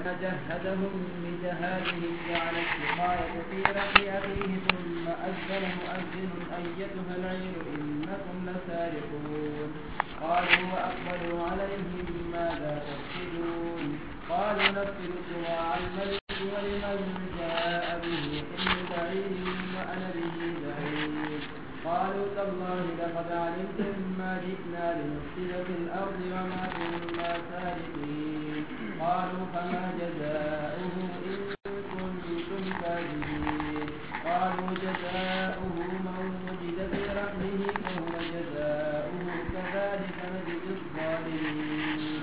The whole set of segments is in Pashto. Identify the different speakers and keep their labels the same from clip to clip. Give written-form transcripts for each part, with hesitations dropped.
Speaker 1: جهدهم بجهادهم جعل السقاية في رحل أخيه ثم أذن مؤذن أيتها العير إنكم لسارقون قالوا وأقبلوا عليهم ماذا تفسدون قالوا نفسد صواع الملك ولمن جاء به حمل بعير وأنا به زعيم قالوا تالله لقد علمتم ما جئنا لنفسد في الأرض وما كنا سارقين قالوا فما جزاؤه إن كنتم كاذبين قالوا جزاؤه من وجد في رحله فهو جزاؤه كذلك نجزي الظالمين.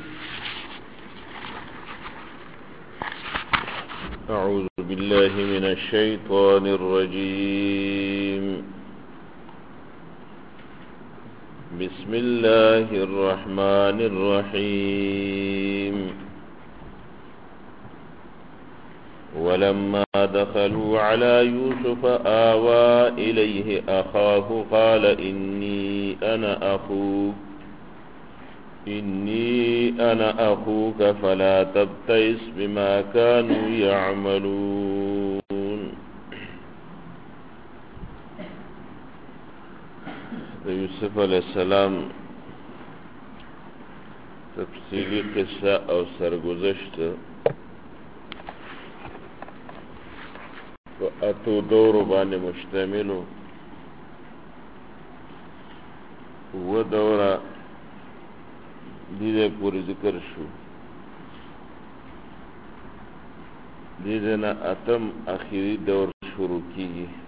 Speaker 2: أعوذ بالله من الشيطان الرجيم. بسم الله الرحمن الرحيم. ولما دخلوا على يوسف آوى إليه أخاه قال إني أنا أخوك فلا تبتئس بما كانوا يعملون. يوسف علیہ السلام تفصیلی قصہ اور سرگزشت اتو دور باندې مشتملو و دورہ دیده پوری ذکر شو. دیده نا اتم اخیری دور شروع کی.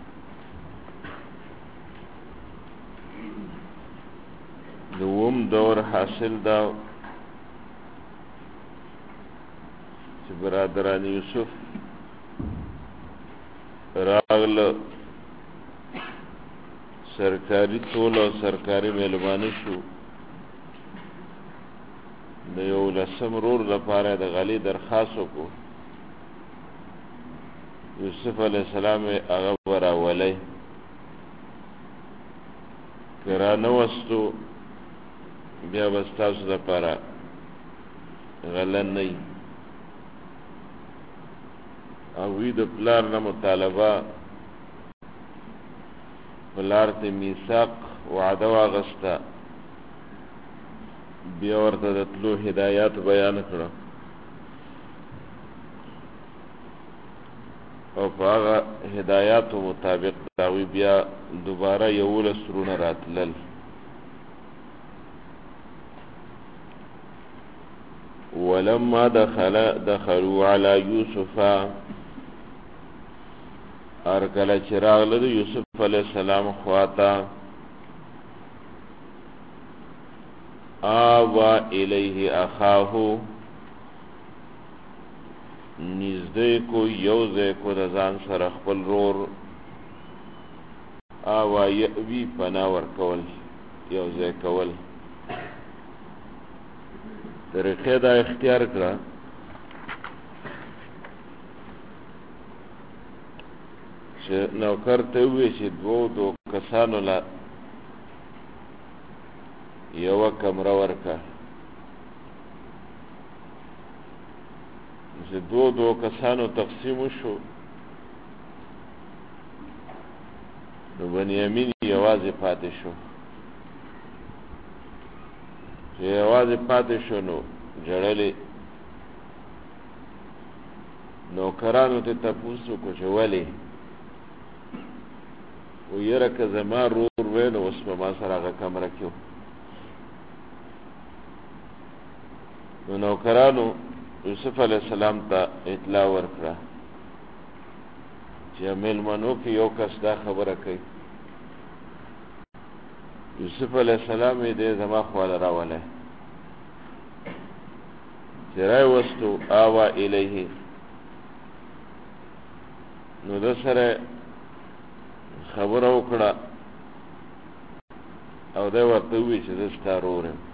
Speaker 2: دوم دور حاصل دا چې برادران یوسف راغل سرکاری طول او سرکاری مهلبانه شو. د یو لسم رور لپاره د غلی درخواست وکړو. یوسف علیه السلام هغه راولی که رانوستو بیا به ستاسو دپاره غله نه وي. هغوی د پلار نه مطالبه پلار ته میثاق وعده واغسته. بیا ورته د تلو هدایات بیان کړه او په هغه هدایاتو مطابق هغوی بیا دوباره 11 سرونه راتلل. ولما دخلوا على يوسف ارکل چراغ لدو یوسف علیہ السلام خواتا آوا الیہ اخاہو نزدے کو یوزے کو دزان سر خپل رور آوا یأوی پناور کول یوزے کول طریقه دا اختیار کړه چې نوکر ته ووایي چې دو کسانو له یوه کمره ورکړه. چې دو کسانو تقسیم وشو نو بنیامین یوازې پاتې شو. چې یوازې پاتې شو نو جړلې نوکرانو ته تپوس وکړو چې ولې و یره که زما رور وی نو اوس به ما سره هغه کمره کې و. نو نوکرانو یوسف علیه السلام ته اطلاع ورکړه چې میلمنو کې یو کس دا خبره کوي. یوسف علیہ السلام دې زما خواله راولی چې رای وستو آوا الیه نو د سره خبره وکړه او دی ورته ووایي چې زه ستا رور یم.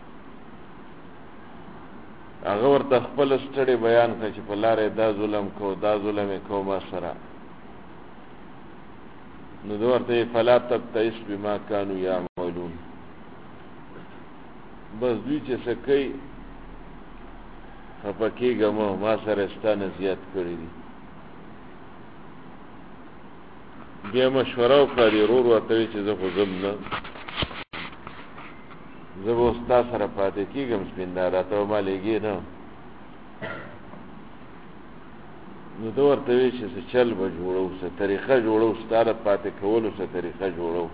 Speaker 2: هغه ورته خپل ستړی بیان کړه چې په لاره دا ظلم کو دا ظلم یې کو ما سره. نو ده ورته فلا تبتئس بما كانوا يعملون. بس دوی چې څه کوي خفه کېږم ما سره ستا نه زیات کړي دي. بیا مشوره وکړه دې ورور ورته وایي چې زه خو ځم نه، زه به اوس تا سره پاتې کېږم سپینډاره، ته به ما لېږې نه. نو ده ورته وایي چې څه چل به جوړو، څه طریقه جوړو، ستا د پاتې کولو څه طریقه جوړو.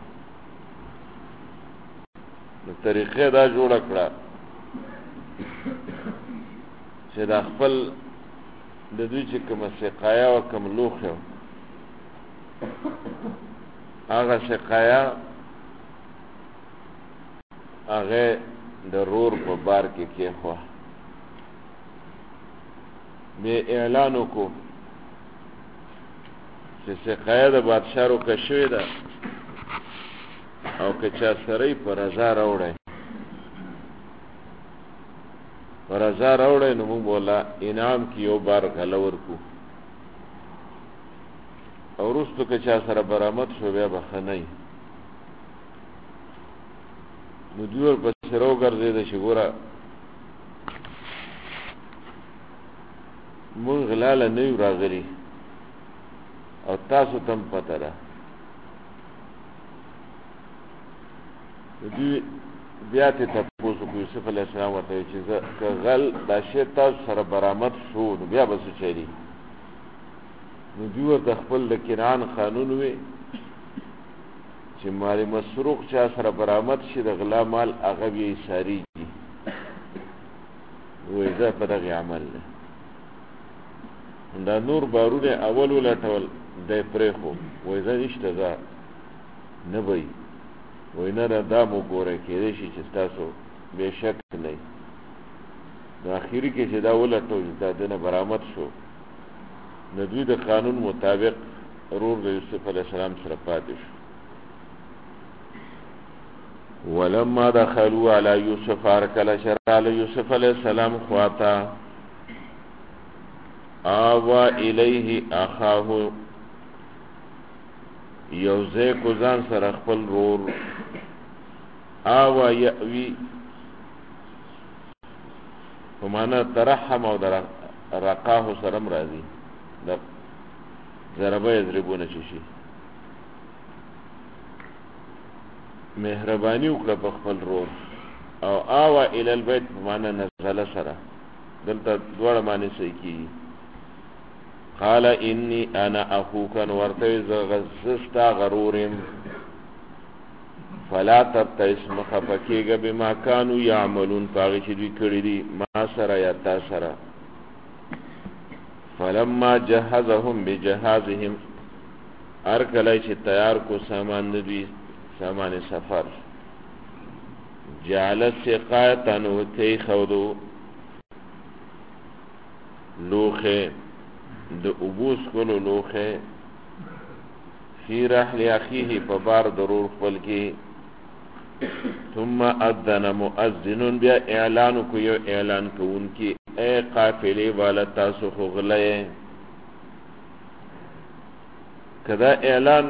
Speaker 2: نو طریقه دا جوړه کړه چې دا خپل د دوی چې کومه سقایا او کوم لوښی و هغه سقایا هغه د رور په بار کې کېښوه. بیا اعلان وکړو چې سقایا د بادشاه روکه شوې ده او که چا سره یې په رضا راوړی په رضا راوړی نو موږ بوله انعام کې یو بار غله ورکو، او وروستو که چا سره برآمد شو بیا به ښه نه وي. نو دوی ورپسې راوګرځېده چې ګوره موږ غلاله نه یو راغلي او تاسو ته هم پته ده. دوی بیا ترې تپوس وکړو یوسف علیه السلام ورته وایي چې زه که غل دا شی تاسو سره برآمد شو نو بیا به څه چلي. نو دوی ورته خپل د کنعان قانون وی چې مال مسروق چا سره برآمد شي د غلا مال هغه بیا ایساریږي. وایي زه په دغې عمل دی. دا نور بارونه اول ولټول دی پرېښو، وایي زه نشته ځه نه به وي. وایي نه دا مو ګوره کېدای شي چې ستاسو بې شک نه وي. نو اخري کې چې دا ولټو چې دا دنه برآمد شو نو دوی د قانون مطابق رور د یوسف علیه السلام سره پاتې شو. ولما دخلوا على یوسف هرکله چې راغله یوسف علیه السلام خواته آوا الیه اخاه یوځای کو ځان سره خپل رور آوا یأوی په معنا ترحم او در رقاه سرم راځي د ضربه یضربونه چې شي مهرباني وکړه په خپل رور، او آوا الی البیت په معنا نزله سره دلته دواړه معنی صحیح کېږي. قال انی انا اخوک ورته زه ستا غرور یم فلا تبتئس مه خفه کېږه بما کانوا یعملون په هغې چې دوی کړي دي ما سره یا تا سره. فلما جهزهم بجهازهم هر کله چې تیار کو سامان د دوی سامان سفر جعل سقایة نو کېښودو لوښی د اوبو څښلو لوښی فی رحل اخیه په بار ضرور خپل کې. ثم اذن مؤذن بیا اعلان کو یو اعلان کوونکی اے قافلې والا تاسو خو غلی. کدا اعلان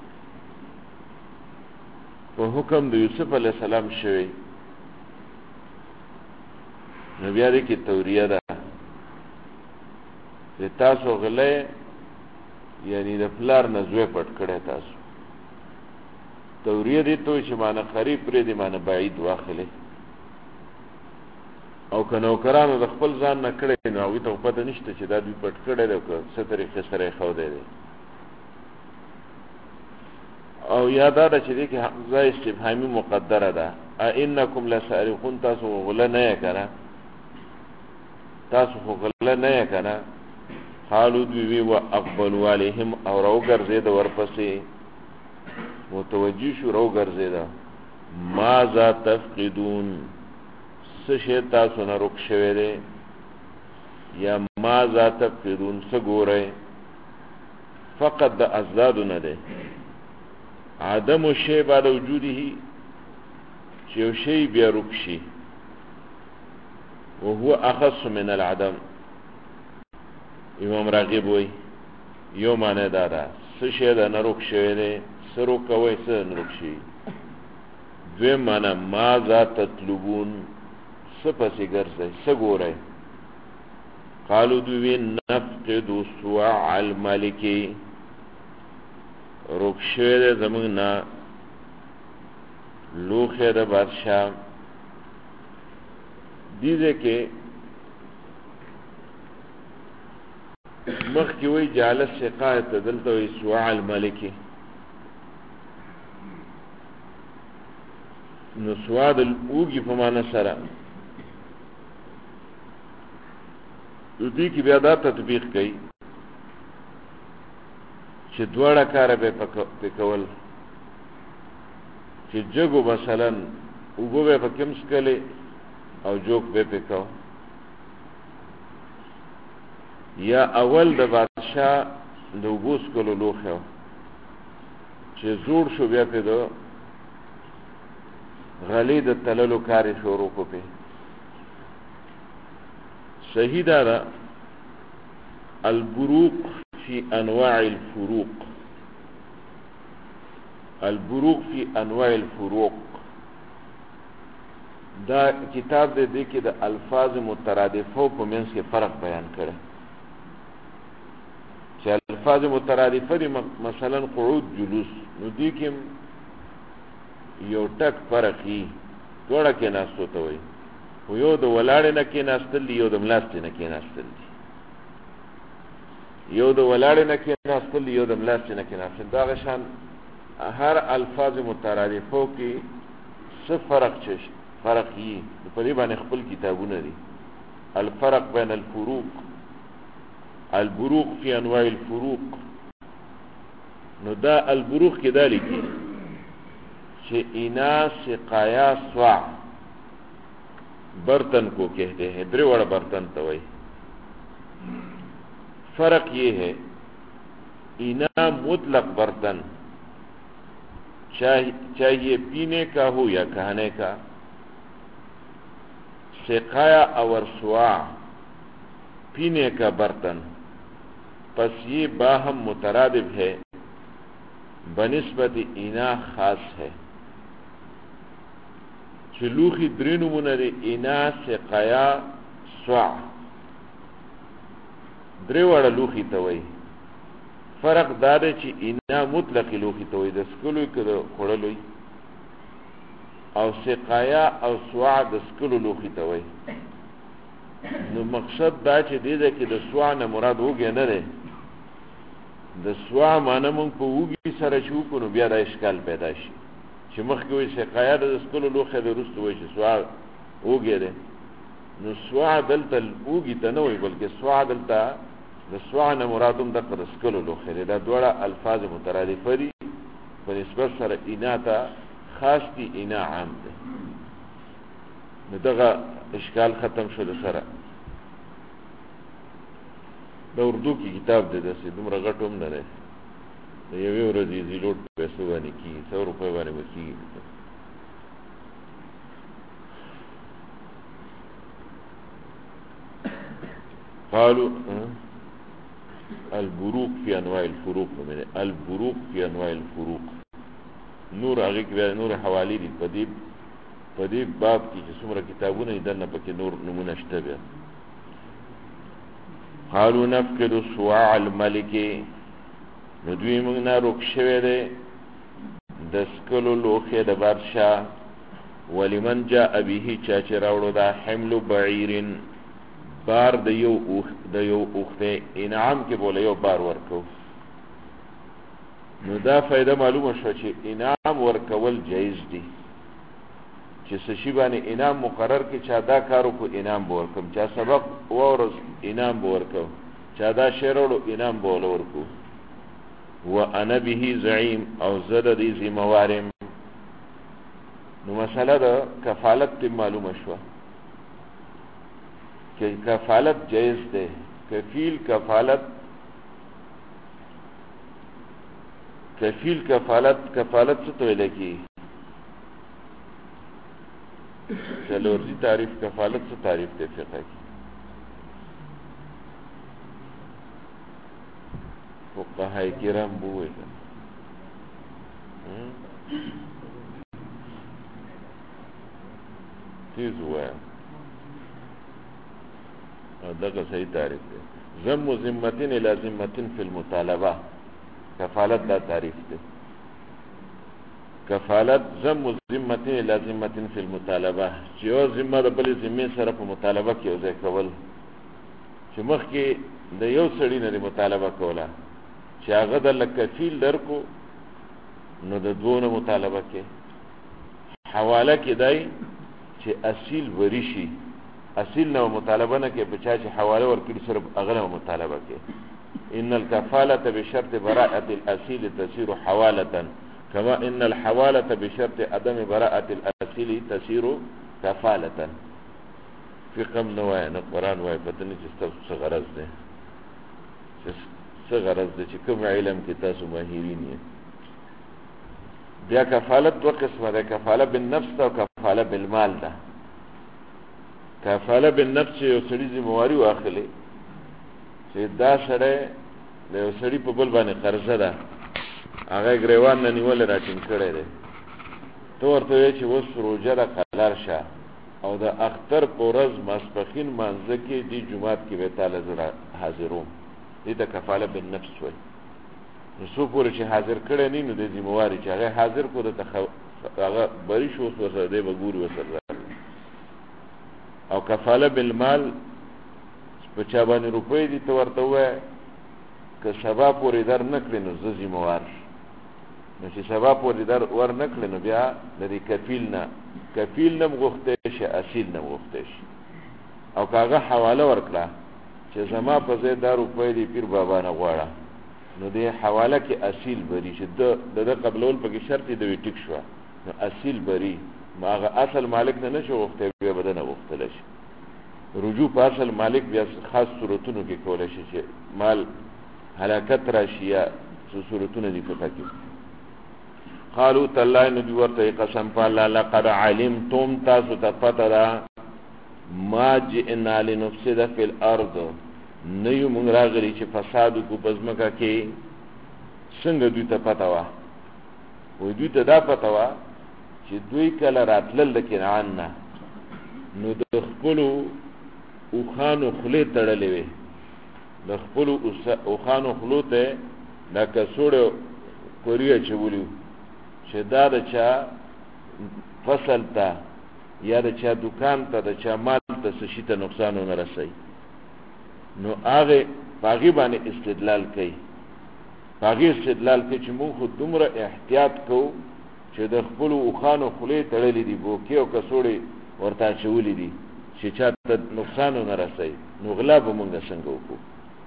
Speaker 2: په حکم د یوسف علیه السلام شوی نو بیا دې کې توریه ده چې تاسو غلی یعنی د پلار نه زوی پټ کړی تاسو. توریه دې ته وایي چې معنی قریب پرې دې معنی بعید واخلې، او که نوکرانو د خپل ځان نه کړی نو هغوی ته پته نشته چې دا دوی پټ کړی دی او که څه طریقې سره یې ښودی دی. او یا دا ده چې دې کې حمزه استفهامي مقدره ده ائنکم لسارقون تاسو غله نه یې که نه، تاسو خو غله نه یې که نه. قالو دوی وی و اقبلوا علیهم او راوګرځېده ورپسې متوجه شو راوګرځېده ماذا تفقدون څه شی تاسو نه رک شوی دی یا ماذا تفقدون څه ګورئ. فقط د ازدادو نه دی عدم الشی بعد وجوده چې یو شی بیا رک شي وهو اخص من العدم. امام راغب وی یو معنی دا ده څه شی د نه رک شوی دی څه رکوئ څه نه رک شي. دویم معنی ماذا تطلبون څه پسې ګرځئ څه ګورئ. قالو دوی نفقد سواع الملکی رکشوه ده زمونگنا لوخه ده بادشاہ دیده که مخ کی وی جالس سقایت دلتا وی سواع الملکی نو سواد الاوگی پمانا سرا دی کی بیا دا تطبیق کئی چه دوڑا کار بے پکول چه جگو مثلا اوگو بے پکمس کلی او جوک بے پکاو یا اول د بادشاہ د اوبوس کلو لوخیو چه زور شو بیا پی دو غلی د تللو کاری شروع کو پی صحیح دارا البروق فی انواع الفروق البروق فی انواع الفروق دا کتاب دے دے کہ دا الفاظ مترادفو پا منس کے فرق بیان کرے چه الفاظ مترادفه دی مثلا قعود جلوس نو دی کم یو ٹک فرقی دوڑا که ناستو تاوی و یو دا ولاڑی نکی ناستل دی یو دا ملاستی نکی ناستل دی یو دا ولاڑی نکی ناستل دی یو دا ملاستی نکی ناستل دا غشان هر الفاظ مترادفو کی سه فرق چش فرقی پدی بانی خپل کتابون دی الفرق بین الفروق البروق فی انواع الفروق نو دا البروق کی دا لکی چه اینا سقایا سواع برتن کو کہتے ہیں دریوڑ برتن توئی فرق یہ ہے اینا مطلق برتن چاہیے پینے کا ہو یا کھانے کا سقایا اور سواع پینے کا برتن پس یہ باہم مترادف ہے بنسبت اینا خاص ہے چلوخی درینو منر اینا سقایا سواع دریوڑا لوخی توئی فرق داده چی اینا مطلق لوخی توئی دسکلوی که دا خوڑلوی او سقایا او سواع دسکلو لوخی توئی نو مقصد دا چی دیده که دا سواع نمراد ہوگیا نده دا سواع مانا منگ پا ہوگی سرچو کنو بیا دا اشکال پیدا شی چی مخکوی سقایا دا دسکلو لوخی دا رستو وی چی سواع ہوگیا ده نو سواع دلتا ہوگی تا نوی بلکه سواع دلتا دا سواع نمرادم دا دسکلو لوخی ده دا دوڑا الفاظ مترادفه دی بنسبت سر اینا تا خاص دی اینا عام ده نو دغا اشکال ختم شده سره دا اردو کی کتاب ده دسی دم رغٹم نره دا یوی ورزی زیلوٹ پیسو بانی کی 100 روپے بانی بکی قالوا البروق فی انواع الفروق من البروق فی انواع الفروق نور اغیق بیا نور حوالی دی پدیب باب کی جسمرا کتابون ایدن پاکی نور نمونشتا بیا قالوا نفقد سواع الملکی ندوی منگنا رکشوه ده دسکلو لوخی ده بادشاہ ولمن جاء بیهی چاچه راوڑو دا حمل بعیرن بار د یو اوخته انعام کې بوله یو بار ورکو نو دا فائدہ معلومه شو چې انعام ورکول جایز دی چې سشي باندې انعام مقرر کې چا دا کارو کو انعام ورکم چا سبق ورز انعام ورکو چا دا شیرولو انعام بوله ورکو وانا به زعیم او زد دی ذموارم نو مسئله دا کفالت تی معلومه شو کہ کفالت جائز دے کفیل کفالت سے تو لگی چلو ارزی تعریف کفالت سے تعریف دے فقہ کی فقہاء کرام بوئے گا تیز ہوا ہے دغه صحیح تعریف دی. ضم ذمتین الی ذمتین فی المطالبه، کفالت دا تعریف دی. کفالت ضم ذمتین الی ذمتین فی المطالبه، چې یو ذمه د بلې ذمې سره په مطالبه کې یو ځای کول، چې مخکې د یو سړي نه مطالبه کوله چې هغه د کفیل درکو، نو د دوه نه مطالبه کې حواله کې دی چې اصیل وری شي، اصیل نه مطالبه نه کې بچا چې حواله ورکړي سره هغه نه مطالبه کې. ان الكفاله بشرط براءه الاصيل تسير حواله، كما ان الحواله بشرط عدم براءه الاصيل تسير كفاله. فقم نوای نه قرآن وای پته نه چې تاسو څه غرض ده، څه غرض ده چې کوم علم کې تاسو ماهرین یې. بیا کفالت دو قسمه ده، کفاله بالنفس او کفاله بالمال ده. کفاله بالنفس یو سړي ذمہواری واخلي چې دا سړی د یو سړي په بل باندې قرضه ده، هغه ګریوان نه نیول راټینګ کړی دی، ته ورته وایې چې اوس روژه ده قلار شه او د اختر په ورځ ماسپښین مانځه کې دې جومات کې به تعالی زه حاضروم، دې ته کفاله بالنفس وایي. نو څو پورې چې حاضر کړی نه نو د ذمہواري چې هغه حاضر کو د هغه بری شو ورسره دی به ګوري ورسره. او کفاله بالمال په چا باندې روپۍ دي ته ورته ووایه که سبا پورې در نه کړې نو زه ذمہوار، نو چې سبا پورې در ور نه کړې نو بیا د دې کفیل نه غوښتی شي، اصیل نه غوښتی شي. او که هغه حواله ورکړه چې زما په ځای دا روپۍ دي پیر بابا نه غواړه، نو دې حواله کې اصیل بری چې د ده قبلول پکې شرط دی، دوی ټیک شوه، نو اصیل بری، ما هغه اصل مالک نه نشو غوښتی، بیا به ده نه غوښتلی شي. رجوع په اصل مالک بیا خاص صورتونو کې کولی شي چې مال هلاکت راشي یا څو صورتونه دي فقه کې. قالو تالله نو دوی ورته قسم په الله لقد علمتم تاسو ته پته ده ما جئنا لنفسد فی الارض، نه یو مونږ راغلي چې فساد وکړو په ځمکه کې. څنګه دوی ته پته وه؟ وایي دوی ته دا پته وه چې دوی کله راتلل د کنعان نه، نو د خپلو اوښانو خولې تړلې وې، د خپلو اوښانو خولو ته دا کڅوړه کوري اچولي وو چې دا د چا فصل ته یا د چا دکان ته د چا مال ته څه شي ته نقصان ونه رسوي. نو هغې په هغې باندې استدلال کوي، په هغې استدلال کوي چې مونږ خو دومره احتیاط کوو چې د خپلو اوښانو خولې تړلې دي، بوکې او کڅوړې ورته اچولي دي چې چا ته نقصان ونه رسوي، نو غلا به مونږ څنګه وکړو؟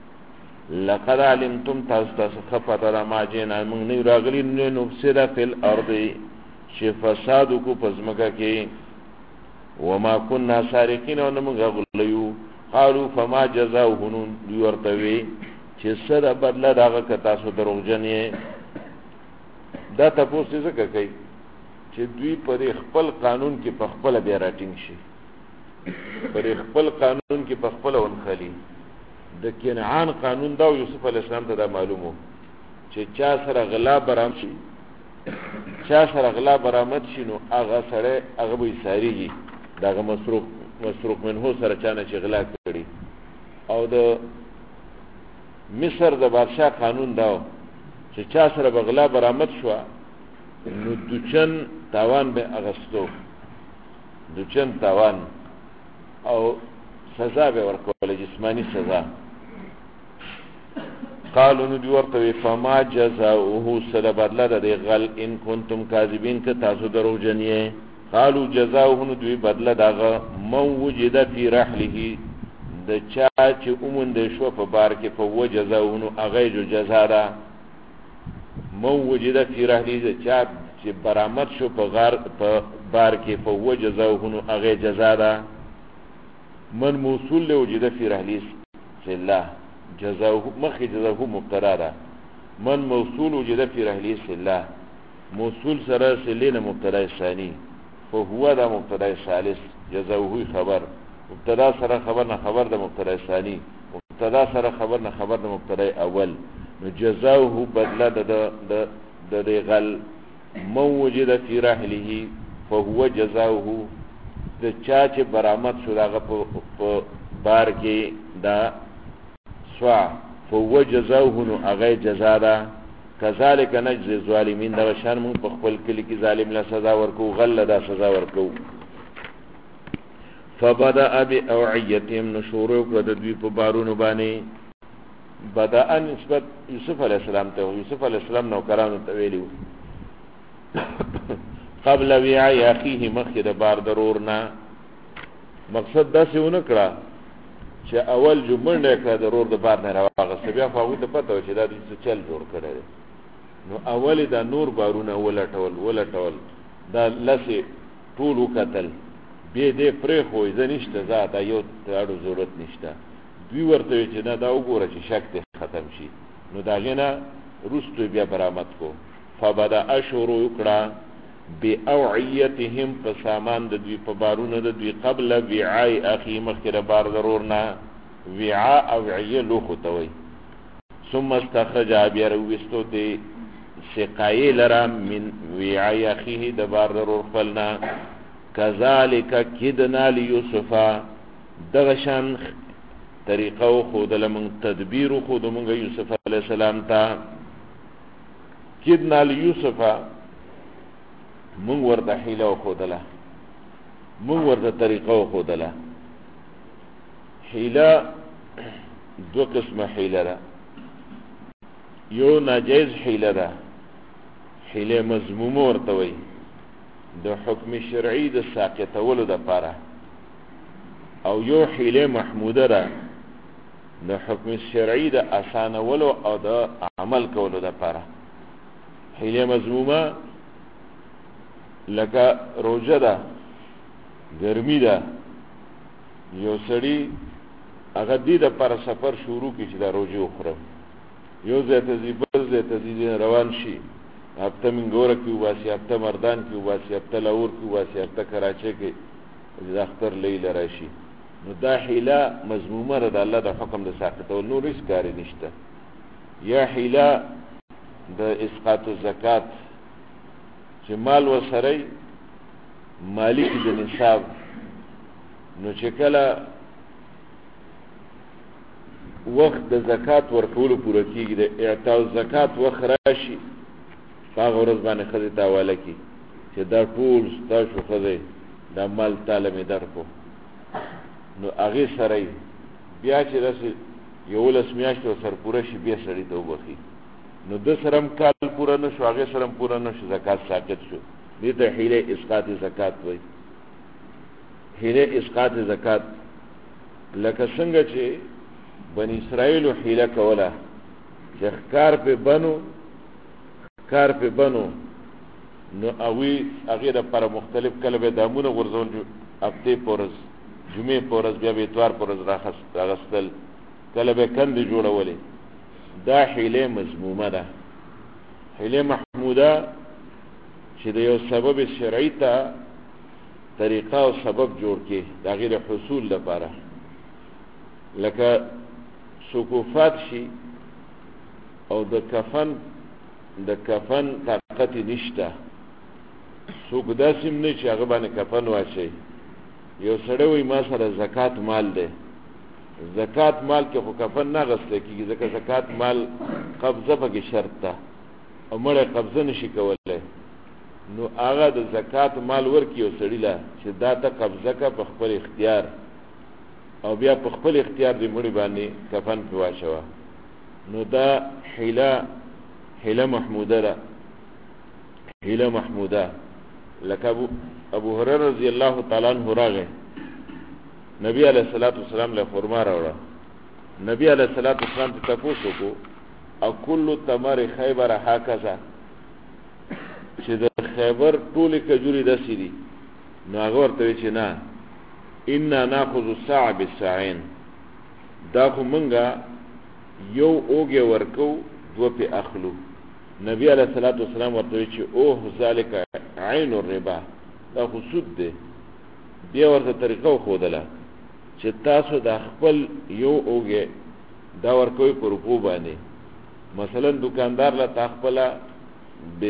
Speaker 2: لقد علمتم تاسو ښه پته ده ما جئنا مونږ نه یو راغلي لنفسد فی الارض چې فساد وکړو په ځمکه کې، وما كنا سارقین او نه مونږ غلیو. قالوا فما جزاؤه، دوی ورته وی چې څه ده بدله د هغه که تاسو دروغجن یې. دا تپوس یې ځکه کوي چې دوی په دې خپل قانون کې په خپله بیا راټینګ شي، په دې خپل قانون کې په خپله ونخلي. د کنعان قانون دا یوسف علیه السلام ته دا معلوم و چې چا سره غلا برآمد شي، چا سره غلا برآمد شي نو هغه سړی هغه به یې څارېږي د هغه مسروق منهو سره چا نه چې غلا کړي. او د مصر د بادشاه قانون دا و چې چا سره به غلا برآمد شوه نو دوچن تاوان به اغستو، دوچن تاوان او سزا به ورکوله، جسمانی سزا. قالو نو دوی ورته وی فما جزاؤه، څه ده بدله د دې غل ان کنتم کاذبین که تاسو دروغجن یې. قالو جزاؤه، نو دوی بدله د هغه من وجد فی رحله، د چا چې وموندل شو په بار کې، فهو جزاؤه، نو هغه جو جزا ده. من وجد فی رحله، د چا چې برآمد شو په بار کې، فهو جزاؤه، نو هغه جزا ده. من موصول له وجد فی رحله سله، جزاؤه مخی جزاؤه مبتدا ده. من موصول وجد فی رحله سله، موصول سره سله نه مبتدا ثانی، فهو ده مبتدا ثالث، جزاؤه خبر، مبتدا سره خبر نه خبر ده مبتدا ثانی، مبتدا سره خبر نه خبر ده مبتدا اول. نو جزاؤه بدله د غل من وجد فی رحله فهو جزاؤه، د چا چې برآمد شو دغه په بار کې دا سوا فهو جزاؤه نو هغه جزا ده کذالک نجزي الظالمین دا شان مون په خپل کلی کې ظالم له سزا ورکو غل دا سزا ورکو فبدأ بأوعيتهم نشور وکړه د دوی په بارونو باندې بدأ نسبت یوسف علی السلام ته یوسف علی السلام نو کرانو ته ویلو قبل وعاء اخيه مخد بار ضرورنا مقصد دا څه ونکړه چې اول جمله کړه ضرور د بار نه راغسته بیا خو د پته و چې دا د چل جوړ کړي نو اول دا نور بارونه ولټول دا لسی ټول وکتل به دې پرې خو ځنيشته ذات یو تاړو ضرورت نشته دوی ورته چې دا وګوره چې شک ته ختم شي نو دا غنه رستو بیا برآمد کو فبدا اشهر وکړه باوعيتهم فسامان د دوی په بارونه د دوی قبل وعاء اخي مخکره بار ضرورنا وعاء اوعيه لوختوي ثم استخرج بير وستو دي سقاي لرا من وعاء اخيه د بار ضرور فلنا كذلك كدنا ليوسف دغشان طریقه خود لمن تدبیر خود مونږ یوسف علی السلام ته کدنا ليوسف مونږ ورته حیله خودله مونږ ورته طریقه خودله حیله دو قسمه حیله ده یو ناجیز حیله ده حیله مذمومه ورته وي د حکم شرعي د ساقطولو د پاره او یو حیله محموده ده د حکم شرعي د اسانولو او د عمل کولو د پاره حیله مذمومه لکه روزه ده ګرمي ده یو سړی هغه دې د پر سفر شروع کی چې دا روزه وخوره یو ځای ته بل ځای ته روان شي هفته منګوره کې واسي هفته مردان کې واسي هفته لاهور کې واسي هفته کراچۍ کې د اختر لیل راشي نو دا حیله مذمومه ده د الله د حکم د ساقطولو نور هیڅ کار نشته یا حیله د اسقاط الزکات چې مال وسره مالک د نصاب نو چې کله وخت د زکات ورکولو پوره کیږي د اعطاء الزکات وخت راشي هغه ورځ باندې خدای تعالی کی چې دا ټول تاسو خدای دا مال تعالی می درکو نو هغه سره بیا چې راسي یو لس میاشتو سر پوره شي بیا سړی ته وبخي نو د سرم کال پورا نشو هغه سرم پورا نشو زکات ساقط شو دې ته حیله اسقاط زکات وای حیله اسقاط زکات لکه څنګه چې بنی اسرائیل حیله کوله چې کار په بنو نو اوی هغه د پر مختلف کلمه دامونه غرزول هفته پورز جمعه پورز بیا به اتوار پورز راغستل کلمه کند جوړولې دا حیله مذمومه ده حیله محموده چې د یو سبب شرعي ته طریقه او سبب جوړ کې دا غیر حصول لپاره لکه سکوفات شي او د کفن طاقت نشته څوک داسې نه چې هغه باندې کفن واچي یو سړی وي ما سره زکات مال دی زکات مال کې خو کفن نه غسل کیږي ځکه زکات مال قبضه پکې شرط ده او مړه قبضه نشي کولای نو هغه د زکات مال ورکی او سړی لا چې دا ته قبضه کا په خپل اختیار او بیا په خپل اختیار دې مړي باندې کفن په واچوا نو دا حیله محموده ده حیله محموده لکه ابو هريره رضی الله تعالی عنہ راغه نبی علیہ الصلوۃ والسلام له خرما راوړه نبی علیہ الصلوۃ والسلام ته تاسو کو او کل تمر خیبر هکذا چې د خیبر ټول کجوري داسې دي نو هغه ورته چې نه ان ناخذ الساعه بالساعين دا خو مونږه یو اوګه ورکو دو په اخلو نبی علیہ الصلوۃ والسلام ورته چې اوه ذالک عین الربا دا خو سود دی بیا ورته طریقه خودله چې تاسو د خپل یو اوګه دا ورکوي پر رکوع باندې مثلا دکاندار لا تخپل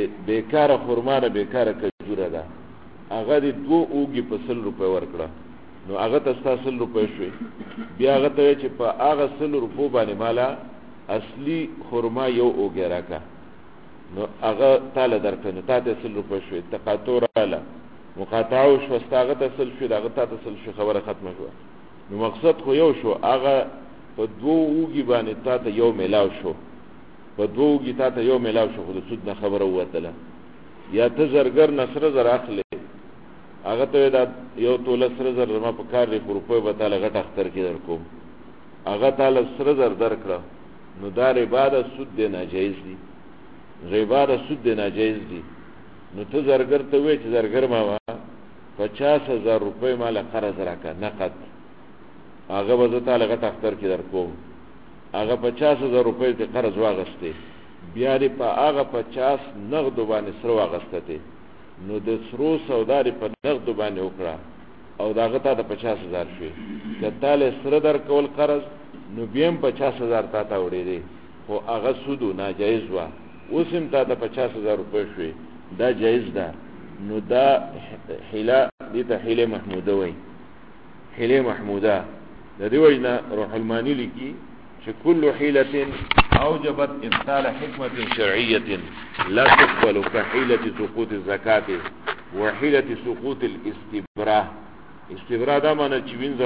Speaker 2: بیکاره خرما را بیکاره کجوره ده هغه د 2 اوګي په 100 روپے ورکړه نو هغه ته 100 روپۍ شوي. بیا هغه ته چې په هغه 100 روپو باندې مالا اصلي خرما یو اوګه راکا، نو هغه تعالی درکنه تا ته 100 روپۍ شوي. تقاطع رااله، مقاطعه شو، هغه ته 100 شوي، هغه ته 100 شوي، خبره ختمه شوه. نو مقصد خو یو شو، هغه په دوه اوګي باندې تا ته یو میلاو شو، په دوه اوګي تا ته یو میلاو شو، خو د سود نه خبره ووتله. یا ته زرګر نصر زر اخلي، هغه ته دا یو توله سره زر ما په کار دی، خو روپۍ به تعالی غټ اختر کې در کوم، هغه تعالی سره زر درکړه، نو دا ربا د سود دی، ناجایز دی. ربا د سود دی، ناجایز دی. نو ته زرګر ته وایې چې زرګر ماما 50,000 روپۍ مال قرض راکړه نقد، هغه به زه تعالی غټ اختر کې در کوم. هغه 50,000 روپۍ ته قرض واغستې، بیا دې په هغه 50 نغدو باندې سره واغسته، نو د سرو سودا دې په نغدو باندې وکړه او دا هغه ته د 50,000 شوي. که تعالی سره در کول قرض، نو بیا هم 50,000 تا ته وړېدې، خو هغه سود ناجایز وه. اوس هم تا ته 50,000 روپۍ شوي، دا جایز ده. نو دا حیله دې ته حیله محموده وایي، حیله محموده. د دې وجنه روح المانی لیکي چې كل حيلة أوجبت إبطال حكمة شرعية لا تقبل كحيلة سقوط الزكاة وحيلة سقوط الاستبراء. استبراء دا معنی چې وینځه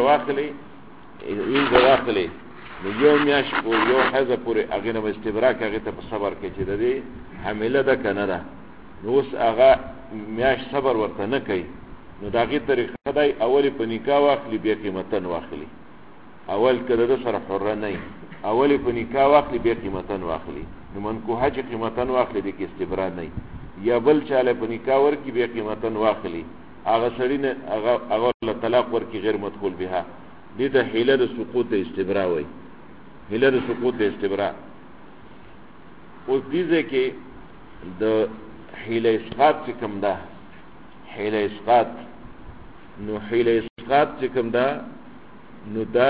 Speaker 2: واخلې نو یو میاشت پورې یو حیضه پورې هغې نه به استبراء کې، هغې ته په صبر کې چې د دې حامله ده که نه ده، نو اوس هغه میاشت صبر ورته نه کوي. نو د هغې طریقه دی اول په نکاح واخلي، بیا قیمتن واخلي. اول که د سره حره نه وي، اول په نکاح واخلي، بیا قیمتن واخلي. نو منکوحه چې قیمتن واخلي دې کې استبراء نه وي. یا بل چاله په نکاح ورکړي، بیا قیمتن واخلي، هغه سړي نه هغه طلاق ورکړي غیر مدخول بها. دې ته حیله د سقوط د استبراء وایي، حیله د سقوط د استبراء. اوس دې ځای کې د حیله اسقاط چې کوم ده، حیله اسقاط، نو حیله اسقاط چې کوم ده، نو دا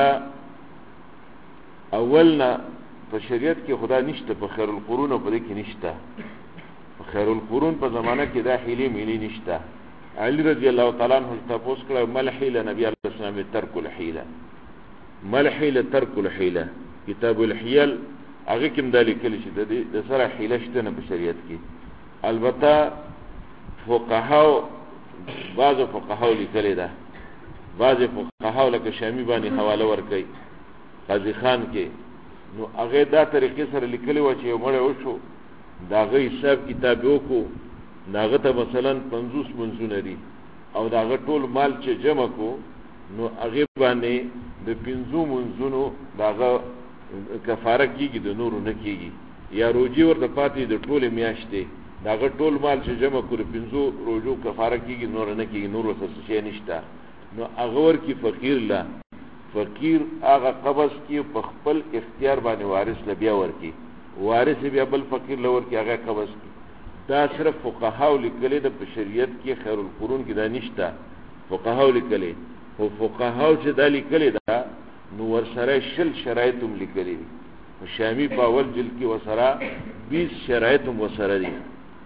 Speaker 2: اول نه په شریعت کې خدا نشته، په خیر القرون په دې کې نشته. په خیر القرون په زمانه کې دا حیله میلی نشته. علی رضی الله تعالی عنہ تاسو کړه مل حیله، نبی علیه السلام ترک الحیله، مل حیله ترک الحیله. کتاب الحیل هغه کې مدالي کلی چې د سره حیله شته نه په شریعت کې. البته فقهاو بعض فقهاو لیکلي ده، بعض فقهاو لکه شامی باندې حواله ورکوي قاضی خان کې، نو هغه دا طریقې سره لیکلي و چې یو مړی وشو، د هغه حساب کتاب وکړو، نو هغه ته مثلا 50 منځونه دي، او د هغه ټول مال چې جمع کو، نو هغې باندې د 50 منځونو د هغه کفاره کېږي، د نورو نه کېږي. یا روجي ورته پاتې د ټولې میاشتې، د هغه ټول مال چې جمع کو د 50 روجو کفاره کېږي، نور نه کېږي، نور ورته څه شی نشته. نو هغه ورکي فقیر له، فقیر هغه قبض کې په خپل اختیار باندې وارث له بیا ورکي، وارث بیا بل فقیر له ورکي، هغه قبض کی. دا صرف فقهاو لیکلي ده، په شریعت کې خیر القرون کې دا نشته، فقهاو لیکلي. خو فقهاو چې دا لیکلي ده، نو ورسره 20 شرایط هم لیکلي دي. شامی په اول جلد کې ورسره 20 شرایط هم ورسره دي،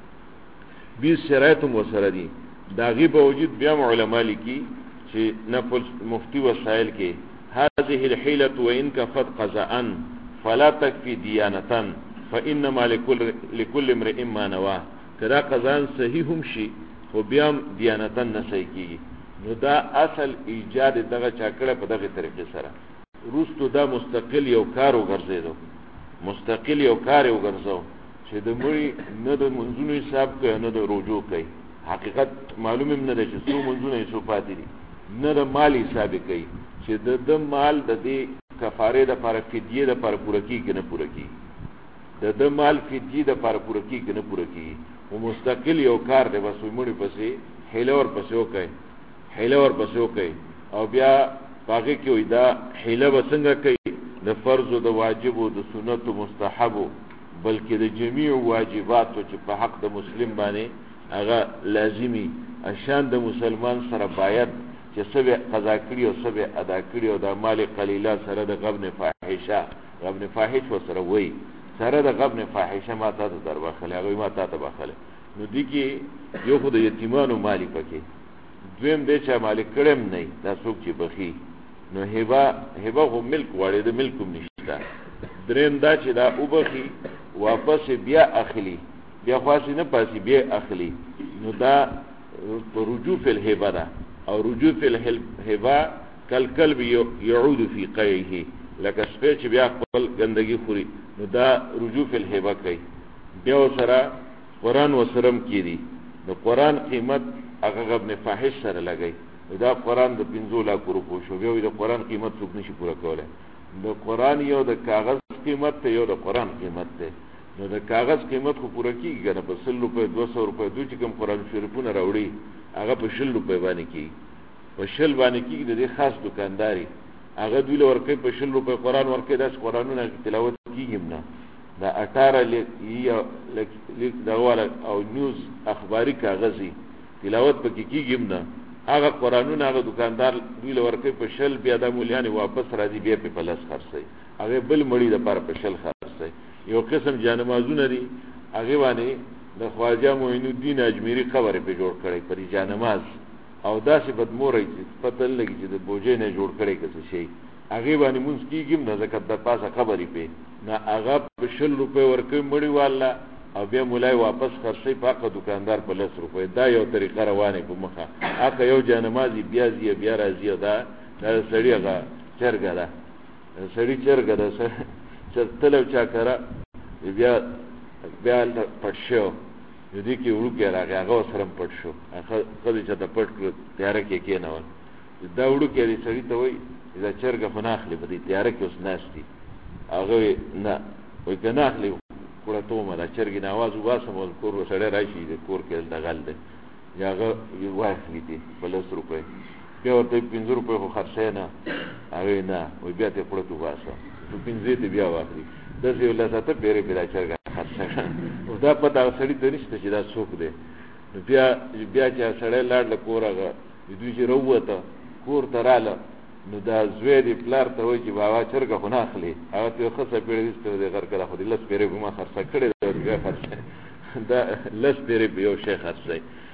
Speaker 2: 20 شرایط هم ورسره دي. د هغې باوجود بیا علما لیکي چې نفل مفتی وسائل کې هذه الحيلة وإن كفت قضاء فلا تكفي ديانة فإنما لكل امرئ ما نوى. کدا قضاء صحیح هم شي خو بیا دیانتا نه صحیح کېږي. نو دا اصل ایجاد دغه چا کړی په دغه طریقې سره. وروستو دا مستقل یو کار وګرځېدو، مستقل یو کار وګرځو چې د مړي نه د منځونو حساب کوي، نه د روجو کوي. حقیقت معلوم هم نه دی چې څو منځونه یې څو پاتې دي، نه د مال حساب کوي چې د مال د دې کفارې دپاره فدیې دپاره پوره کېږي که نه پوره کېږي، د مال فدیې دپاره پوره کېږي که نه پوره کېږي. خو مستقل یو کار دی، بس مړي پسې حیله ورپسې وکړئ، حیله ورپسې وکړئ. او بیا په هغې کې وایي دا حیله به څنګه کوي؟ د فرضو، د واجبو، د سنتو، مستحبو، بلکې د جمیع واجباتو چې په حق د مسلم باندې هغه لازمي اشان د مسلمان سره باید چې سبه قضا کړي او سبه ادا کړي، او د مال قلیله سره د غبن فاحشه، غبن فاحش وسره وایي، سره د غبن فاحشه ما ته در بخله، هغه ما ته بخله. نو دي کې یو خو د یتیمانو مالی پکې، دویم دی چې مالک کړم نه دا څوک چې بخي نو هبه خو ملک واړي د ملک هم نشته دریم دا چې دا وبخي واپس بیا اخلي بیا خاص نه پاسي بیا اخلي نو دا رجوع فی الهبه ده او رجوع فی الهبه کلب يعود فی قیه لکه سپی چې بیا خپل ګندګي خوري نو دا رجوع فی الهبه کوي بیا سره قرآن وسرم کیدی نو قرآن قیمت هغه ابن فاحش سره لګي دا قرآن د 15 لک روپیو شو بیا د قرآن قیمت څوک نشي پوره کولای د قرآن یو د کاغذ قیمت ته یو د قرآن قیمت ته نو د کاغذ قیمت خو پوره کیږي کنه په 100 روپے 200 روپے دوی چې کوم قرآن شریفونه راوړي هغه په 100 روپے باندې کیږي په 100 باندې کیږي د خاص دکانداري هغه دوی ورکه په 100 روپے قرآن ورکه داس قرآنونه تلاوت کیږي نه دا 18 لیک دا ولا او نیوز اخباری کاغذي تلاوت پکې کیږي نه هغه قرآنونه هغه دکاندار دوی ورکه په 100 بیا د مولیان واپس راځي بیا په پلس خرڅي هغه بل مړی د پر په 100 خرڅي یو قسم جانمازونه دي هغه باندې د خواجه معین الدین اجمیری خبره په جوړ کړي پر جانماز او داسې بدموري چې پته لګي چې د بوجې نه جوړ کړي څه شي هغه باندې مونږ کیږي نه زکات د پاسه خبرې په نه هغه په 100 روپے ورکه مړی والا او بیا مولای واپس خرڅي پاکه دکاندار په 100 روپے دا یو طریقه روانه په مخه هغه یو جانمازي بیا راځي دا سړی هغه چرګه ده سړی چرګه ده چې تلو چا کرا بیا پټ شو دې کې ورګه راغی هغه سره پټ شو هغه کله چې د پټ کړ تیار کې نه و دا ورګه دې سړی ته وای دا چرګه فناخلی په دې تیار کې اوس ناشتي هغه نه وای کنه اخلي کړه ته ما دا چرګ نه आवाज واسه مول کور سره راشي د کور کې دغل ده یاغه یو واخلي دي په 100 روپے بیا ورته 15 روپے خو خرڅه نه هغه نه وای بیا ته کړه تو واسه تو 15 ته بیا واخلي د یو لاسته پیری پیدا چرګ خرڅه او دا پته سړی ته نشته چې دا څوک دی بیا چې سړی لاړ له کورغه دوی چې وروته کور تراله نو دا زوی دی پلار ته وای چې بابا چرګ خو نه اخلي هغه ته خصه پیړې د غر کړه خو د لس پیړې کومه خرڅه کړې دا خرڅه دا لس پیړې به یو شیخ خرڅه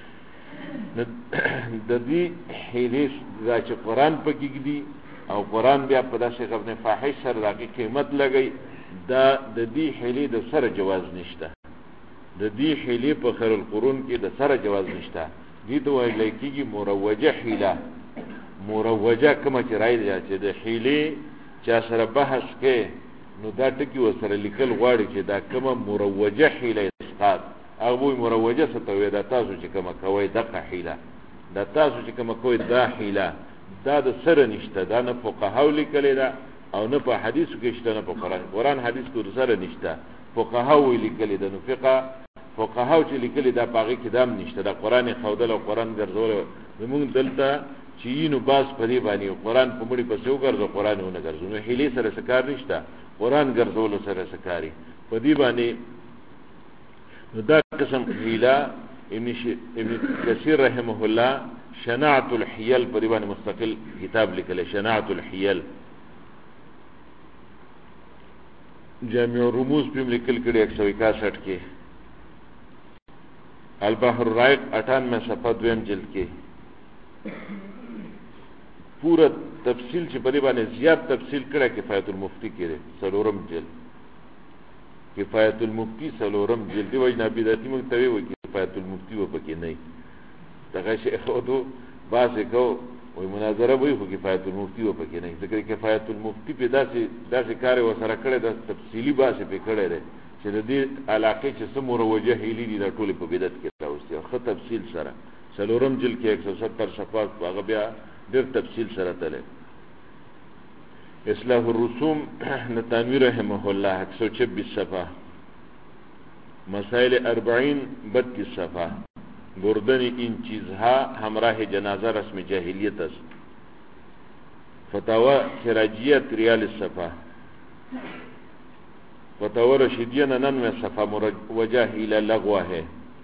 Speaker 2: د دې هیڅ دا چې قرآن پکې دی او قرآن بیا په داسې ابن فاحش سره د قیمت لګي دا د دې هیلې د سره جواز نشته د دې هیلې په خیر القرون کې د سره جواز نشته دې ته وایي لکېږي مروجه هیله مروجه کومه چې راځي چې د حیلې چا سره بحث کې نو دا ټکی وسره لیکل غواړي چې دا کومه مروجه حیله اسقاط هغه مروجه څه ته وي دا تاسو چې کومه کوي دغه حیله دا تاسو چې کومه کوي دا حیله دا د سره نشته دا نه فقهاو لیکل دا او نه په حدیثو کې شته نه په قرآن حدیث کې سره نشته فقهاو لیکل دا نو فقهاو چې لیکل دا پاغي کې دام نشته دا قرآن خودل او قرآن ګرځول زمونږ دلته چې نو باز په دې باندې قرآن په مړي په څو ګرځو قرآن ونه ګرځو نو هلي سره سکار نشته قرآن ګرځول سره سکاري په دې باندې نو دا قسم هیلا ابن کثیر رحمه الله شناعت الحیل په دې باندې مستقل کتاب لیکل شناعت الحیل جامع الرموز په لیکل کړي 161 کې البحر الرائق 98 صفحه 2 جلد کې پورا تفصیل چې په دې باندې زیات تفصیل کړه کفایت المفتی کې سلورم جلد کفایت المفتی سلورم جلد دی وای نبی دتی موږ ته وی کفایت المفتی و پکې نه دغه شیخ ودو باسه کو وای مناظره وی خو کفایت المفتی و پکې نه ذکر کفایت المفتی په داسې کار وسره کړه د تفصیلی باسه په کړه ده چې د دې علاقه چې سم مروجه هیلي دي د ټول په بدعت کې راوستي خو تفصیل سره سلورم جلد کې 170 صفحات هغه بیا ډېر تفصیل سره تله اصلاح الرسوم نتانوی رحمه الله 126 صفحه مسائل 40 32 صفحه بردن این چیزها همراه جنازه رسم جاهلیت است فتاوا سراجیه 43 صفحه فتاوا رشیدیه 99 صفحه موجه الى لغوه ہے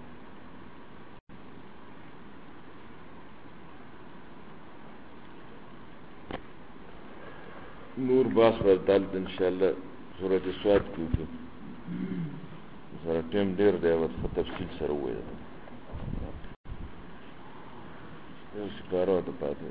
Speaker 2: نور باس ورتال انشاءالله سورۃ الصاد کو سره ټیم ډیر دی او تفصیل سره وایي سپارو ته پاتې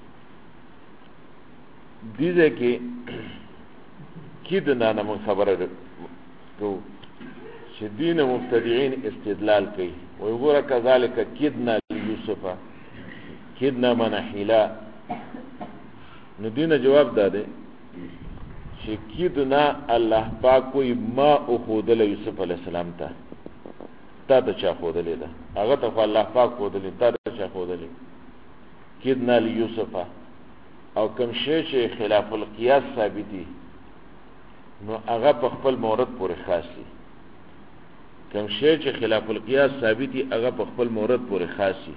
Speaker 2: دیزه کې کیدنا نه خبره کو چې دین مبتدعين استدلال کوي وي ګوره کذالک کیدنا یوسف کیدنا من حیلا نو دینه جواب داده چې کیدنا الله پاک کوئی ما اخودل یوسف علی السلام ته تا ته چا خودلې ده هغه ته الله پاک خودلې تا ته چا خودلې کیدنا لیوسف او کوم شی چې خلاف القياس ثابتي نو هغه په خپل مورد پورې خاص دي کوم شی چې خلاف القياس ثابتي هغه په خپل مورد پورې خاص دي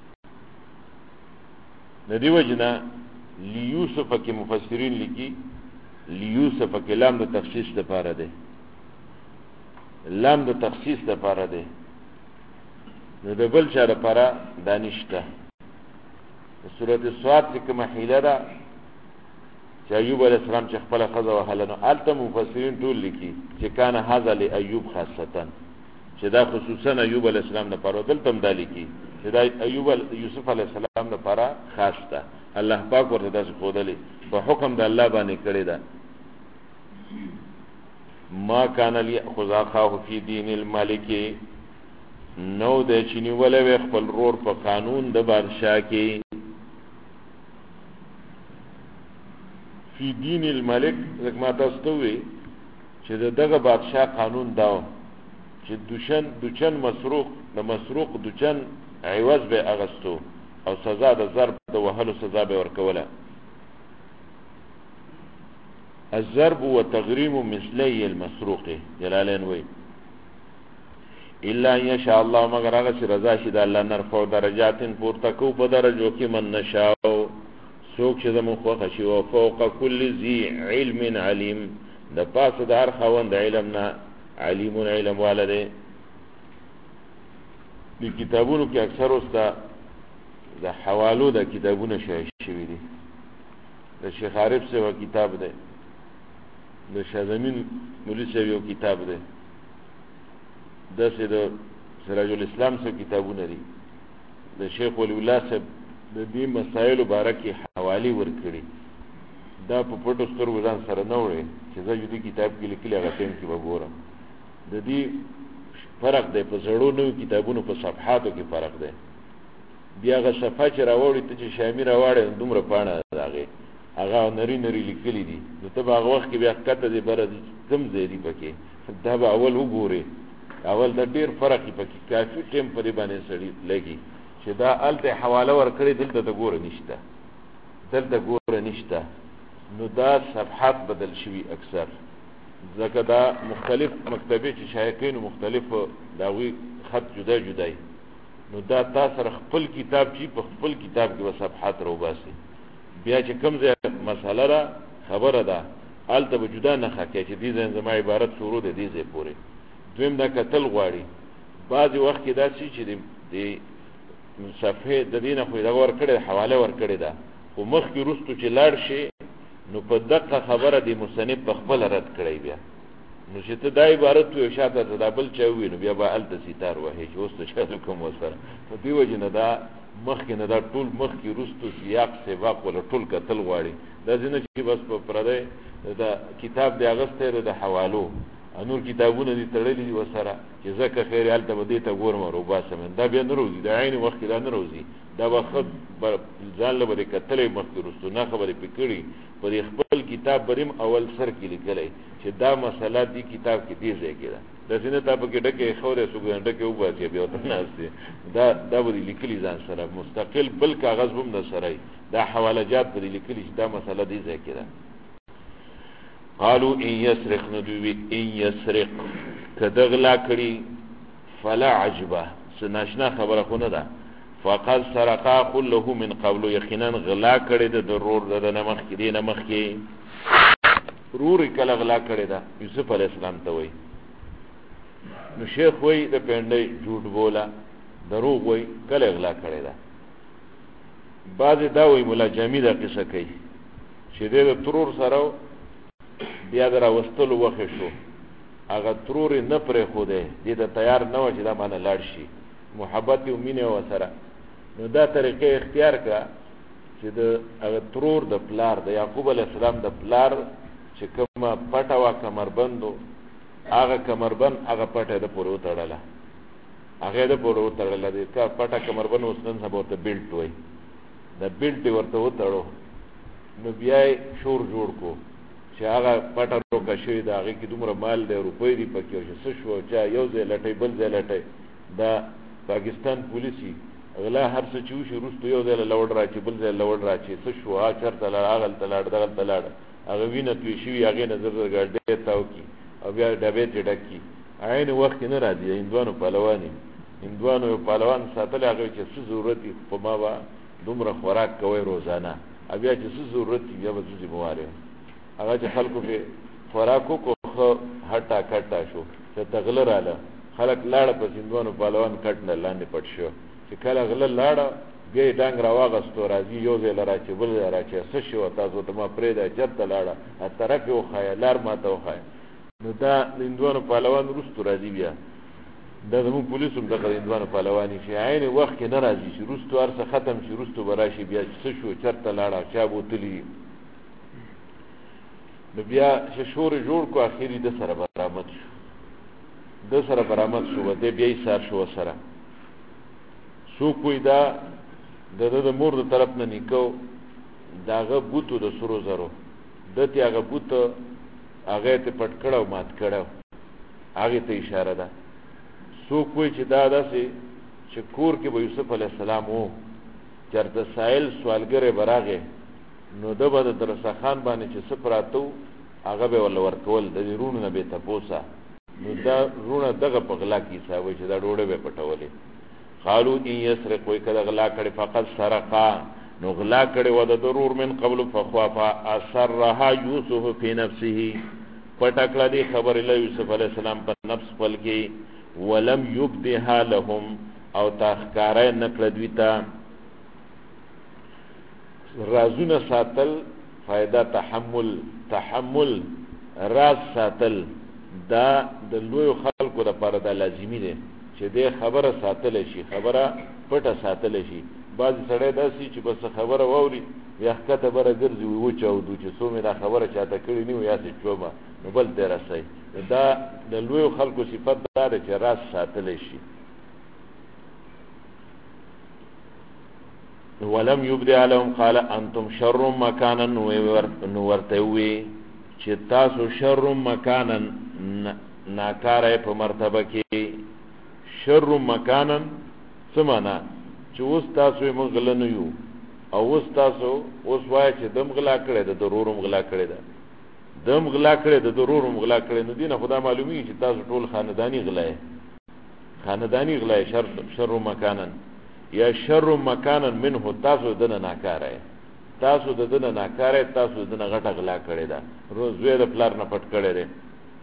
Speaker 2: ندی وجنا لیوسف کې مفسرین لیکي لیوسف کې لام د تخصیص لپاره ده لام د تخصیص لپاره ده نو د بل چا لپاره دانشته سورۃ الصاد کې کومه حیله ده چې ایوب علیه السلام چې خپل خزه وهلنو الته مفسرین ټول لیکي چې کان هذا لایوب خاصه چې دا خصوصا ایوب علیه السلام لپاره دلته هم دا لیکي چې دا ایوب یوسف علیه السلام لپاره خاص ده الله پاک ورته داسې خودلې په حکم د الله باندې کړی ده ما کان لیاخذ اخاه فی دین الملک نو د چینی ولې خپل رور په قانون د بادشاہ کې فی دین الملک لکه ما تاسو ته وی چې دغه بادشاہ قانون داو چې دوچن مسروق د مسروق دوچن عوض به اغستو او سزا د ضرب د وهلو سزا به ورکوله الضرب وتغريم مثلي المسروق جلالين وي الا ان شاء الله مگر هغه چې رضا شي د الله نرفع درجات پورتکو په درجو کې من نشاو سوک چې زمو خوښ شي او فوق كل ذي علم عليم د پاسه د هر خوند علم نه علیم علم والده د کتابونو کې اکثر اوسه د حوالو د کتابونو شوي دي د شیخ عارف سره کتاب ده د شازمین مولوی صاحب یو کتاب ده د سراج الاسلام سره کتابونه دي د شیخ ولی الله صاحب د دې مسائل مبارکي حوالی ورکړي دا په پټو سترګو ځان سره نه وړي چې زه دې کتاب کې لیکلي هغه ټیم کې وګورم د دې فرق دی په زړو نو کتابونو په صفحاتو کې فرق دی بیا هغه صفحه چې راوړي ته چې شامل راوړي دومره پاڼه راغی هغه نری لیکلي دي نو ته هغه وخت کې بیا کته دې بر کم زیری پکې دا به اول وګوري اول د ډیر فرق پکې کافي ټیم په دې باندې سړی لګي چې دا الته حواله ورکړي دلته ته ګوره نشته نو دا صفحات بدل شوي اکثر ځکه دا مختلف مکتبې چې شایقین مختلف داوی خط جدای نو دا تاسو خپل کتاب چې په خپل کتاب کې صفحات روباسي بیا چې کوم ځای مساله را خبره ده الته به جدا نه خکې چې دې زما عبارت شروع ده دې ځای پورې دویم دا قتل غواړي بعضی وخت کې دا چې دې صفحه د دینه خو دا ور کړی حواله ور کړی دا خو مخ کې رستو چې لاړ شي نو په دقه خبره دی مصنف په خپل رد کړی بیا نو چې ته دا عبارت یو شاته تدابل چوي نو بیا به الته ستار وهي چې اوس ته چا کوم وسره په دې وجه نه دا مخ کې نه دا ټول مخ کې رستو سیاق سباق ولا ټول قتل غواړي دا ځنه چې بس په پردې دا کتاب دی اغسته د حوالو انور کتابونه دي تړلې دي وسره چې زکه خیر الته بده ته ګورم او باسم دا بیا نه روزي دا عین وخت لا نه روزي دا وخت ځان له بده کتلې مخکرستو نه خبرې پکړي په خپل کتاب بریم اول سر کې لیکلې چې دا مسله دی کتاب کې دی ځای کې دا څنګه تاسو کې ډکه خوره سګنده کې وباسي بیا ته ناشته دا به لیکلي ځان سره مستقل بل کاغذ هم نه سره دا حوالجات به لیکلي چې دا مسله دی ځای کې قالوا ان يسرق ندوي ان يسرق کدغلا کړي فلا عجبه سناشنا خبره خو نه ده فقد سرقا كله من قبل يقينا غلا کړي د ضرور د نمخ کې دی نمخ کې رور کله غلا کړي دا یوسف علی السلام ته وای نو شیخ وای د پندې جھوٹ بولا دروغ وای کله غلا کړي دا بعض دا وای مولا جمی دا قصه کوي چې د ترور سره بیا درا وستلو وخه شو هغه ترور نه پرې خو ده دې ته تیار نه و چې دا باندې لاړ شي محبت او مینه و سره نو دا طریقې اختیار کړه چې د هغه ترور د پلار د یعقوب علیه السلام د پلار چې کومه پټه وه کمربندو هغه کمربند هغه پټه د پورې وتړله هغه د پورې وتړله د پټه کمربند اوس نن سبا ورته بیلټ وایي د بیلټ یې ورته وتړو نو بیا یې شور جوړ کړو چې هغه پټه روکه شوې ده هغې کې دومره مال دی روپۍ دي پکې او چې څه شو چا یو ځای لټوي بل ځای لټوي دا پاکستان پولیسي غلا هر څه چې وشي وروسته یو ځای له لوړ راچي بل ځای لوړ راچي څه شو هغه چېرته لاړ هغلته لاړ دغلته لاړ هغه وینه توی شوي هغې نه زر زر ګاډۍ تاو کړي او بیا ډبې ترې ډک کړي عین وخت کې نه را ځي هندوانو پهلوان هندوانو یو پهلوان ساتلی هغه چې څه ضرورت وي په ما به دومره خوراک کوئ روزانه او بیا چې څه ضرورت وي بیا به زه ذمهوار یم هغه چې خلکو پې خوراک وکړو ښه هټه کټه شو چې ته غله راله خلک لاړه پس هندوانو پهلوان کټ نه لاندې پټ شو چې کله غله لاړه بیا یې ډنګ راواغستو راځي یو ځای له راچې بل ځای راچې څه شوه تاسو ته ما پرېږده چېرته لاړه طرف یې وښایه لار ما ته وښایه نو دا د هندوانو پهلوان وروستو راځي بیا دا زمونږ پولیس هم دغه د هندوانو پهلواني چې عین وخت کې نه راځي چې وروستو هر څه ختم شي وروستو به راشي بیا څه شو چېرته لاړه چا بوتلي نو بیا چې شور یې جوړ کړو اخر یې ده سره برآمد شو ده سره برآمد شو دی بیا یې سار شو ورسره څوک وایي دا د ده د مور د طرف نه نیکه د هغه بوتو د سرو زرو ده ته هغه بوت هغه یې ته پټ کړی او مات کړی هغې ته اشاره ده څوک وایي چې دا داسې چې کور کې به یوسف علیه السلام و چېرته سایل سوالګری به راغی نو ده به د درسترخوان باندې چې څه پراته و هغه به یې ورله ورکول د دې وروڼو نه بې تپوسه نو دا وروڼه دغه په غلا کې حسابوي چې دا ډوډۍ به یې پټولې قالو ان یسرق وایي که د غلا کړې فقط سرقا نو غلا کړې وه د ضرور من قبل فخوافا اسرها یوسف فی نفسه پټه کړه دې خبرې له یوسف علیه السلام په نفس خپل کې ولم یبدها لهم او تا ښکاره یې نه کړه دوی ته رازونه ساتل فایده تحمل راز ساتل دا د لویو خلکو لپاره دا لازمي دی چې دې خبره ساتلی شي خبره پټه ساتلی شي بعضې سړی داسې چې بس خبره واوري یا ښکته بره ګرځي وچاودو چې څو مې دا خبره چاته کړې نه وي یاسې چومه نو بل ته رسئ دا د لویو خلکو صفت دا دی چې راز ساتلی شي ولم یبدع لهم قال انتم شر مکانا نو ورته ووی چې تاسو شر مکانا ناکاره په مرتبه کې شر مکانا څه معنا چې اوس تاسو یې موږ غله نه یو او اوس تاسو اوس وایه چې دم غلا کړی ده ضرور هم غلا کړی ده دم غلا کړی ده ضرور هم غلا کړی نو دې نه خو دا معلومېږي چې تاسو ټول خانداني غلا یې شر مکانا یا شر مکانا منه تاسو دنه ناکاره یې تاسو د دنه ناکاره یې تاسو د دنه غټه غلا کړې ده زوی د پلار نه پټ کړی دی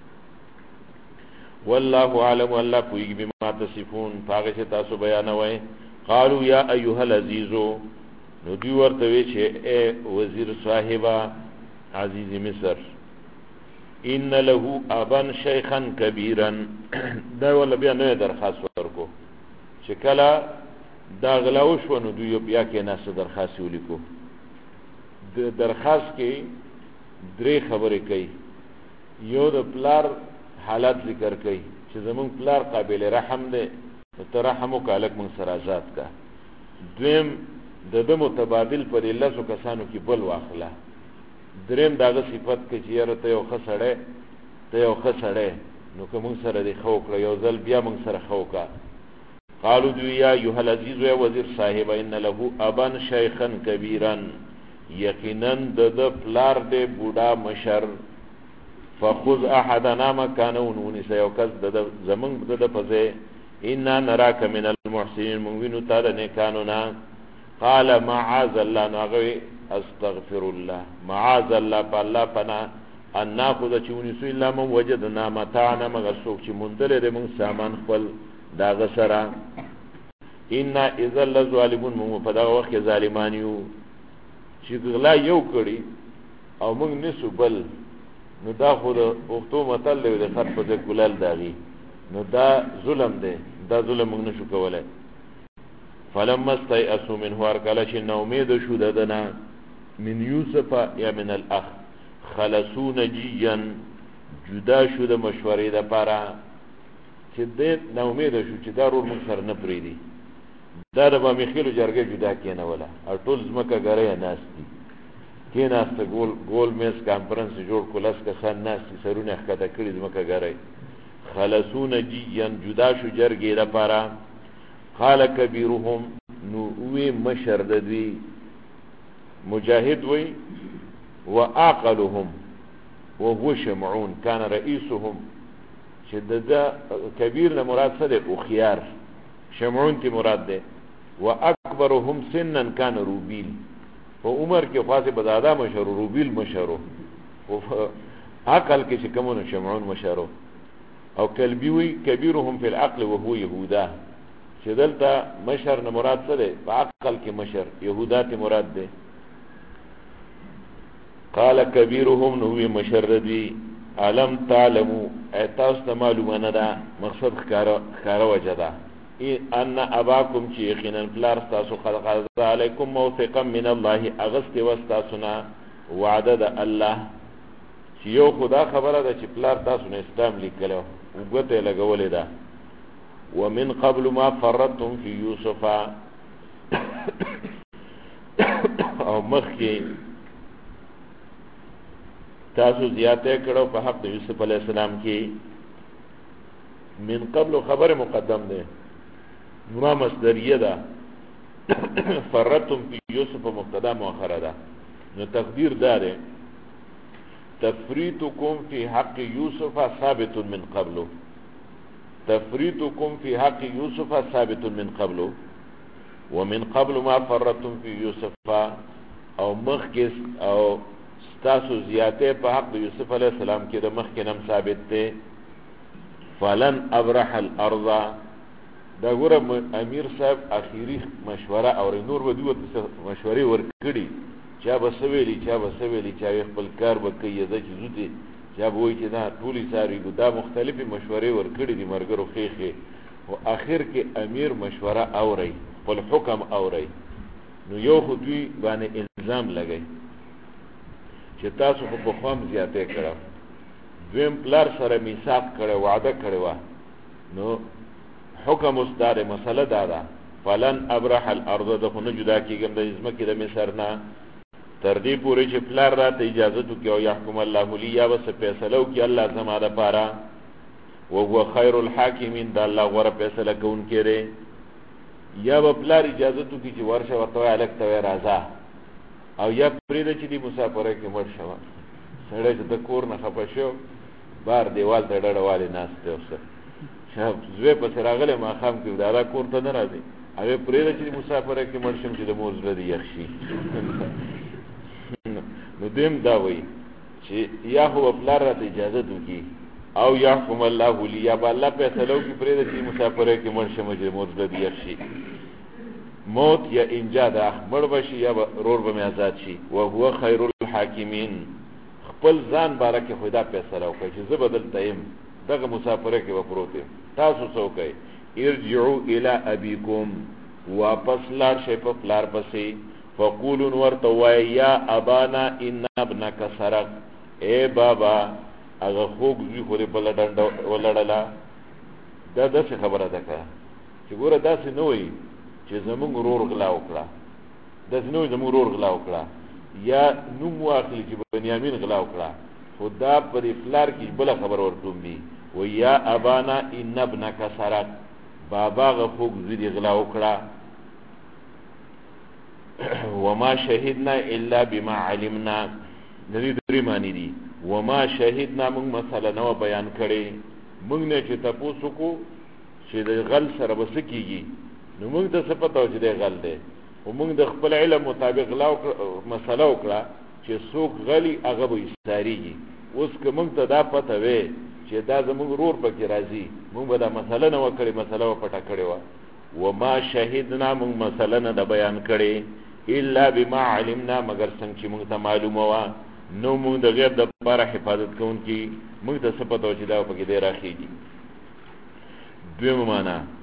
Speaker 2: والله اعلم الله پوهیږي بما تصفون هغه چې تاسو بیانوئ قالوا یا ایها العزیز نو دوی ورته وی چې اے وزیر صاحبه عزیز مصر ان له ابا شیخا کبیرا دا ولا بیا نه درخواست ورکو چې کله دا غلا وشو نو دوی بیا کې نه درخواست ولیکو د درخواست کې درې خبرې کوي یو د پلار حالت ذکر کوي چې زمون پلار قابل رحم دی ته رحم وکړه هلک موږ سره آزاد کا دویم د ده متبادل پر لسو کسانو کې بل واخله دریم د هغه صفت کې چې یاره ته یو ښه سړی نو که موږ سره دې ښه وکړه یو ځل بیا موږ سره ښه وکړه قالو دوی یا ایها العزیز یا وزیر صاحب ان له ابا شیخا کبیرا یقینا د ده پلار دی بوډا مشر فخذ احدنا مکانه ونیسه یو کس زمونږ د ده په ځای انا نراک من المحسنین مونږ وینو تا د نیکانو نه قال معاذ الله نو هغه استغفر الله معاذ الله په الله پناه ان ناخذ چې ونیسو الا من وجدنا متاعنا مگر څوک چې موندلی دی مونږ سامان خپل د هغه سره انا اذا لظالمون مونږ په دغه وخت کې ظالمان یو چې غلا یو کړي او مونږ نیسو بل نو دا خو د پښتو متل دی د خر په ځای ګلال داغي نو دا ظلم دی دا ظلم موږ نشو کولی فلما استيئسوا منه ارکل چې نو امید شو ددنا من یوسف یا من الاخ خلصوا نجیا جدا شو د مشورې د پاره چې دې نو امید شو چې دا ورور موږ سره نه پریدي دا د بامیخیلو جرګه جدا کینه ولا او ټول زمکه غره ناشتي کیناسته گول میز کانفرنس جوړ کولس کسان ناشتي سرونه ښکته کړي زمکه غره خلصوا نجیا جدا شو جرګې د پاره قال کبیرهم نو وی مشر د دوی مجاهد وی واعقلهم وهو شمعون كان رئيسهم شدد كبير نه مراد څه ده او خيار شمعون تی مراد ده واكبرهم سنا كان روبيل په عمر کې خاصه بدادا مشر روبيل مشرو او عقل کې کومو شمعون مشرو او کلبی وی کبیرهم في العقل وهو يهودا شدلتا مشر نه مراد څه ده په عقل کې مشر يهودا تی مراد ده قال كبيرهم نو مشردي علم تعلموا اتاست معلومه نه ده مقصد خاره وجدا ان اباكم شيخنا فلار تاسو خلق عليكم موثقا من الله اغست واستاسنا وعدد الله چې یو خدا خبره ده چې فلار تاسو نه اسلام لیکلو وګته لګولې ده ومن قبل ما فرطتم في يوسف او مخکې تاسو زیاته کړو په حق د یوسف علی السلام کې من قبل خبر مقدم ده نما مصدریه ده فرتم فی یوسف مبتدا مؤخره ده نو تقدیر داره تفریطکم فی حق یوسف ثابت من قبل تفریطکم فی حق یوسف ثابت من قبل ومن قبل ما فرتم فی یوسف او مخکس او تاسو زیاته په حق د یوسف علی السلام کې د مخکې نم ثابت ده فلن ابرح الارض دا ګوره امیر صاحب اخیری مشوره او نور به دوه مشورې ورکړي چا به سویلی چا خپل کار به کوي د چیزوته چا به وایي چې دا ټولي ساری دا مختلفي مشورې ورکړي دي مرګرو خېخه او اخر کې امیر مشوره اوري خپل حکم اوري نو یو خو دوی باندې الزام لګي چې تاسو په خوام زیاته کړو دویم پلار سره میثاق کړو وعده کړو نو حکم استاد مسله دادا فلن ابرح الارض دخونه جدا کیږم د ازمکه د مصر نه تر دې پورې چې پلار راته اجازه تو کې او يحكم الله لي یا وس فیصلو کې الله زماده پاره او هو خير الحاکمین دا الله غره فیصله کون کړي یا به پلار اجازه تو کې چې ورشه ورته الک ته راځه او یا پرې چې دی مسافره کې مړ شو سړی چې د کور نه خپه شو بار دیوال ته ډډواله ناشته اوسه شاب زوی په سراغله ما خام کې دا کور ته نه راځي هغه پرې چې مسافره کې مړ شم چې د مور زړه دی یخشي نو دیم دا وی چې یا هو پلار راته اجازه دوی او يحكم الله لي یا الله په فیصلو کې پرې چې مسافره کې مړ شم چې مور زړه دی یخشي موت یا انجا دا مړ بشي یا رور به آزاد شي او هو خير الحاکمین خپل ځان باره کې خدا فیصله وکړي چې زه بدل تایم دغه مسافره کې وپروته تاسو څوکئ ارجعوا الى ابيكم واپس لاړ شئ په پلار پسې فقولوا ورته وای یا ابانا ان ابنك سرق اے بابا هغه خوګ زی خو دې بل ډنډ ولړلا دا څه خبره ده چې ګوره داسې نه وي چې زمونږ رور غلا وکړه داسې نه وي زمونږ رور غلا وکړه یا نوم واخلي چې بنیامین غلا وکړه خدا پر افلار کې بل خبر ورتوم دي و یا ابانا ان ابنك سرق بابا غفوق زید غلا وکړه وما شهدنا الا بما علمنا دې درې معنی دي وما شهدنا موږ مثلا نو بیان کړي موږ نه چې تاسو کو چې د غل سره وسکیږي نو موږ ته څه پته و چې د غل دی او موږ د خپل علم مطابق غلا مسله وکړه چې څوک غلی هغه به استاریږي اوس که موږ ته دا پته وي چې دا زموږ رور پکې راځي موږ به دا مسله نه وکړي مسله و پټه کړې وه وما شهدنا موږ مسله نه د بیان کړې الا بما علمنا مگر څنګه چې موږ ته معلومه وه نو موږ د غیر د لپاره حفاظت کوونکي موږ ته څه پته و چې دا پکې دی راخېږي دویمه معنا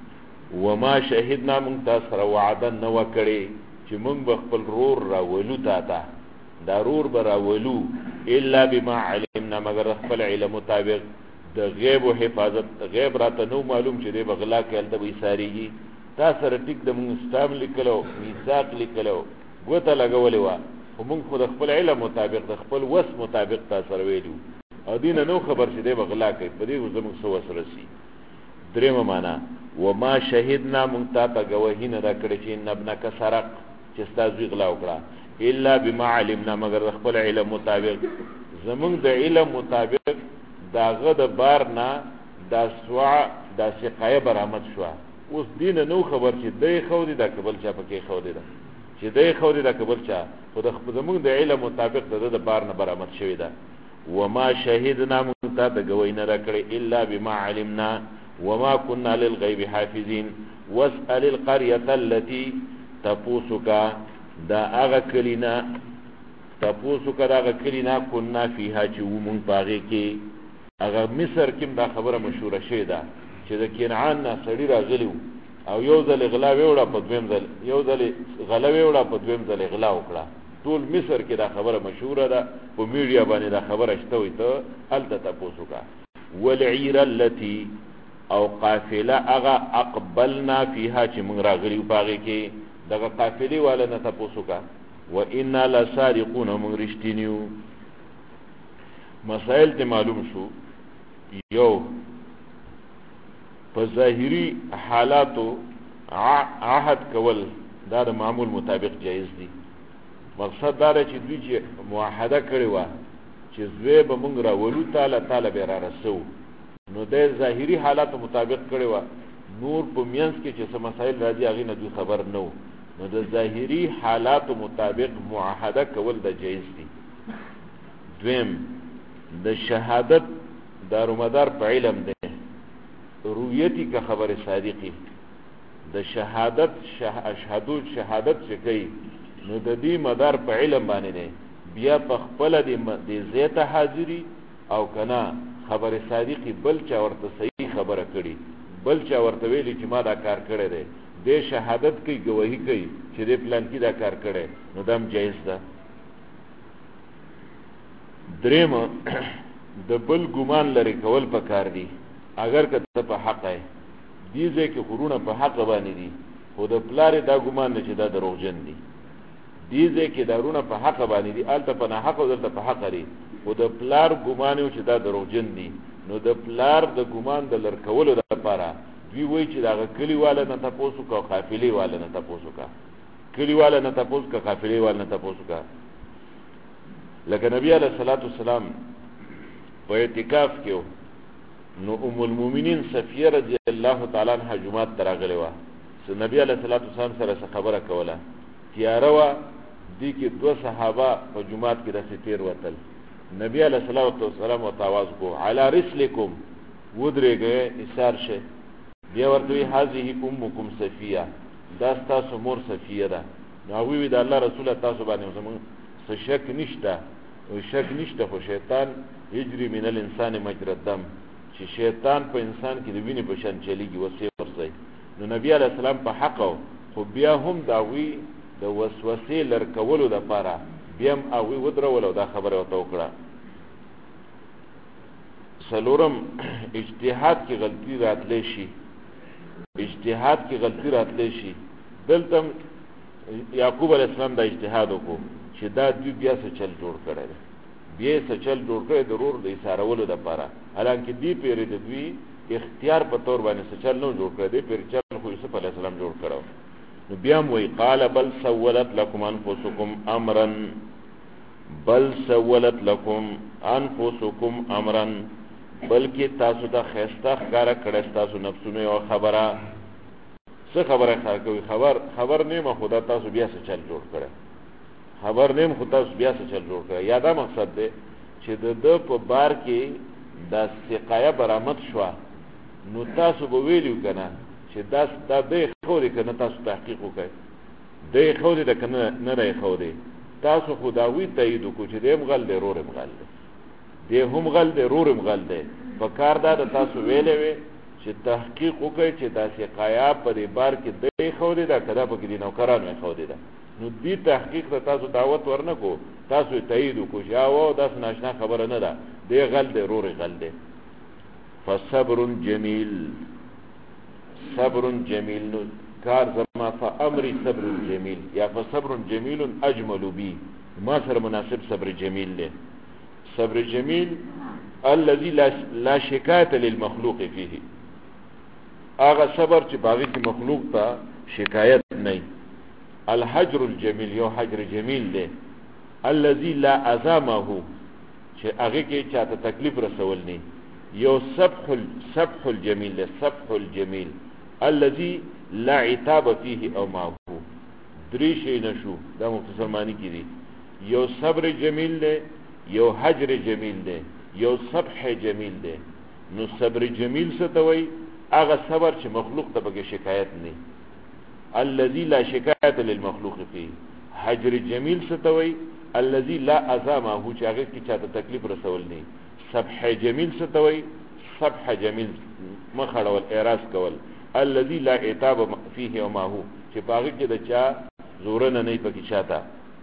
Speaker 2: وما شهدنا مونږ تاسو سره وعده نه وکړي چې مونږ به خپل رور راولو تا دا رور به راولو الا بما علمنا مگر خپل علم مطابق د غیب او حفاظت غیب راته نو معلوم چې دی بغلا کې الته وي ساریږي تا سره ټیک د مونږ سټام لیکلو میثاق لیکلو ګوته لګولې وه خو مونږ خو د خپل علم مطابق د خپل وس مطابق تا سره ویلو او دینه نو خبر چې دی بغلا کوي په دې زموږ څه وس رسي. درېمه معنا وما شهدنا مونږ تا ته ګواهي نه راکړې چې ان ابنک سرق چې ستا زوی غلا وکړه الا بما علمنا مگر د خپل علم مطابق زمونږ د علم مطابق داغه د بار نه دا سقایه برآمد شوه. اوس دینه نو خبر چې دی خو دی دا کبل چا پکې خو دی دا چې دی خو دی دا کبل چا خو د زمونږ د علم مطابق د بار نه برآمد شوی ده. وما شهدنا مونږ ته د ګواهي نه راکړې الا بما علمنا وما كنا للغيب حافظين واسأل القرية التي تپوسك دا اغا کلینا تپوسك دا اغا کلینا كنا فيها چې ومون پاغې کې اغا مصر کې دا خبره مشهوره شوې ده چې د کنعان نه سړي راغلی او یو ځل غلا ویوړه په دویم ځل یو ځل غلا ویوړه په دویم ځل غلا وکړه. ټول مصر کې دا خبره مشهوره ده په میډیا باندې دا خبره شته وي ته هلته تپوسک والعیر التي او قافله اغا اقبلنا فيها چې موږ راغلیو پاغې کې دغه قافلې والا نه تپوسک و انا لسارقون موږ رښتینیو. مسائل ته معلوم شو یو په ظاهري حالاتو عهد کول دا د معمول مطابق جایز دي. مقصد دا چې دوی چې معاهده کړې وه چې زوی به موږ راولو تعالی به را رسو نو د ظاهري حالاتو مطابق کړې وه نور په منځ کې چې څه مسایل راځي هغې نه دوی خبر نه و نو د ظاهري حالاتو مطابق معاهده کول د جایز دي. دویم د شهادت دارومدار په علم دی رویتی که خبر صادقی د شهادت اشهدو شهادت چې کوي نو د دې مدار په علم باندې دی بیا په خپل د زیته حاضری او کنا خبر صادقی بل چا ورته صحیح خبره کړي بل چا ورته ویلي چې ما دا کار کړی دی د شهادت کوي گواهی کوي چې د پلان کې دا کار کړی نو دام جایز ده. دریم د بل ګمان لري کول پکار دي اگر که ته په حق یې دې ځای کې خورونه په حق باندې دي خو د پلار دا ګمان نه چې دا دروغجن دي دې ځای کې دارونه په حق باندې دي الته په نه حق او دلته په حق لري خو د پلار ګمان یو چې دا دروغجن دي نو د پلار د ګمان د لر کولو لپاره دوی وایي چې دغه کلیواله نه تپوسو که قافلې واله نه تپوسو که کلیواله نه تپوسو که قافلې واله نه تپوسو که. لکه نبی علیه الصلاة والسلام په اعتکاف کې نو ام المؤمنین صفیه رضی الله تعالی عنها جمعات ته راغلې وه نبی علیه الصلاة والسلام سره خبره کوله تیاره وه دې کې دوه صحابه په جمعات کې داسې تیر وتل نبی علیه الصلاة والسلام ورته آواز کو علی رسلکم ودرېږئ ایثار شئ بیا ورته وایي هذه امکم صفیه دا ستاسو مور صفیه ده نو هغوی وایي د الله رسوله تاسو باندې زموږ څه شک نشته شک نشته خو شیطان یجري من الانسان مجرى الدم چې شیطان په انسان کې د وینې په شان چلیږي وسوسې ورځي نو نبی علیه السلام په حق خو بیا هم د هغوی د وسوسې لر کولو دپاره بیا هم هغوی ودرول او دا خبره ورته وکړه. څلورم اجتهاد کې غلطي راتلی شي اجتهاد کې غلطي راتلی شي دلته یعقوب علیه السلام دا اجتهاد وکړو چې دا دوی بیا څه چل جوړ کړی دی بیا څه چل جوړ کړی ضرور د ایثارولو دپاره حالانکې دې پیرې د دوی اختیار په طور باندې څه چل نه جوړ کړی دی پیرې چل خو یوسف علیه السلام جوړ کړی نو بیا هم وایي قال بل سولت لکم انفسکم امرا بل سولت لکم انفسکم امرا بلکې تاسو ته ښایسته ښکاره کړی ستاسو نفسونو یوه خبره څه خبره ښکاره کوي خبر نیمه خو دا تاسو بیا څه چل جوړ کړی خبر نیم خو تاسو بیا څه چل جوړ کړی یا دا مقصد دی چې د ده په بار کې دا سقایه برآمد شوه نو تاسو به ویلو که نه چې دا دی ښودې که نه تاسو تحقیق وکړئ دی ښودې ده که نه دی ښودې تاسو خو د هغوی تایید وکړو چې دی هم غل دی رور هم غل دی دی هم غل دی رور هم غل دی په کار دا د تاسو ویلی وی چې چې تحقیق وکړي چې دا سقایا په دې بار کې دی خوري دا کدا په کې دي نوکرانو خوري دا نو دې تحقیق ته تاسو دعوت ورنکو تاسو تایید وکړو یا و دا ناشنا خبره نه ده دی غل دی روري غل دی فصبر جمیل صبر جمیل نو کار زما فامری صبر جمیل یا فصبر جمیل اجمل بی ما سره مناسب صبر جمیل له صبر جمیل الذي لا شکایت للمخلوق فيه هغه صبر چې باغی کې مخلوق ته شکایت نه الحجر الجمیل یو حجر جمیل ده الذي لا ازامه چې هغه کې چاته تکلیف رسول نه یو سبح الجمیل ده سبح الجمیل الذي لا عتاب فيه او معه درې شي نشو دا مختصر معنی کړي یو صبر جمیل ده یو حجر جمیل ده یو سبح جمیل ده نو صبر جمیل څه ته وایي هغه صبر چې مخلوق ته به شکایت نه الذي لا شکایت للمخلوق فيه حجر جمیل څه ته وایي الذي لا ازامه چې هغه کې چاته تکلیف رسول نه سبح جمیل څه ته وایي سبح جمیل مخړول اعراض کول الذي لا عتاب فيه او معه چې باغ کې د چا زور نه نه پکې چاته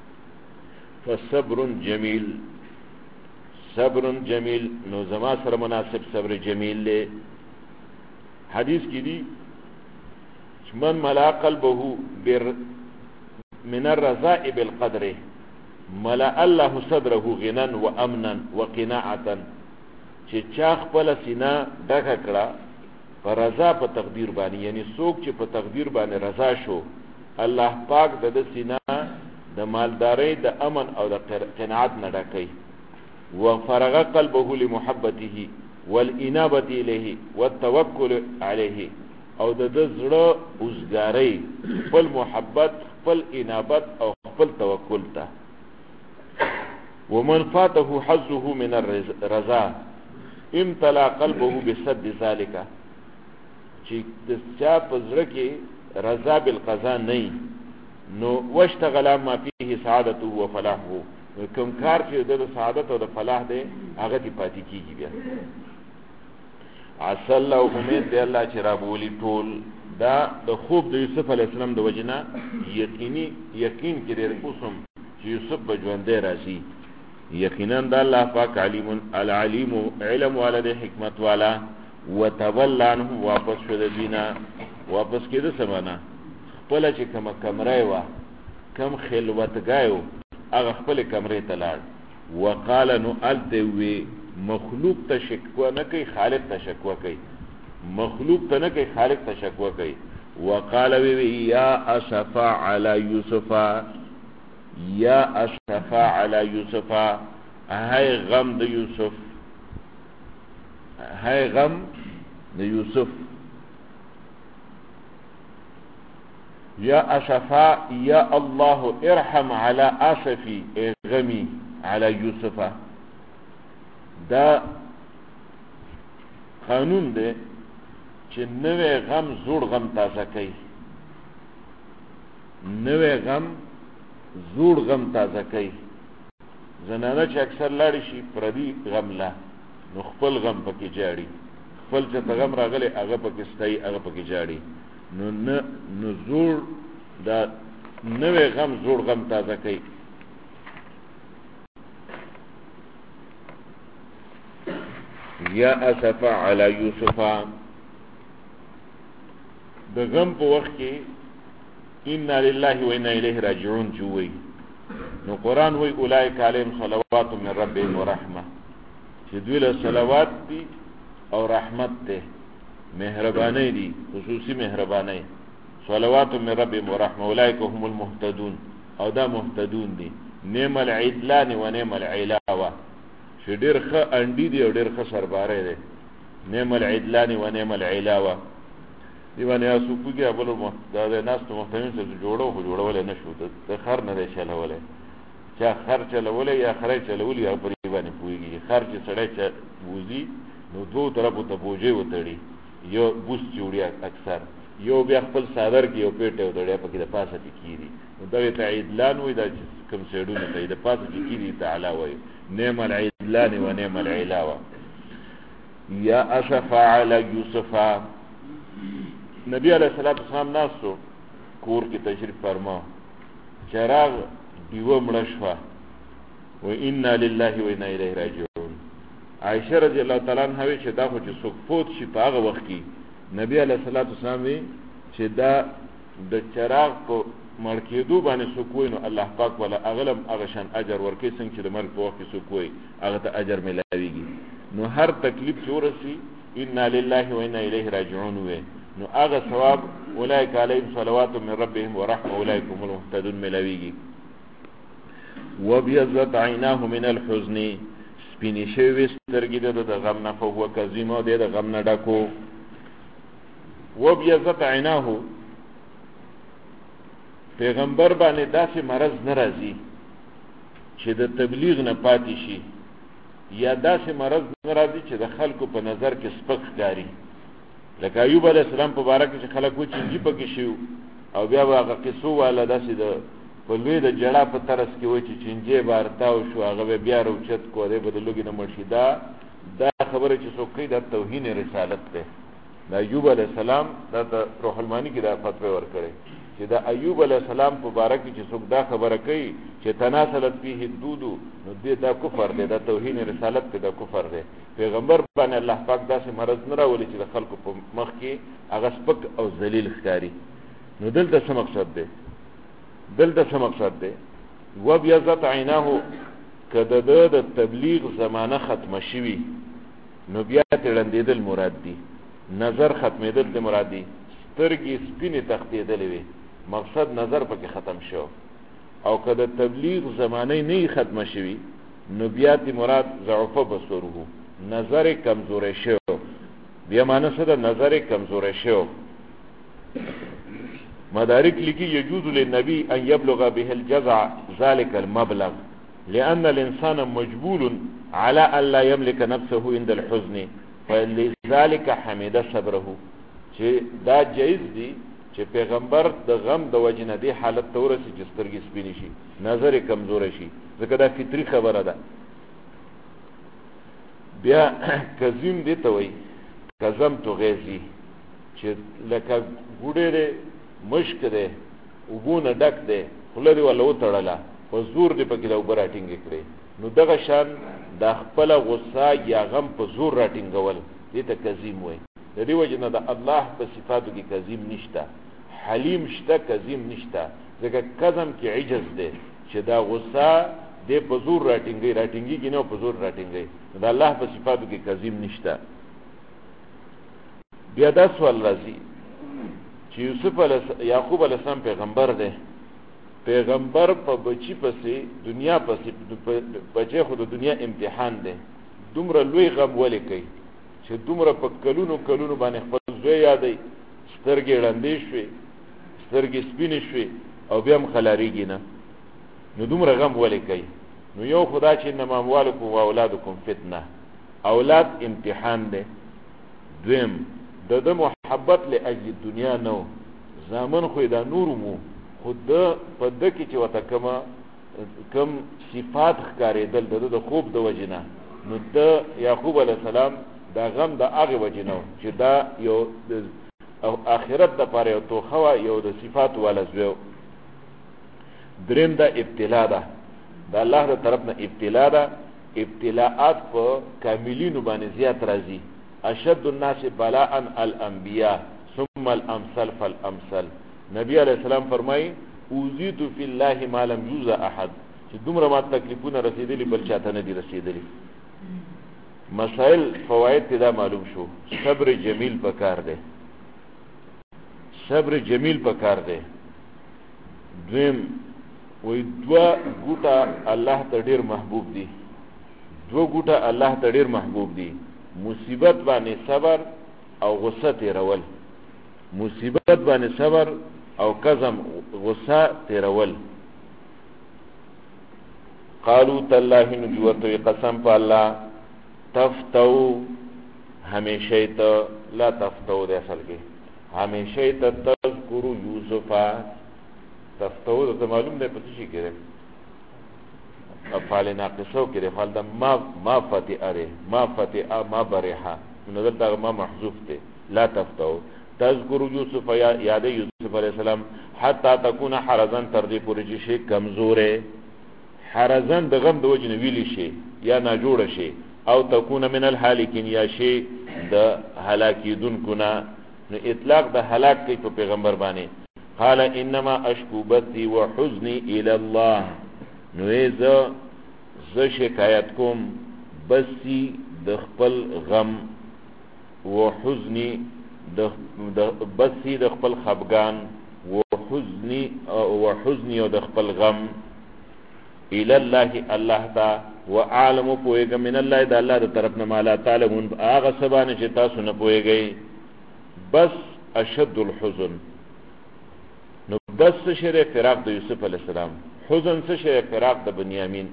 Speaker 2: فصبر جمیل صبر جمیل نو زما سره مناسب صبر جمیل له حدیث کی دی من ملا قلبه من الرضاء بالقدر ملا الله صدره غنا وامنا وقناعه چې چا خپل سینه ډکه کړه پر رضا په تقدیر باندې یعنی څوک چې په تقدیر باندې رضا شو الله پاک د سینه د مالداري د امن او د قناعت نه ډکې وفرغ قلبه لمحبته والانابه الیه والتوکل علیه او د زړه اوسګاری خپل محبت خپل انابت او خپل توکل ته ومن فاته حظه من الرضا امتلا قلبه بسد ذلك چې د چا په زړه کې رضا بالقضاء نه نو واشتغل ما فيه سعادته وفلاحه کوم کار چې د سعادت او د فلاح دی هغه دی پاتې کیږي بیا عسى الله امید دی الله چې رابولی ټول دا د خوب د یوسف علی السلام د وجنا یقین کې د قسم چې یوسف بجوندې راځي یقینا د الله پاک علیم العلیم علم والد حکمت والا وتولى عنهم واپس شو د دینا واپس کېده سمانا خپل چې کوم کمرای وا کم خلوتګایو هغه خپل کمرې ته لاړ وقال نو التوي مخلوق ته شکوه نه کوي خالق ته شکوه کوي مخلوق ته نه کوي خالق ته شکوه کوي وقال وی یا اسفا علی یوسف یا اسفا علی یوسف هاي غم د یوسف هاي غم د یوسف یا اسفا یا الله ارحم على اسفی غمی علی یوسف دا قانون دی چې نوې غم زوړ غم تازه کوي نوې غم زوړ غم تازه کوي زنانه چې اکثر لاړ شي پردي غم لا نو خپل غم پکې جاړي خپل چې غم راغلی هغه پکې ستای هغه پکې جاړي نو زوړ دا نوې غم زوړ غم تازه کوي یا اسفا علی یوسف د غم په وخت کې ان لله و انا الیه راجعون جوړي نو قران وی اولئک علیهم صلوات من ربهم ورحمه چې دوی له صلوات دي او رحمت ده مهرباني دي خصوصي مهرباني صلوات من ربهم ورحمه اولئک هم المهتدون او دا مهتدون دي نعم العدلان و نعم العلاوه چې ډېر ښه انډي دي او ډېر ښه سرباره دي نعم العدلان و نعم العلاوه دی باندې اسو کوګه بل دا ناس ته محتمل څه جوړول نه شو ته خر نه دی چلولې چا خر چلولې یا خره چلولې یا پرې باندې پويږي خر چې سړی چې ووزي نو دوه طرفو ته بوجي وتړي یو بوس جوړیا اکثر یو بیا خپل صادر کې یو پیټه وتړي په کې د پاسه کې کیږي نو دا ته عدلان وې دا کوم سیډونه ته د پاسه کې کیږي تعالی وې نعم العدلان و نعم العلاوه یا اسف علی یوسف. نبی علیہ السلام ناستو کور کی تشریف فرما، چراغ دیوه مړه شوه، و انا لله و انا الیه راجعون. عائشہ رضی اللہ تعالی عنها وی چې دا خو چې څوک فوت شي په هغه وخت کې نبی علیہ السلام وی چې دا د چراغ په مړ کېدو باندې څوک وی نو الله پاک ولا اغلم هغه شان اجر ورکوي څنګه چې د مرګ په وخت کې څوک وی هغه ته اجر ملاویږي. نو هر تکلیف چې ورسي انا لله و انا الیه راجعون وی نو هغه ثواب اولئک علیهم صلوات من ربهم ورحمه اولئک هم المهتدون ملاویږي. وبيضت عیناه من الحزن، سپینې شوې سترګې د غم نه، فهو کظیم، او دی د غم نه ډکو. وبيضت عیناه، پیغمبر باندې داسې مرض نه راځي چې د تبلیغ نه پاتې شي، یا داسې مرض نه راځي چې د خلکو په نظر کې سپک ښکاري. لکه ایوب علیه السلام په باره کې چې خلک و چینجي پکې شي او بیا به هغه قصو والا داسې د په لوی د جړا په طرز کې و چې چینجی به ارتاو شو، هغه به بیا روچت کو، دی به د لوګي نه مړ شي. دا خبره چې څوک کوي دا توهین رسالت دی. د ایوب علیه السلام دا د روح المانی کې دا فتوی ورکړی چې د ایوب علیه السلام په باره کې چې څوک دا خبره کوي چې تناسلت فیه الدود، نو دې دا کفر دی، دا توهین رسالت دی، دا کفر دی. پیغمبر باندې الله پاک داسې مرض نه راولي چې د خلکو په مخ کې هغه سپک او ذلیل ښکاري. نو دلته څه مقصد دی؟ دلته څه مقصد دی؟ وبیضت عیناه، که د تبلیغ زمانه ختمه شوي نو بیا ترې ړندېدل مراد دي، نظر ختمېدل د مراد دي، سترګې سپینې تختېدلې وي، مقصد نظر پکې ختم شو. او که د تبلیغ زمانه نه ختمه شوي نو بیا تی مراد ضعف بصره، نظر کمزوری شو. بیا معنی څه ده؟ نظر کمزوری شو. مدارک لکی یجوز للنبی ان یبلغ به الجزع ذلك المبلغ لأن الانسان مجبول على ان لا يملك نفسه عند الحزن فلذلك حمد صبره. چې دا جایز دی چې پیغمبر د غم د وجنه دی حالت ته ورسي چې سترګې سپینې شي، نظر کمزوری شي، ځکه دا فطري خبره ده. بیا کظیم دی ته وایي کظم تو غیزی، چې لکه ګوډې دی، مشک دی، اوبونه ډک دی، خوله دې ولا وتړله، په زور دې پکې دا اوبه راټینګې کړې. نو دغه شان دا خپله غصه یا غم په زور راټینګول دې ته کظیم وایي. د دې وجه نه د الله په صفاتو کې کظیم نشته، حلیم شته، کظیم نشته. ځکه کظم کې عجز دی چې دا غصه دې په زور راټینګېږي نه په زور راټینګي. د الله په صفاتو کې کظیم نشته. بیا دا سوال راځي چې یعقوب علیه السلام پیغمبر دی، پیغمبر په بچی پسې دنیا پسې، بچی خو د دنیا امتحان دی، دومره لوی غم ولې کوي چې دومره په کلونو کلونو باندې خپل زوی یادوي، سترګې ړندې شوې، سترګې سپینې شوې او بیا هم خلاریږي نه، نو دومره غم ولې کوي؟ نو یو خدا چې انما اموالکم و اولادکم فتنه، اولاد امتحان دی. دویم د محبت لاجل دنیا نو، زامن خو دا نور مو خود په د کې چې وته کم صفات ښکارېدل د خوب د وجنه، نو د یعقوب علیه السلام دا غم د هغې وجنه چې دا یو آخرت دپاره یو توښه وه، یو د صفاتو والا زوی. دریم دا ابتلا ده، د الله د طرف نه ابتلا ده. ابتلاءات په کاملینو باندې زیات راځي. اشد الناس بلاء الانبیاء ثم الامثل فالامثل. نبی علیہ السلام فرمایي اوذیت فی الله ما لم یوز احد، چې دومره ما تکلیفونه رسیدلی بل چاته نه دي رسیدلی. مسائل فواید دا معلوم شو. صبر جمیل پکار دی، صبر جمیل پکار دی. دویم وی دوا ګوټه الله ته ډیر محبوب دي، دو ګوټه الله ته ډیر محبوب دي. مصیبت باندې صبر او غصه تیرول، مصیبت باندې صبر او کظم غصه تیرول. قالو تالله نجوتو قسم په الله تفتو همیشه ته، لا تفتو دی اصل کې همیشه ته تذکرو یوسفا. تفتو ته معلوم دی پس شي کېږي افعال ناقصو کې فعل د ما فتئ اره، ما فتئ ما برحا، دلته ما محذوف ته لا تفتو تذکر یوسف یاد یوسف علیہ السلام حتی تکون حرزن تر دې پورې چې شي کمزوره حرزن د غم د وجه نه ویلی شي یا نه جوړ شي او تکون من الهالکین یا شي د هلاکیدونکو نه نو اطلاق د هلاک کوي په پیغمبر باندې قال انما اشکو بثی وحزنی الی الله نو ز شکایت کوم بثی د خپل غم وحزنی د بثی د خپل خفګان وحزنی او د خپل غم الی الله الله تا وعالم پویګه من الله د الله د طرف نه مالا تعلمون هغه سبانه چې تاسو نه پویګئ بس اشد الحزن نو بس شری فراق د یوسف علی السلام حزن څه شری فراق د بنیامین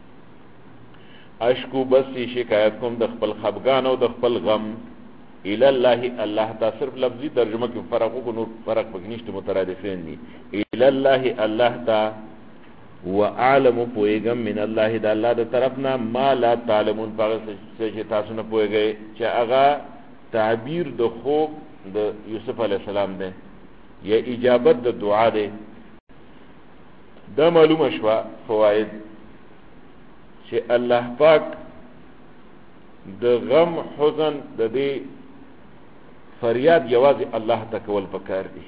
Speaker 2: اشکو بس شکایت کوم د خپل خفګان او د خپل غم الی الله الله تا صرف لفظي ترجمه کې فرق وکړو فرق پکې مترادفین دي الی الله الله تا وعلم پویګم من الله د الله د طرفنا ما لا تعلمون پاغه چې تاسو نه پویګئ چې هغه تعبیر د خوب د یوسف علی السلام ده یا اجابت د دعا ده دا معلومه شو فواید چې الله پاک د غم حزن د دې فریاد یوازې الله ته کول پکار دي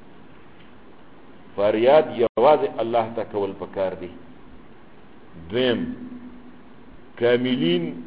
Speaker 2: فریاد یوازې الله ته کول پکار دي دویم کاملین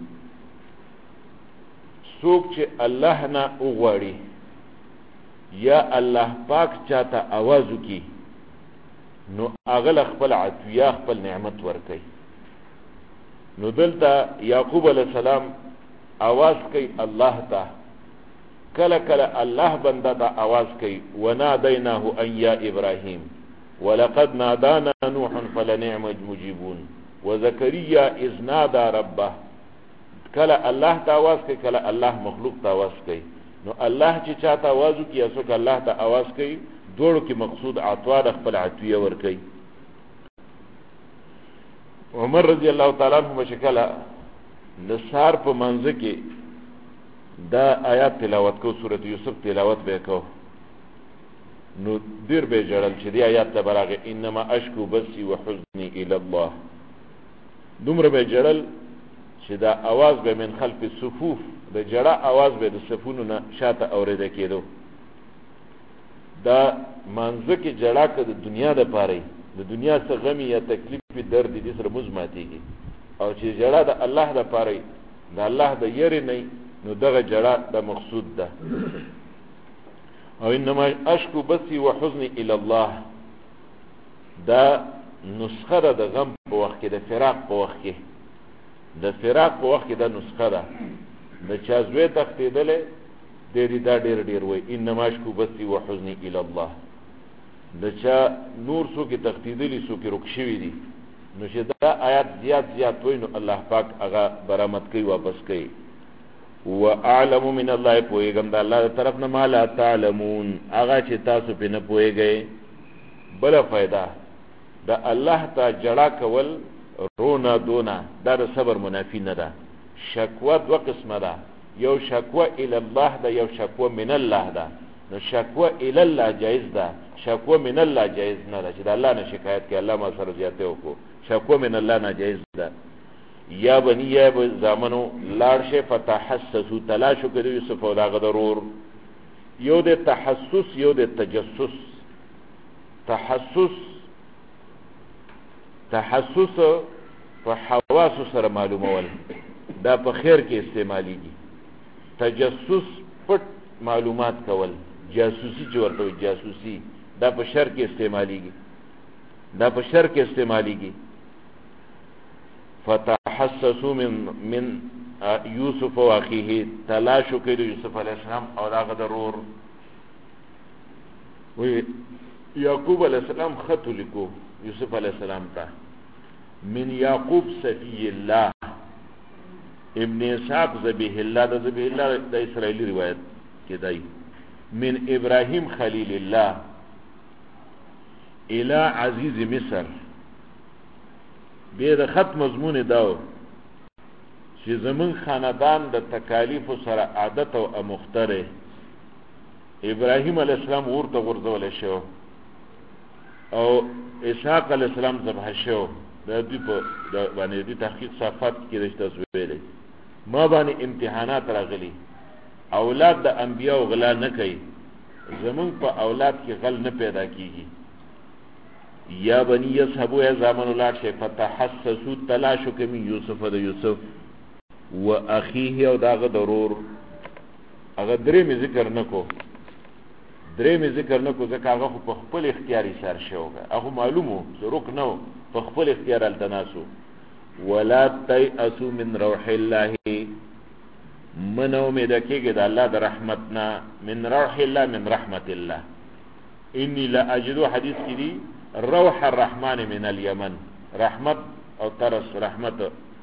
Speaker 2: څوک چې الله نه وغواړي یا الله پاک چاته आवाज وکي نو هغه خپل عطیه خپل نعمت ورکي نو دلته یعقوب علیہ السلام आवाज کوي الله ته کله کله الله بنده ته आवाज کوي وناديناه ان يا ابراهيم ولقد نادانا نوح فلنعم المجيبون وزكريا اذ نادى ربه کله الله ته आवाज کوي کله الله مخلوق ته आवाज کوي نو الله چې چاته आवाज کوي اسو که الله ته आवाज کوي دوړو کې مقصود عطوا د خپل عطیه ور کوي عمر رضی الله تعالی عنہ مشکله نصار په منځ کې دا آیات تلاوت کو سورۃ یوسف تلاوت وکاو نو دیر به جړل چې دی آیات ته براغه انما اشکو بثی وحزنی الی الله دومره به جړل چې دا आवाज به من خلف الصفوف د جړه आवाज به د صفونو نه شاته اوریده کېدو دا منځ کې جړه که د دنیا د پاره د دنیا څخه غم یا تکلیف درد دي سره مزماتيږي او چې جړه د الله د پاره د الله د یری نه نو دغه جړه د مقصود ده او انما اشکو بثی وحزنی الی الله دا نسخه ده د غم په وخت کې د فراق په وخت کې د فراق په وخت کې دا نسخه ده د چا زوی تختیدلې ډېری دا ډېر وای انما اشکو بثی وحزنی الی الله د چا نور سو کې تختیدلی سو کې رکشوي دي نو چې دا آیات زیات وای نو الله پاک هغه برآمد کوي واپس کوي واعلم من الله پویګم د الله طرف نه ما لا تعلمون هغه چې تاسو په نه پویګئ بل فائدہ د الله ته جړه کول رونا دونا دا د صبر منافی نه ده شکوه دو قسمه ده یو شکوه الی الله ده یو شکوه من الله ده نو شکوه الی الله جایز ده شکوه من الله جایز نه ده چې د الله نه شکایت کوي الله ما سره زیاته وکړو شکوه من الله نه جایز ده یا بنی یا زامنو لارشه فتحسسو تلاشو کدو یوسف او داغه ضرور یو د تحسس یو د تجسس تحسس په حواس سره معلومول دا په خیر کې استعمالیږي تجسس پټ معلومات کول جاسوسی چې ورته جاسوسی دا په شر کې استعمالیږي فتحسسوا من یوسف و اخیه تلاشو کدو یوسف علیہ السلام او داغه ضرور وی یعقوب علیہ السلام خط لیکو یوسف علیہ السلام تا من یعقوب صفی الله ابن اسحاق ذبیح الله د ذبیح الله د اسرائیلی روایت کې دی من ابراهیم خلیل الله الى عزیز مصر به د خط مضمون داو چې زمون خاندان د تکالیف سره عادت او مختره ابراهیم علیه السلام ورته غورځول شو او اسحاق علیه السلام ذبح شو د دې په باندې د تحقیق صفات کې رښتا ویلې ما باندې امتحانات راغلي اولاد د انبیاء غلا نه کوي زمون په اولاد کې غل نه پیدا کیږي یا بنی یصحبوا یا زامن اولاد شي فتحسسوا تلاشوا کمی یوسف د یوسف و اخیه او داغه ضرور هغه درې می ذکر نکو ځکه هغه په خپل اختیاري سر شوګه هغه معلومو ضرور نو په خپل اختیار التناسو ولا تيأسوا من روح الله من امید کېږي د الله د رحمتنا من روح الله من رحمت الله اني لا اجد حدیث کې دي روح الرحمن من اليمن رحمت او ترس رحمت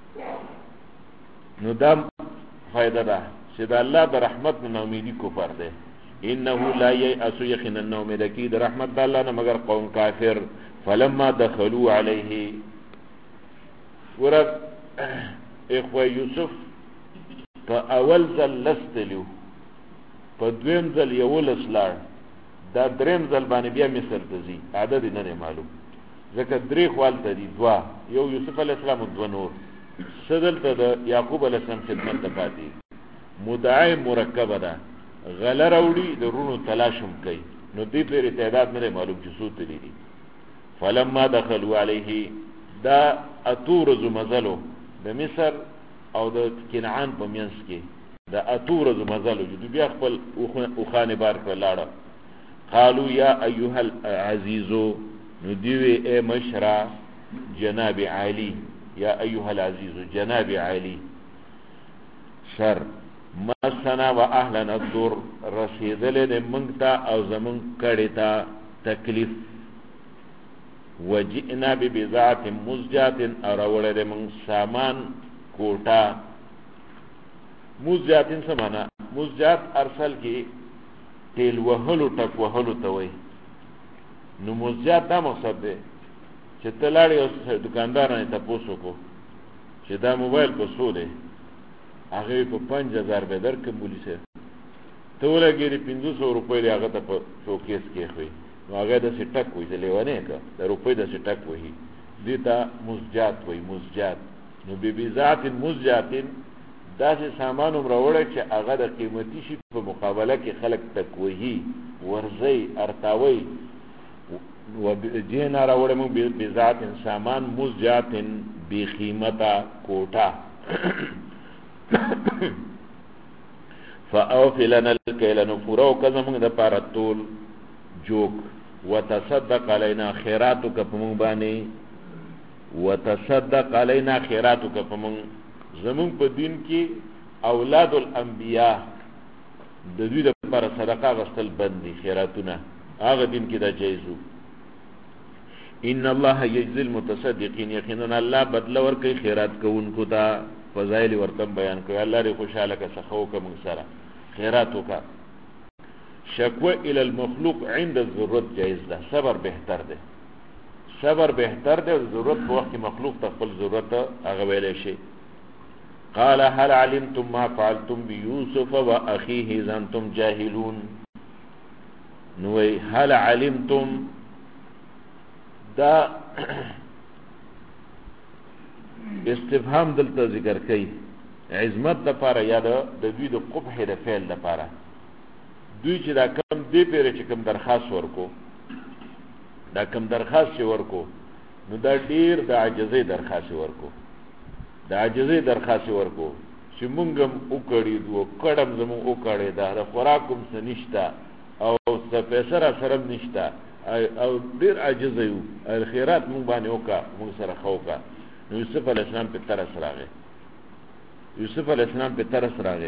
Speaker 2: نو دام فائدہ ده چې د الله د رحمت نه امیدي کفر ده انه لا ييأس يقينا انه امید کېږي د رحمت د الله نه مگر قوم کافر فلما دخلوا عليه ورب اخوه یوسف په اول ځل لستلو په دویم ځل یو لسلار دا دریم ځل باندې بیا مصر ته ځي عدد نه معلوم ځکه درې خوال ته دي دوا یو یوسف علیه السلام او دو نور سدل ته د یعقوب علیه السلام خدمت ته پاتې مدعی مرکبه ده غله راوړي د رونو تلاشم کوي نو دې پورې تعداد نه معلوم چې څو تللی دي فلما دخلوا عليه دا اتورز مزلو د مصر او د کنعان په منځ کې دا اتورز مزلو چې بیا خپل اوخانه بار کړ لاړه قالوا یا ایها العزیز ندوی اے مشرا جناب علی یا ایها العزیز جناب علی شر مسنا و اهلنا الضر رسیدل د منګتا او زمون کړي تا تکلیف وجئنا ببضاعه مزجات اراوله من سامان کوټا مزجاتن سمانا مزجات ارسل کی تیل وهلو ټک وهلو ته وای نو مزجات دا مقصد دی چې تلاړي او دکاندار نه تاسو کو چې دا موبایل په سو دی هغه په 5000 به درکم بولیسه ته ولګری 500 روپۍ هغه ته په شوکیس کې خوي نو هغه د سټک وې لیوانه کا د روپۍ د سټک وې دیتا مزجات وې مزجات نو ببذات مزجات داسې سامان راوړل چې هغه د قیمتي شي په مقابله کې خلک تکوهي ورزي ارتاوي و جنا راوړل موږ بذات سامان مزجات بقیمتا کوټا فاوفلنا الكيل نفرو کزه موږ د پاره طول جوک وتصدق علينا خیراتک پمون باندې وتصدق علينا خیراتک پمون زمون په دین کې اولاد الانبیاء د دوی لپاره صدقه غسل بندي خیراتونه هغه دین کې دا جایزو ان الله یجزي المتصدقین یقینا الله بدل ورکي خیرات کوونکو ته فضایل ورته بیان کوي الله دې خوشاله کا سخو کوم سره خیرات وکا شکوه الى المخلوق عند الضرورت جائز ده صبر بهتر ده صبر بهتر ده ضرورت په وخت مخلوق ته خپل ضرورت هغه ویلې شي قال هل علمتم ما فعلتم بيوسف واخيه اذ انتم جاهلون نو هل علمتم دا استفهام دلته ذکر کوي عظمت د پاره یا د دوی د قبح د فعل د پاره دوی چې دا کم دی پیره چې کم درخواست ورکو دا کم درخواست ورکو نو دا ډیر د عاجزۍ درخواست ورکو د عاجزۍ درخواست ورکو چې مونږم وکړی دوه کډم زمو وکړی دا د خوراکم سنشتا او څه پیسې را سره نشتا او ډیر عاجز یو الخيرات مونږ باندې وکا مونږ سره خوکا یوسف علی السلام په ترس راغی یوسف علی السلام په ترس راغی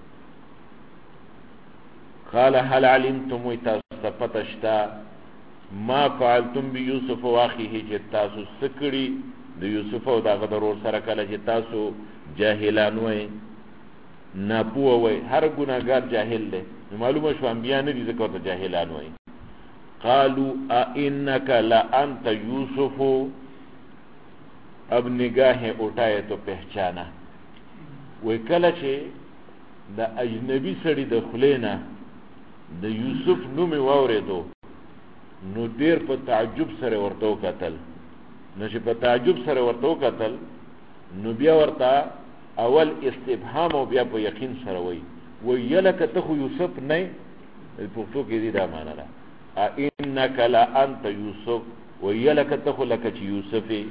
Speaker 2: قال هل علمتم وتستفتشتا ما فعلتم بيوسف واخيه چې تاسو سکړي د یوسف او دغه ضرور سره کله چې تاسو جاهلان وای ناپوه وای هر ګناګار جاهل دی معلومه شو انبیا نه دي ذکر ته جاهلان وای قالوا انك لانت يوسف اب نگاہ اٹھائے تو پہچانا وی کله چې د اجنبي سړي د خولې نه د یوسف نوم یې واورېدو نو ډېر په تعجب سره ورته وکتل. نو چې په تعجب سره ورته وکتل نو بیا ورته اول استبهام او بیا په یقین سره وی یلکه ته خو یوسف نه یې. پښتو کې دې دا معنا ده انک لانت یوسف، وی یلکه ته خو لکه چې یوسف یې.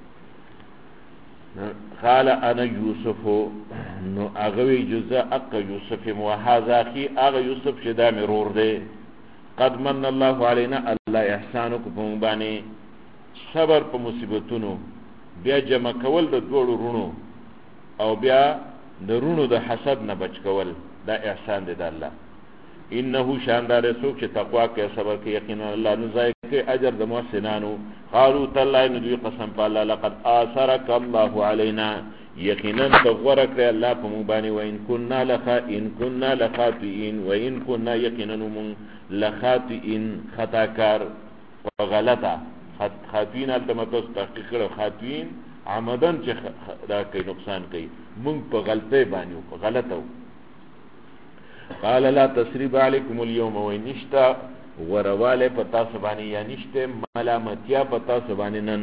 Speaker 2: قال انا یوسف، نو هغه وی جزا اق یوسف وهذا اخي، هغه یوسف چې دا مې رور دی. قد من الله علينا، الله احسانو کو په باندې صبر په مصیبتونو، بیا جمع کول د دوړو رونو او بیا د رونو د حسد نه بچ کول، دا احسان دی د الله. انه شاندار څوک چې تقوا کوي صبر کوي یقینا الله نه ضایع کوي اجر د محسنانو. قالوا تالله ندوی قسم په الله لقد آثرك الله علينا، یقینا تغور کړی الله په موږ باندې. وان كنا لخاطئين، وان كنا یقینا من لخاطئين، خطاکار غلطه. خاطئين التمتس تحقیق کړو، خاطئين عمدن چې دا کوي نقصان کوي، موږ په غلطه باندې په غلطه. قال لا تسريب عليكم اليوم، ونشتا ورواله پتا سبانی یا نشته ملامتیا پتا سبانی نن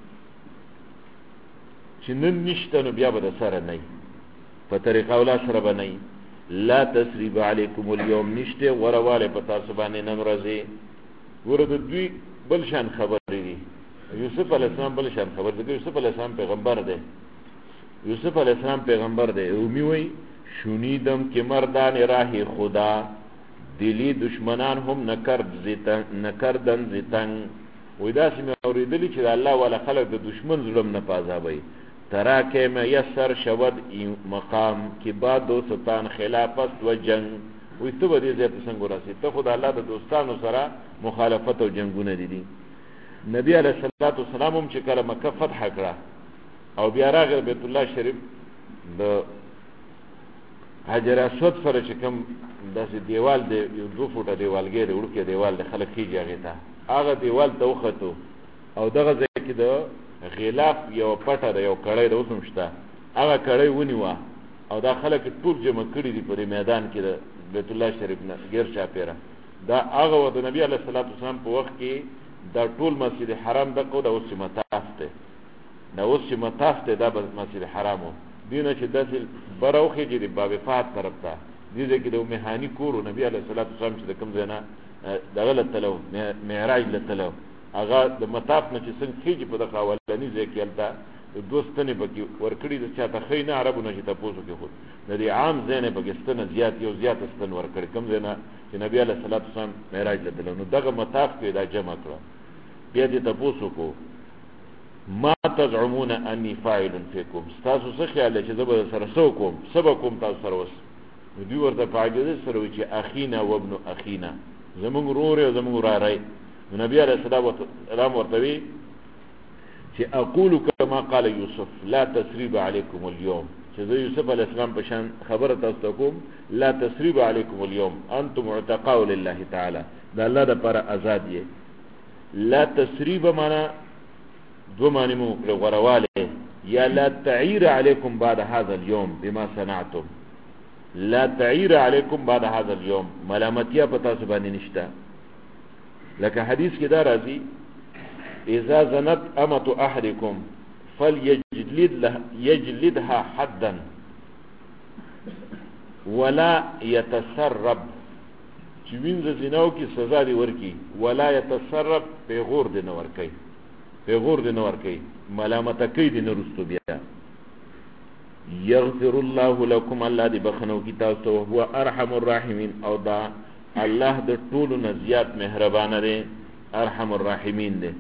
Speaker 2: چې نن نشته نو بیا به سره نه په طریقه ولا سره بنئ. لا تسريب عليكم اليوم، نشته ورواله پتا سبانی نن ورځي. ورته دوی بل شان خبرې دي. یوسف علی السلام بل شان خبر دی. یوسف علی السلام پیغمبر دی. یوسف علی السلام پیغمبر دی. او میوي شنیدم که مردان راه خدا، دلی دشمنان هم نکردن زتنگ. وی داسی می اوریدلی چې الله والا خلق د دشمن ظلم نه پازابی. ترا که میسر شود این مقام، که بعد دو ستان خلاف است و جنگ. وی تو با دی زیادت سنگو رسی، تو خود اللہ دا دوستانو سرا مخالفت و جنگونه دیدی. نبی علیہ السلام هم چې کله مکه فتح کړه او بیا راغی بیت الله شریف د حجر اسود سره چې کوم داسې دیوال دی، یو 2 فوټه دیوالګی دی، وړوکی دیوال دی، خلک خیږي هغې ته. هغه دیوال ته وختو او دغه ځای کې د غلاف یو پټه ده، یو کړی ده، اوس هم شته. هغه کړی ونیوه او دا خلک ټول جمع کړي دي په دې میدان کې د بیت الله شریف نه غیر چاپېره. دا هغه د نبي علیه السلام په وخت کې دا ټول مسجد حرام دغه دا اوس چې مطاف دی، دا اوس چې مطاف دی دا مسجد حرام و. دینه چې داسې براوخې چې د باب فات طرف ته دې ځای کې د مهاني کور و. نبي علیه السلام چې د کوم ځای نه دغه له تلو معراج له تلو، هغه د مطاف نه چې څنګه خېږي په دغه اولني ځای کې هلته 2 ستنې پکې ورکړي د چاته ښی نه عربو نه چې تپوس وکړي. خو د دې عام ځای نه پکې ستنه یو زیاته ستن ورکړي کوم ځای نه چې نبي علیه السلام معراج له تلو. نو دغه مطاف کې دا جمع کړه. بیا دې تپوس وکړو ما تزعمون انی فاعل فیکم، تاسو څه خیال چې زه به سره سو کوم سبا کوم تاسو سره وس. دوی ورته په عاجزۍ سره وایي چې اخینا وابن اخینا، زمونږ ورور او زمونږ وراره. نبی علیه السلام ورته وی چې اقول کما قال یوسف لا تسریب علیکم اليوم، چې زه یوسف علیه السلام په شان خبره تاسو ته کوم. لا تسریب علیکم اليوم انتم عتقاء لله تعالی، دا الله لپاره آزاد یې. لا تسریب معنا دو معنی مو غرواله، یا لا تعیر علیکم بعد هذا اليوم بما صنعتم. لا تعیر علیکم بعد هذا اليوم، ملامتیا پتا سبانی نشتا. لکه حدیث کې دا راځي اذا زنت امه احدکم فليجلدها حدا ولا يتسرب، چې وینځ زیناو کې سزا دی ورکی، ولا يتسرب پیغور دی نه ورکی، پیغور دی نه ورکی، ملامت کوي دی نه رستو بیا. یغفر الله لكم، الله دی بخنو کی تاسو، هو ارحم الراحمین، او دا الله د ټولو نه زیات مهربان دی، ارحم الراحمین دی.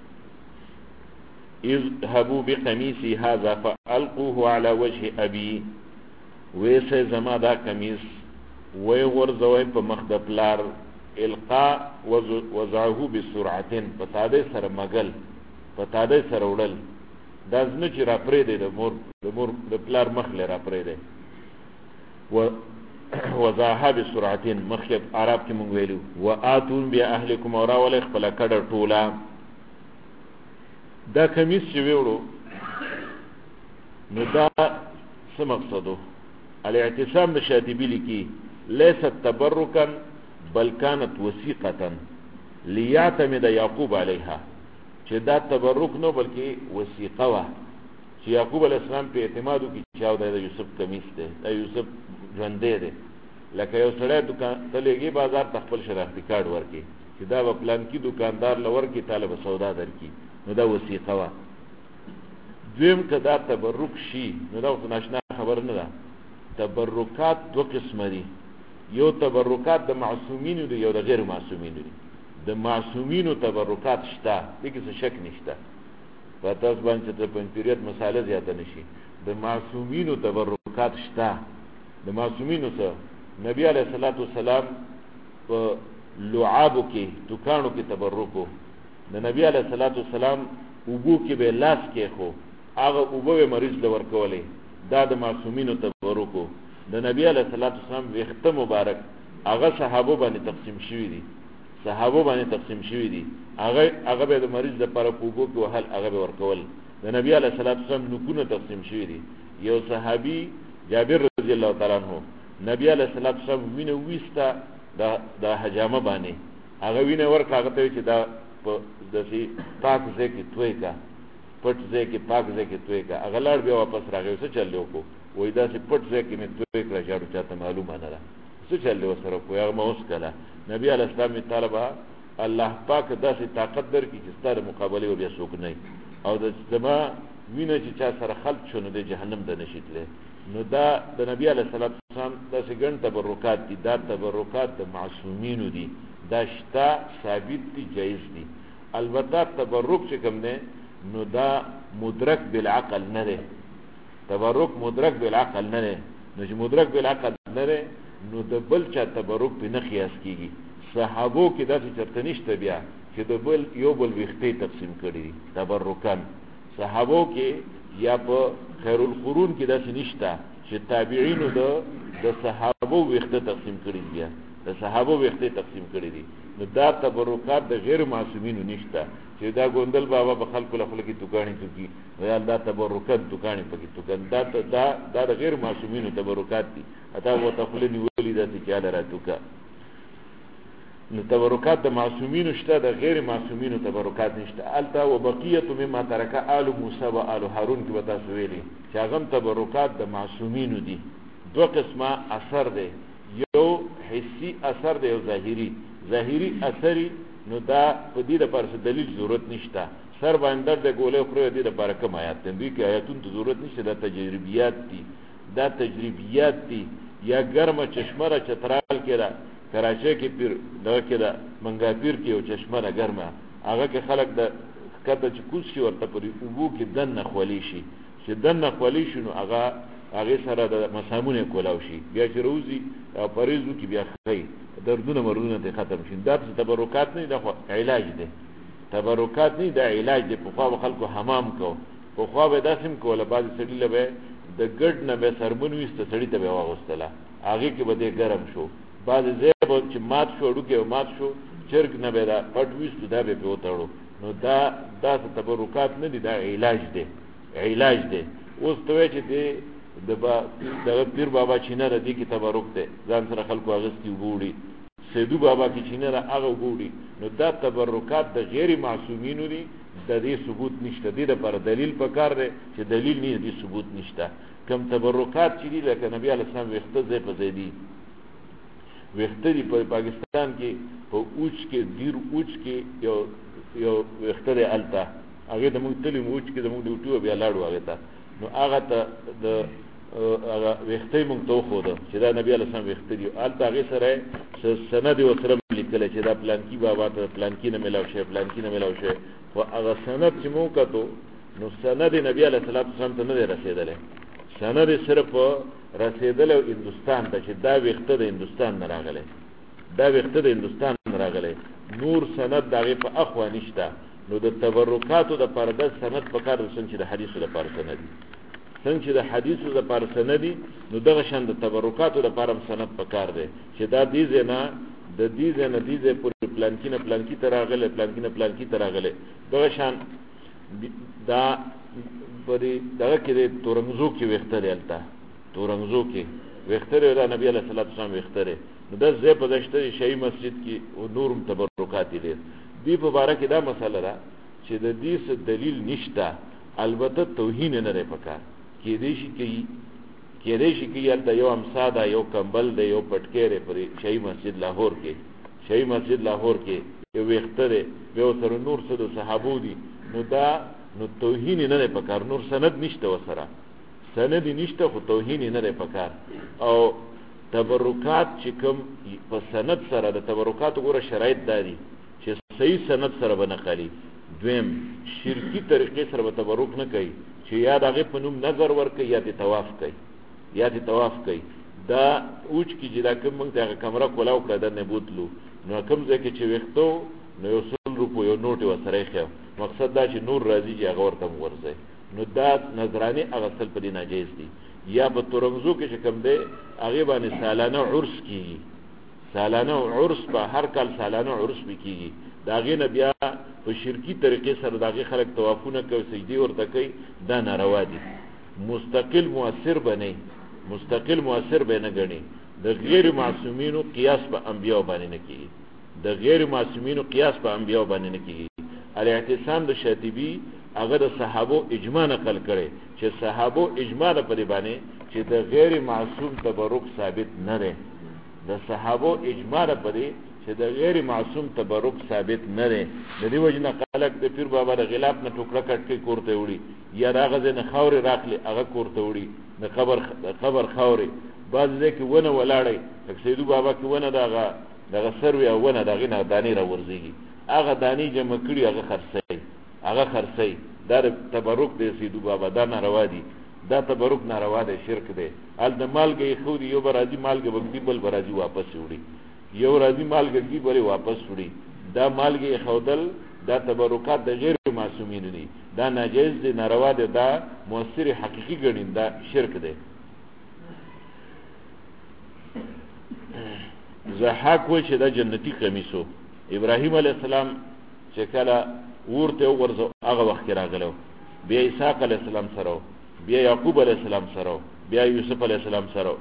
Speaker 2: اذهبوا بقميصي هذا فالقوه على وجه ابي، ویسه زما دا قمیص وی غرزوی په مخ د پلار. القاء وضعه بسرعتين، پتاده سره مگل، پتاده سره وړل، دا زنه چې را پرې دی د مور د پلار مخ له را پرې دی. وضعها بسرعتين، مخیب عرب کې مونږ ویلو. واتون بیا اهلکم، اور ول خپل کډه ټوله. دا کمیس چې ویوړو نو دا څه مقصدو؟ الاعتصام د شاطبی لیکي لیست تبرکا بل كانت وثیقه لیعتمد یعقوب علیها، چې دا تبرک نو بلکې وثیقه وه چې یعقوب علیه السلام په اعتمادو کې چاو د یوسف کمیس دی، د یوسف ژوندی دی. لکه یو سړی دکان ته لېږي بازار ته خپل شناختي کارډ ورکړي چې دا به پلانکي دکاندار له ورکړي تاله به سودا درکړي، نو دا وثیقه وه. دویم که دا تبرک شي نو دا اوس ناشنا خبر نه ده. تبرکات دو قسمه دي، یو تبرکات د معصومینو دي، یو د غیر معصومینو دي. د معصومینو تبرکات شته، دې کې څه شک نشته، په تاسو باندې د پنځپیریت مساله زیاته نشي. د معصومینو تبرکات شته. د معصومینو څه نبی علیه الصلاۃ والسلام په لعابو کې دکانو کې تبرکو، د نبی علیه الصلاۃ والسلام اوبو کې به لاس کې خو هغه اوبو مریض له ورکولې، دا د معصومینو تبرکو. د نبی علیه الصلاۃ والسلام ویښته مبارک هغه صحابه باندې تقسیم شوی دي، صحابه باندې تقسیم شوی دي، هغه به د مریض لپاره اوبو کې وهل، هغه به ورکول. د نبی علیه الصلاۃ والسلام نکونه تقسیم شوی دي. یو صحابي جابر رضی الله تعالی عنہ نبی علیه الصلاۃ والسلام وینه وستا د حجامه باندې، هغه وینه ورکړه، هغه ته چې دا په داسې پاک ځای کې توی کا، پټ ځای کې پاک ځای کې توی کا. هغه لاړ بیا واپس راغی، څه چل دی وکړو؟ وایي داسې پټ ځای کې مې توی کړه، جاړو چاته معلومه نه ده، څه چل دی ورسره کوي؟ هغه مه اوس کله نبی علیه السلام مې طالبه الله پاک داسې طاقت درکړي چې ستا د مقابلې و بیا څوک نه وي، او د زما وینه چې چا سره خلط شو نو د جهنم ته نشي تللی. نو دا د نبی علیه السلام داسې ګڼ تبرکات دي، دا تبرکات د معصومینو دي، دا شته، ثابت دي، جایز دي. البته تبرک چې کوم دی نو دا مدرک بالعقل نه دی، تبرک مدرک بالعقل نه دی. نو چې مدرک بالعقل نه دی نو د بل چا تبرک په نه قیاس کېږي. صحابو کې داسې چرته نشته بیا چې د بل یو بل ویښتې تقسیم کړي دي تبرکان. صحابو کې یا په خیر القرون کې داسې نشته چې تابعینو د صحابو ویښته تقسیم کړي دي، د صحابو ویښتې تقسیم کړي دي. نو دا تبرکات د غیر معصومینو نشته چې دا ګوندل بابا به خلکو له خوله کې توکاڼې توکي، ویل دا تبرکات توکاڼې پکې توکن، دا د غیر معصومینو تبرکات دي. اته ورته خوله نیولې داسې چې هله را توکه. نو تبرکات د معصومینو شته، د غیر معصومینو تبرکات نشته. الته وبقیت مما ترک آل موسی و آل هارون کې به تاسو ویلي چې هغه تبرکات د معصومینو دي. دو قسمه اثر دی، یو حسی اثر دی، یو ظاهري. ظاهري اثري نو دا په دې لپاره دلیل ضرورت نشته. سر باندې د ګولې خوري دې لپاره کوم آیات دي کې آیاتونو ته ضرورت نشته، دا تجربیات دي، دا تجربیات دي. یا ګرمه چشمه را چترال کې را کراچۍ کې پیر دغه کې دا منګاپیر کې یو چشمه را ګرمه، هغه کې خلک د کته چې کوز شي ورته پرې اوبو کې دننه خولي شي، چې دننه خولي شي نو هغې سره د مسامونه کولاو شي، بیا چې روزي او پریزو کې بیا خی دردونه مرونه ته ختم شي. دا تبرکات نه، دا علاج دی. تبرکات نه، دا علاج دی. پخوا به خلکو حمام کو، پخوا به داسې هم کوله، بعضې سړي له به د ګډ نه به سرمون ویسته سړي ته به یې واغوستله، هغې کې به دی ګرم شو. بعضې ځای به چې مات شو، هډوکی به مات شو، چرګ نه به دا پټ ویستو، دا به پرې وتړو. نو دا تبرکات نه دي، دا علاج دی، علاج دی. اوس ته وایې چې دی دغه پیر بابا چینه را دی کې تبرک دی، ځان سره خلکو اغوستي وګوړي، سیدو بابا کې چینه را هغه وګوړي. نو دا تبرکات د غیر معصومینو دي، د دې ثبوت نشته. دې لپاره دلیل پکار دی چې دلیل نه دي، ثبوت نشته. کم تبرکات چې دي لکه نبی علیه السلام ویښته ځای په ځای دي، ویښته دي په پاکستان کې په اوچ کې دیر اوچ کې یو ویښته دی هلته، هغې د موږ تلي اوچ کې د موږ ډیوټي وه، بیا لاړو هغې ته. نو هغه ته د هغه ویښته یې موږ ته وښوده چې دا نبي علیه السلام ویښته دي. هلته هغې سره یې سند یې ورسره لیکلی چې دا پلانکي بابا ته پلانکي نه میلاو شوی، پلانکي نه میلاو شوی. خو هغه سند چې مو وکتو نو سند یې نبي علیه السلام ته نه دی رسېدلی، سند یې صرف رسېدلی هندوستان ته چې دا ویښته د هندوستان نه راغلی، دا ویښته د هندوستان نه راغلی، نور سند د هغې په اخوا نشته. نو د تبرکاتو دپاره دا سند پکار دی، څنګه چې د حدیثو دپاره سند دي، څنګه چې د حدیثو دپاره سند دي، نو دغه شان د تبرکاتو دپاره هم سند پکار دی چې دا دې ځای نه د دې ځای نه دې ځای پورې پلانکي نه پلانکي ته راغلی، پلانکي نه پلانکي ته راغلی. دغه شان دا په دې دغه کې د تورنګزو کې ویښته دی، هلته تورنګزو کې وختره دا نبی علیہ الصلوۃ والسلام وختره نو د زې په دشته شی مسجد کې او نورم تبرکات دي دی په باره کې دا مسله ده چې د دې څه دلیل نشته البته توهین نه لري پکار کې دې شي کې یالته یو امسا دا یو کمبل دی یو پټکېره پر شی مسجد لاهور کې یو وختره به سره نور څه د صحابو دي نو توهین نه لري پکار نور سند نشته وسره سند نشته خو توهین نه لري پکار او تبرکات چې کوم په سند سره د تبرکات غوړه شرایط داري چې صحیح سند سره بنقلی دویم شرکی طریقې سره به تبرک نه کوي چې یا دغه په نوم نظر ورکوي یا د طواف کوي دا اوچ کې چې دا کوم موږ دغه کمره کولاو کړه د نه بوتلو نو کوم ځکه چې وختو نو یو 100 روپیه یو نوټ وسره خو مقصد دا چې نور راځي چې هغه ورته ورځي نو دا نظرانه اغسل په دې ناجیز دي یا په تورنګزو کې چې کوم دی هغه باندې سالانه عرس کیږي سالانه عرس په هر کال سالانه عرس کیږي داغه نه بیا په شرکی طریقې سره داغه خلک طوافونه کوي سجدي ورته کوي دا ناروا دي مستقل مؤثر به نه غني د غیر معصومینو قیاس په انبیاء باندې نه کیږي الاعتصام د شاطبی هغه د صحابو اجماع نقل کړي چې صحابو اجماع په دې باندې چې د غیر معصوم تبرک ثابت نه ده د صحابو اجماع په دې چې د غیر معصوم تبرک ثابت نه ده د دې وجنه خلک د پیر بابا د غلاف نه ټوکړه کټ کې کوړته وړي یا راغزه نه خاورې راخلي هغه کوړته وړي د قبر خاورې بعض ځکه ونه ولاړی سیدو بابا کې ونه دغه سروي او ونه دغه نه دانی را ورزيږي هغه دانی جمع کړي هغه خرڅي دا تبرک دی سیدو بابا دا ناروا دي دا تبرک ناروا دی شرک دی ال د مالګي خو دی یو برازي مالګي وګړي بل برازي واپس وړي یو راځي مالګي بل واپس وړي دا مالګي خودل دا تبرکات د غیر معصومین دي دا ناجیز دي ناروا دي دا مؤثر حقيقي ګڼي دا شرک دی زحاق وای چې دا جنتی قمیصو ابراهیم علی السلام چې کله ورته ورزو هغه وخت راغلو بیا اسحاق علی السلام سره بیا یعقوب علی السلام سره بیا یوسف علی السلام سره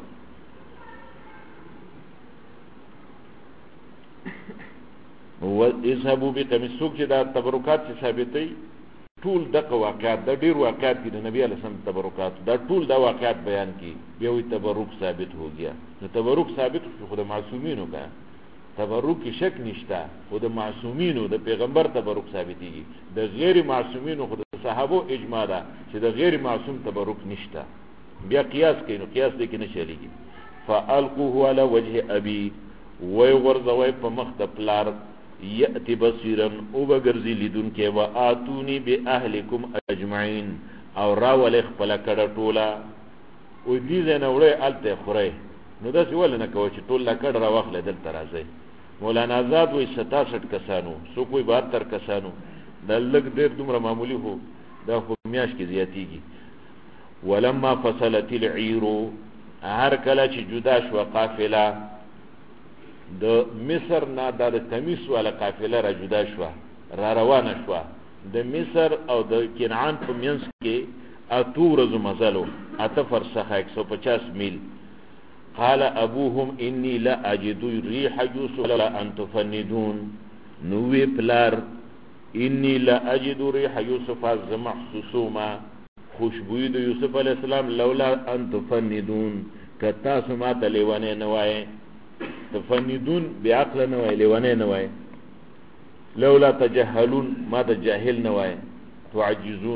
Speaker 2: و اذهبوا بقميصك چې دا تبرکات چې ثابتې ټول دغه واقعات د ډیر واقعات کې د نبی علی السلام تبرکات دا ټول دا واقعات بیان کی بیا وی تبرک ثابت هو گیا نو تبرک ثابت خو د معصومینو کا تبرک کې شک نشته خو د معصومینو د پیغمبر تبرک ثابتېږي د غیر معصومینو خو د صحابه اجماع ده چې د غیر معصوم تبرک نشته بیا قیاس کوي نو قیاس دې کې نه چلیږي فالقوه على وجه ابي ويغرزوي په مخ د پلار یأتی بصیرن او بگرزی لیدون که و آتونی بی اهلکم اجمعین او راول اخپل کڑا طولا او دیزه نوڑی علت خوری نو دا سی ولی نکوی چه طول کڑ را وخل دل ترازی مولانا آزاد وی 67 کسانو سو کوئی 72 کسانو دا لگ دیر دومره معمولی ہو دا خو میاش کی زیادی گی ولما فصلت العیرو هر کلا چه جدا شو قافله د مصر نه د تمیس والا قافله را جدا شو را روانه شو د مصر او د کنعان په منځ کې اتورز مزلو اتفرسخ 150 میل قال ابوهم اني لا اجد ريح يوسف لا ان تفندون نوې پلار اني لا اجد ريح يوسف محسوسما خوشبوئی د یوسف علی السلام لولا ان تفندون کتا سما تلیونه نوای تفندون بعقل نوای لیونه نوای لولا تجهلون ما تجاهل نوای تعجزون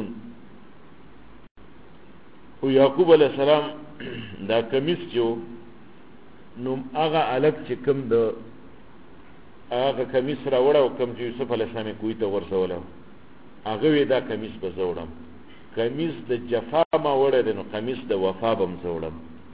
Speaker 2: او یعقوب علیہ السلام دا کمیس جو نو هغه الګ چې کوم د هغه کمیس را وړو کوم چې یوسف علیہ السلام کوی ته ورسولو هغه وی دا کمیس په زوړم کمیس د جفا ما وړه نو کمیس د وفا بم زوړم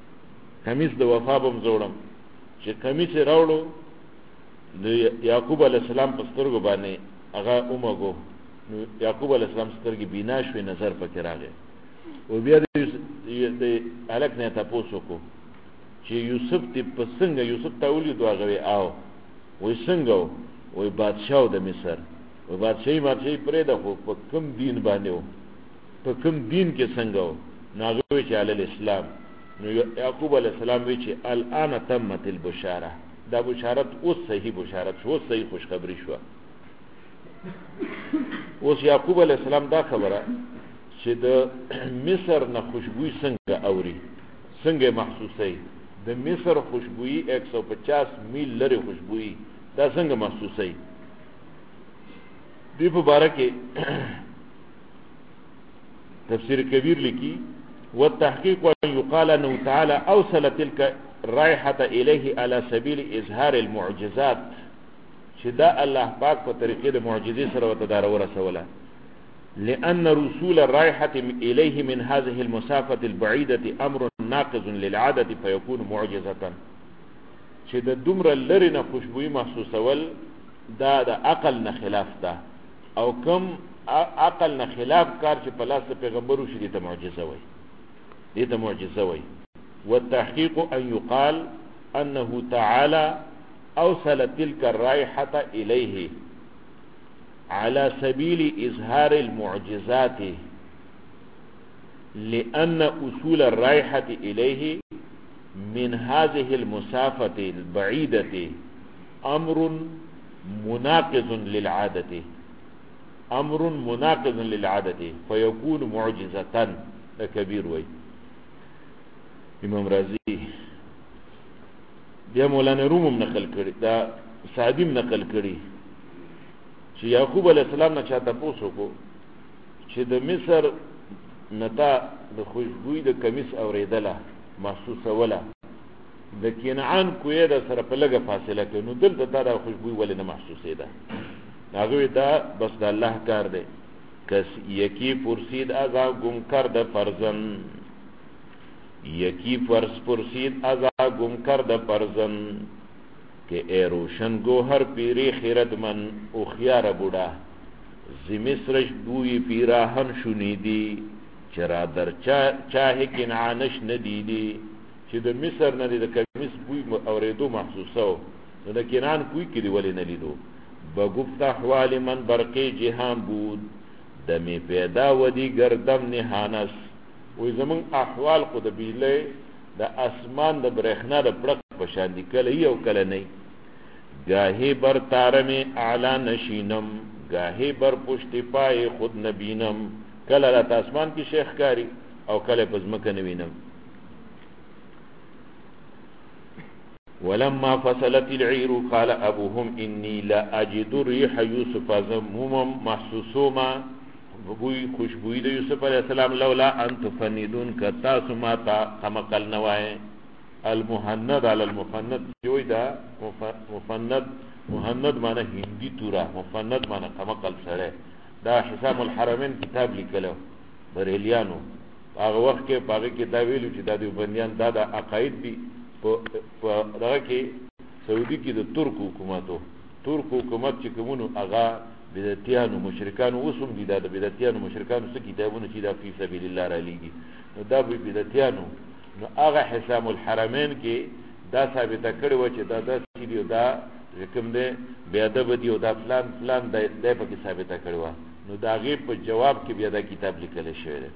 Speaker 2: چې کمیس راوړو د یعقوب علیہ السلام په سترګو باندې هغه اومغو نو یعقوب علیہ السلام سترګې بینا شوې نظر پکې راغی او بیا د الګ نه تاسو کو چې یوسف ته پسنګ یوسف ته ولې دواغوي او وې څنګه وې بادشاہ د مصر او بادشاہي پرې د په کوم دین باندې په کوم دین کې څنګه ناغوي چې علی الاسلام نو یعقوب علیہ السلام وی چې الان تمت البشاره، دا بشارت اوس صحیح بشارت شو، اوس صحیح خوشخبری شو. اوس یعقوب علیہ السلام دا خبره چې د مصر نه خوشبوئی څنګه اوري، څنګه محسوسه د مصر خوشبوئی 150 میل لري خوشبوئی دا څنګه محسوسه دی. په باره کې تفسیر کبیر لیکي والتحقيق وان يقال انه تعالى اوصل تلك الرائحه اليه على سبيل اظهار المعجزات، شدا الله پاک په طریقې د معجزې سره وتدار ورسوله. لان رسول الرائحه اليه من هذه المسافه البعيده امر ناقض للعاده فيكون معجزه، شدا دومره لري نه خوشبوئی محسوسول دا د عقل نه خلاف ده، او کم عقل نه خلاف کار چې په لاس پیغمبرو شې ته معجزه وای، دې ته معجزه وای. والتحقيق ان يقال انه تعالى اوصل تلك الرائحه اليه على سبيل اظهار المعجزات، لان اصول الرائحه اليه من هذه المسافه البعيده امر مناقض للعاده، امر مناقض للعاده فيكون معجزه. كبير وي امام رازي بیا مولانا روم نقل کړي، دا سعدی نقل کړي چې یعقوب علیہ السلام نه چاته پوښتنه کو چې د مصر نتا د خوشبوئی د کمیس اوریدله محسوسه ولا د کنعان کوی د سره په لګه فاصله کې، نو دلته تا د خوشبوئی ولې نه محسوسه ده؟ هغه دا بس د الله کار دی. کس یکی پرسید ازا گم کرده فرزن، یکی فرس پرسید ازا گم کرده فرزن، که ای روشن گوهر پیری خیرد من او خیار بودا، زی مصرش بوی پیراهن شنیدی چرا در چاه کنعانش ندیدی، چې د مصر نه د کمیس بوی اوریدو محسوسه و د کنعان کوی کې دی ولی نلیدو. بگفت احوال من برقی جهان بود دمی پیدا ودی گردم نهانس، وی زمون احوال خود بیله د اسمان د برخنا د پړق پشان دی، کله یو کله نه. گاهی بر تارم اعلا نشینم، گاهی بر پشت پای خود نبینم، کله رات اسمان کی شیخ کاری او کله پزمک نوینم. ولما فصلت العير قال ابوهم اني لا اجد ريح يوسف ذموما محسوسوما، بوی خوشبوئی د یوسف علیہ السلام لولا ان تفندون کتا سما تا خمقل نوای. المهند على المفند جوی دا مفند، مهند معنی هندی تورا، مفند معنی خمقل سره. دا حسام الحرمین کتاب لیکلو بریلیانو هغه وخت کې پاګه کې دا ویلو چې دا دیوبندیان دا د عقاید دي په دغه کې سعودي کې د ترک حکومت چې کومونو هغه بدعتیانو مشرکانو وسوم دي، دا د بدعتیانو مشرکانو څخه کتابونه چې دا فی سبیل الله را لېږي، نو دا به بدعتیانو، نو هغه حسام الحرمین کې دا ثابته کړی و چې دا داسې دی، دا کوم دی بیا ادب دی او دا فلان دی په کې ثابته کړی و، نو دا هغې په جواب کې بیا دا کتاب لیکلی شوی دی.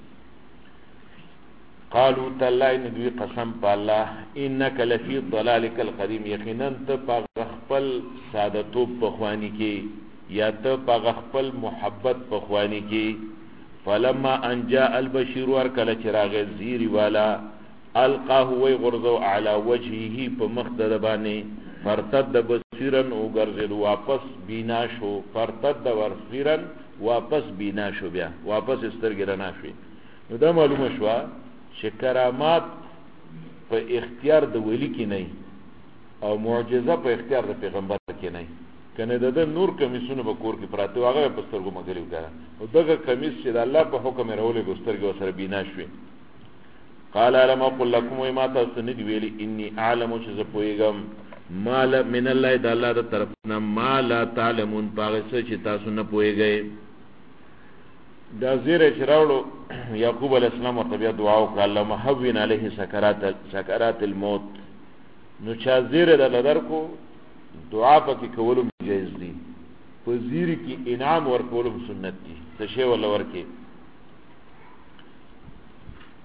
Speaker 2: قالوا تالله ندوی قسم پا الله انک لفی ضلالک القدیم، یقینا ته پا خپل سادتوب پخوانی کی یا ته پا خپل محبت پخوانی کی. فلما انجاء البشیر ورکل چراغ زیری والا القاه وی غرزو علی وجهه په مخدد بانی فرتد بصیرن او گرزد واپس بینا شو، فرتد بصیرن واپس بینا شو، بیا واپس استرگرنا شوی. نو دا معلومه شوا چې کرامات په اختیار د ولی کې نه او معجزه په اختیار د پیغمبر کې نه. کنه د نور کمیسونه په کور کې پراته هغه په سترګو مګریو کړه، او دغه کمیس چې د الله په حکم راولې ګسترګو سره بینا شوی. قال علم اقول لكم وما تسند ویلی انی اعلم چې ز پویګم مال من الله د الله د طرف نه ما لا تعلمون، پاغه چې تاسو نه پویګئ. دا زیره چې راوړو یعقوب علیہ السلام ورته بیا دعا وکړه اللهم هون علیه سکرات الموت. نو چا زیره د لدر کو دعا پکې کولو جایز دي، په زیره کې انعام ورکولو سنت دي، څه شی ولا ورکې.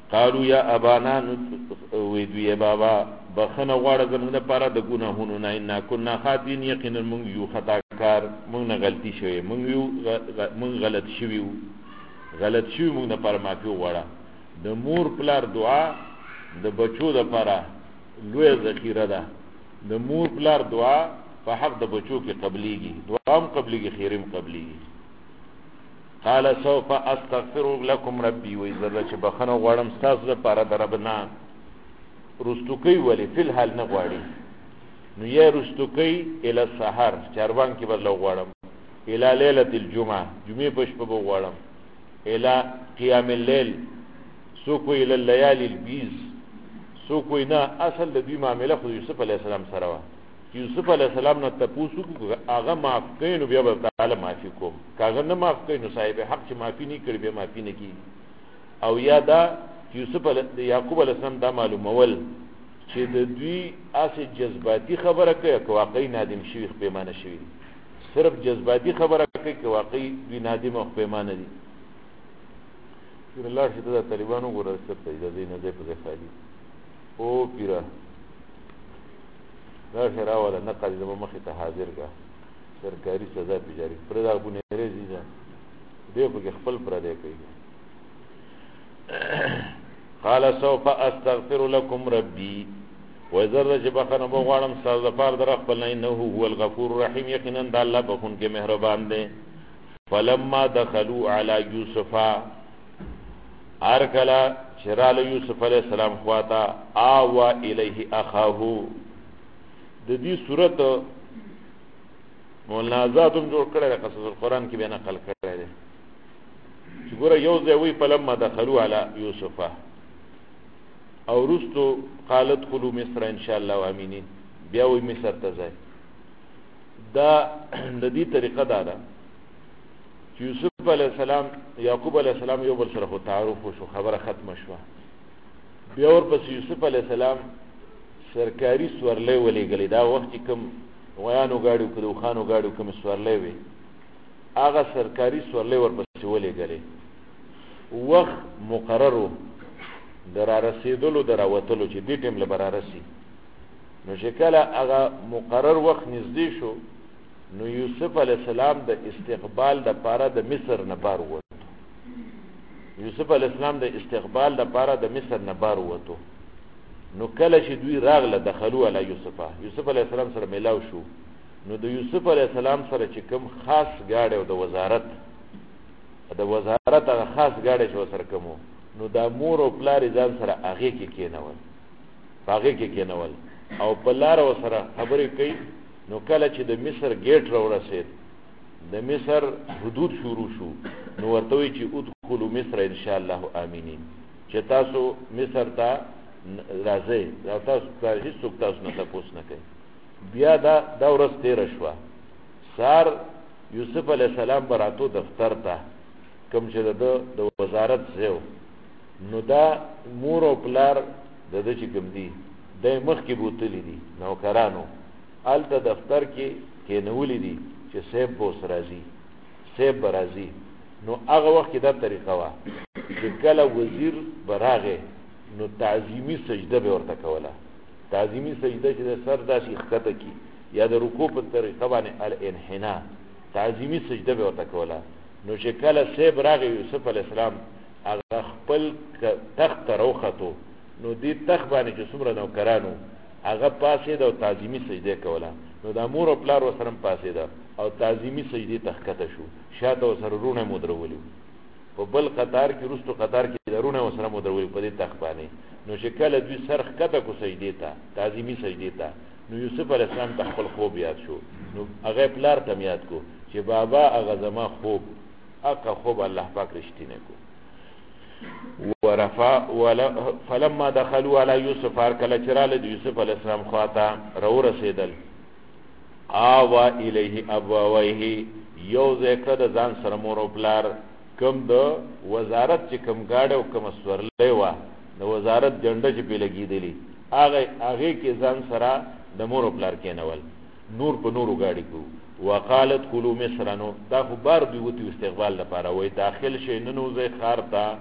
Speaker 2: قالو یا ابانا ویدوی بابا بخنه غواړه زموږ دپاره د ګناهونو نه انا کنا خاطئین یقینا موږ یو خطاکار موږ نه غلطي شوې موږ غلط شوي وو موږ دپاره معافي وغواړه د مور پلار دعا د بچو دپاره لویه ذخیره ده د مور پلار دعا په حق د بچو کې قبلیږي دعا هم قبلیږي خیر هم قبلیږي قال سوف استغفر لكم ربي وإذا چې بخنه غواړم ستاسو لپاره د رب نه رستوکی ولی فی الحال نه غواړي نو یا رستوکی الی السحر چاربان کې بدلو غواړم الی لیلة الجمعه جمعه په شپه به غواړم الی قیام الليل سو کوئی الی الليالي البیض سو کوئی نه اصل د دې معاملې خو یوسف علی السلام سره و یوسف علی السلام نه تاسو کو هغه معاف کینو بیا به تعالی معافی کوم کاغه نه معاف کینو صاحب حق چې معافی نه کړی به معافی نه کی او یادا یوسف یعقوب علی السلام دا معلومول چې د دوی اسه جذباتي خبره کوي که واقعي نادم شي پیمانه شي صرف جذباتي خبره کوي که واقعي دوی نادم او پیمانه دي پیر الله چې د طالبانو ګورل څه پیدا دي نه ده په ځای او پیرا دا شرا ولا نقل زما مخې ته حاضر کا سرکاري سزا پیجاری پر دا ابو نهره زیدا دیو په خپل پر دی کوي قال سوف استغفر لكم ربي وذر جبخنا بغوانم سال فار در خپل انه هو الغفور الرحيم یقینا د الله بخون کې مهربان دی فلما دخلوا على يوسف ارکلا شرال یوسف علیہ السلام خواتا آوا الیه اخاه د دې صورت مولانا آزادم جوړ کړی د قصص القرآن کې به نقل کړی دی چې ګوره یو ځای وی فلما دخلوا علی یوسف او رستو قالت خلو مصر ان شاء الله امینین بیا وی مصر ته ځای دا د دې طریقه دا ده چې یوسف علیه السلام یعقوب علیه السلام یو بل سره تعارف وشو خبره ختمه شوه بیا ورپسې یوسف علیه السلام سرکاری سورلې ولېګلې دا وخت چې کوم غیانو گاډیو کړو خانو گاډیو کوم سورلې وي هغه سرکاری سورلې ورپسې ولېګلې وخت مقررو درا رسیدلو درا وتلو چې دې ټیم لپاره راسي نو شکل هغه مقرر وخت نږدې شو نو یوسف علی السلام د استقبال د پاره د مصر نه بار وته یوسف علی السلام د استقبال د پاره د مصر نه بار وته نو کله چې دوی راغله دخلوا علی یوسف علی السلام سره ملاو شو نو د یوسف علی السلام سره چې کوم خاص گاډي او د وزارت هغه خاص گاډي چې سره کومو نو دا مور او پلار ځان سره هغه کې کېنول او پلار سره خبرې کوي نو کله چې د مصر گیټ را ورسید د مصر حدود شروع شو نو ورته وی چې ادخلوا مصر ان شاء الله امینین چې تاسو مصر ته راځي دا تاسو هیڅ څوک تاسو نه تاسو نه کوي بیا دا ورځ تیر شو سار یوسف علی السلام براتو دفتر ته کوم چې د وزارت زو نو دا مور او پلار د دې چې کوم دي د مخ کې بوتلی دي نوکرانو آلته دفتر کې نولې دي چې سیب بوس راځي نو هغه وخت کې دا طریقه وا چې کله وزیر براغه نو تعظیمی سجده به ورته کوله تعظیمی سجده چې د سر داسې ښکته کی یا د رکوع په طریقه باندې الانحناء تعظیمی سجده به ورته کوله نو چې کله سیب راغی یوسف علی السلام هغه خپل تخت راوخته نو دې تخت باندې چې څومره نوکرانو هغه پاسې د تعظیمی سجده کوله نو د امور او پلار وسره پاسې ده او تعظیمی سجده تخکته شو شاته وسره رونه مدرولو په بل قطار کې رستو قطار کې درونه وسره مدرولو په دې تخت باندې نو چې کله دوی سرخ کته کو سجده ته تعظیمی سجده ته نو یوسف علی السلام ته خپل خوب یاد شو نو هغه پلار ته یاد کو چې بابا هغه زما خوب الله پاک رښتینه کو ورفا فلما دخلوا على يوسف اركل چرال يوسف عليه السلام خواتا رو رسیدل آوا الیه ابوایه یو ذکر د ځان سره مور او پلار کم د وزارت چې کم گاډه او کم سورلې وا د وزارت جنډه چې په لګیدلی هغه کې ځان سره د مور او پلار کېنول نور په نورو گاډي کو وقالت قلوا مصر نو دا خو بار دی وتی استقبال لپاره وای داخل شي ننو زې خارتا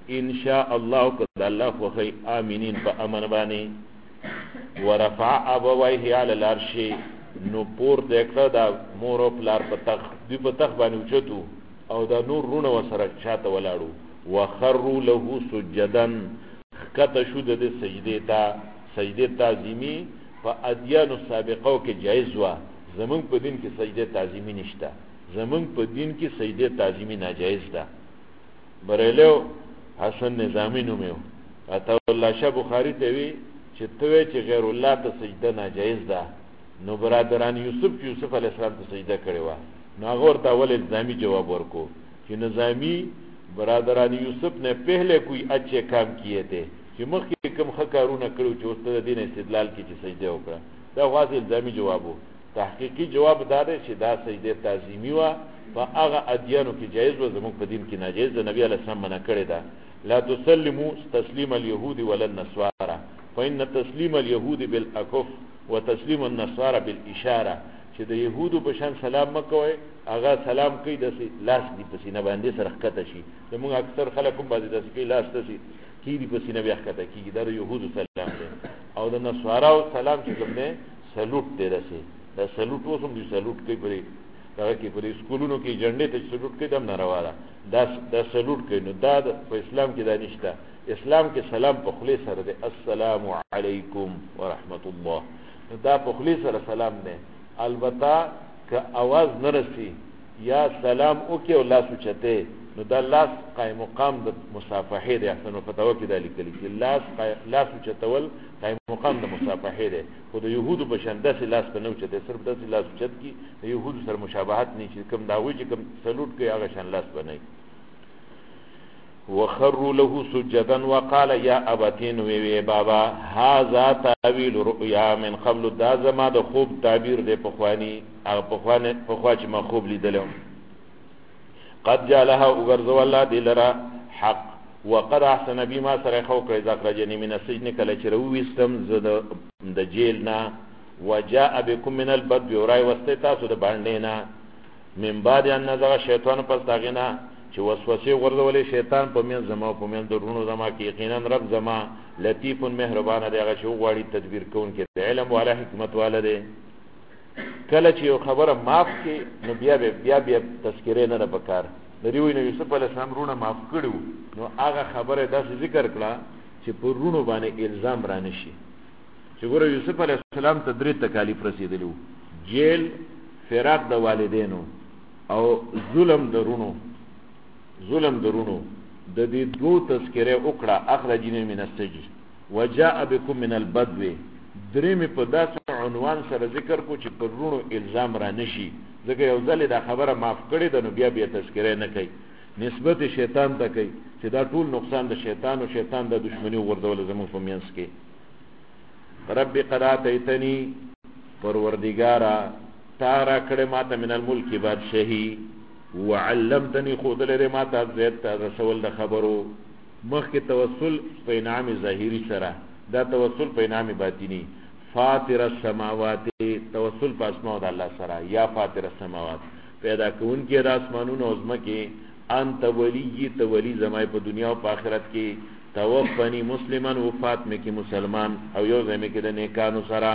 Speaker 2: ان شاء الله قد الله فخي امنين فامن باني ورفع ابويه على العرش نو پور دکړه دا مور او پلار پتخ دی پتخ باندې اوچتو او دا نور رونه وسره شاته ولاړو وخروا له سجدا کته شو د سجده تعظیمی په ادیانو سابقو کې جایز وا زمون په دین کې سجده تعظیمی نشته زمون په دین کې سجده تعظیمی ناجایز ده بریلو حسن نظامی نومو عطا الله شاه بخاری ته وی چې توې چې غیر الله ته سجده ناجایز ده نو برادران یوسف علی السلام ته سجده کړې و نو هغه ورته ول نظامی جواب ورکو چې نظامی برادران یوسف نے پہلے کوئی اچھے کام کیے تھے چې مخکې کوم ښه کارونه کړو چې اوس د دین استدلال کې چې سجده وکړه دا واضح الزامي جواب وو تحقیقي جواب دا دی چې دا سجده تعظیمی و په هغه ادیانو کې جایز و زموږ په دین کې ناجایز ده نبی علیه السلام منع کړی ده لا تسلموا تسلیم اليهود ولا النصارى فإن تسلیم اليهود بالأكف وتسلیم النصارى بالإشارة چې د يهودو په شان سلام مکوئ هغه سلام کوي د لاس دی په سینه باندې سره ښکته شي زموږ اکثر خلک هم بعضې داسې کوي لاس داسې کیږي په سینه بیا ښکته کېږي دا د یهودو سلام دی او د نصاراو سلام چې کوم دی سلوټ دی داسې دا سلوټ اوس هم دوی سلوټ کوي په دغه کې په سکولونو کې جنډې ته سلوټ کوي دا هم ناروا ده دا سلوټ کوي نو دا په اسلام کې دا نشته اسلام کې سلام په خولې سره دی السلام علیکم ورحمت الله دا په خولې سره سلام دی البته که आवाज نرسي یا سلام وکي او لاس اوچته نو دا لاس قائم مقام د مصافحه دی احسن فتاوا کې دا لیکل چې لاس اوچتول قائم مقام د مصافحه دی خو د يهودو په شان داسې لاس په نه اوچته صرف داسې لاس اوچت کی د يهودو سره مشابهت نه شي کوم داوی چې کوم سلوټ کوي هغه شان لاس بنئ وخروا له سجدا وقال يا ابتين وي بابا هذا تعبير رؤيا من قبل دا زما د خوب تعبیر دی په خواني هغه په خوا چې ما خوب لیدلم قد جعلها وغرزوا الله دلرا حق وقد احسن بما سرخو کړی ذکر جنې من السجن کله چې رويستم زد د جیل نه وجاء بكم من البدو ورای واستي تاسو د باندې نه من بعد ان نزغ شیطان پس داغینا چې وسوسه ورغولې شیطان په من زما په من درونو زما کې یقینا رب زما لطیف مهربان دی هغه چې غواړي تدبیر کوون کې علم والا حکمت والا دی کله چې یو خبره معاف کې نو بیا تذکرې نه پکار دریوی نو یوسف علی السلام رونه معاف کړو نو هغه خبره داسې ذکر کړه چې پر رونو باندې الزام را نشي چې ګوره یوسف علی السلام ته درې تکالیف رسیدلو جیل فراق د والدینو او ظلم درونو د دې دوه تذکره وکړه اخرجنی من السجن وجاء بكم من البدو درې می په داسې عنوان سره ذکر کو چې پر رونو الزام را نشي ځکه یو ځل دا خبره معاف کړي د نو بیا تذکره نه کوي نسبت شیطان ته کوي چې دا ټول نقصان د شیطان او شیطان د دشمنی ورځول زموږ په مینس کې رب قد اتیتنی پروردگارا تارا کړه ماته من الملک بادشاہی وعلمتني خود لري ما ته زید رسول د خبرو مخکې توسل په انعام ظاهری سره دا توسل په انعام باطینی فاطر السماوات توسل په اسماء د الله سره یا فاطر السماوات پیدا کون کې د اسمانونو او زمکه انت ولی زمای په دنیا او په آخرت کې توفنی مسلمان وفات مې کې مسلمان او یو زمې کې د نیکانو سره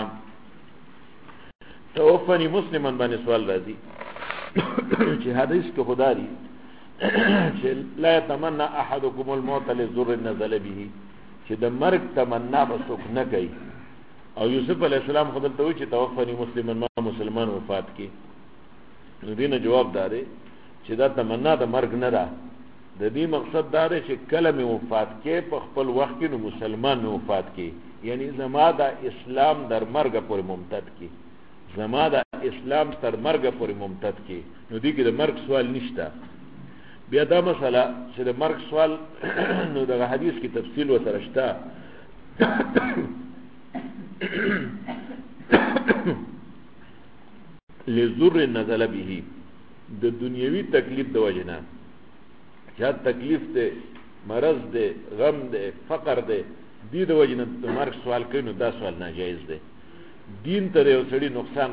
Speaker 2: توفنی مسلمان باندې سوال راځي چې حدیث کې خدای چې لا يتمنى احدكم الموت لضر نزل به چې د مرګ تمنا وسوک نه کوي او یوسف علی السلام خدای ته وی چې توفنی مسلمان وفات کی نو دینه جواب داري چې دا تمنا د مرګ نه ده د دې مقصد دا دی چې کله مې وفات کې په خپل وخت کې نو مسلمان مې وفات کې یعنی زما د اسلام در مرګ پورې ممتد کی زما د اسلام تر مرګ پورې ممتد کی نو دې کې د مرګ سوال نشته بیا دا مسله چې د مرګ سوال نو د حدیث کې تفصیل وسره شته لزر نزل به د دنیوي تکلیف د وجنه یا تکلیف ده مرض ده غم ده فقر ده دې د وجنه د مرګ سوال کوي نو دا سوال ناجایز ده دین ته یو سړي نقصان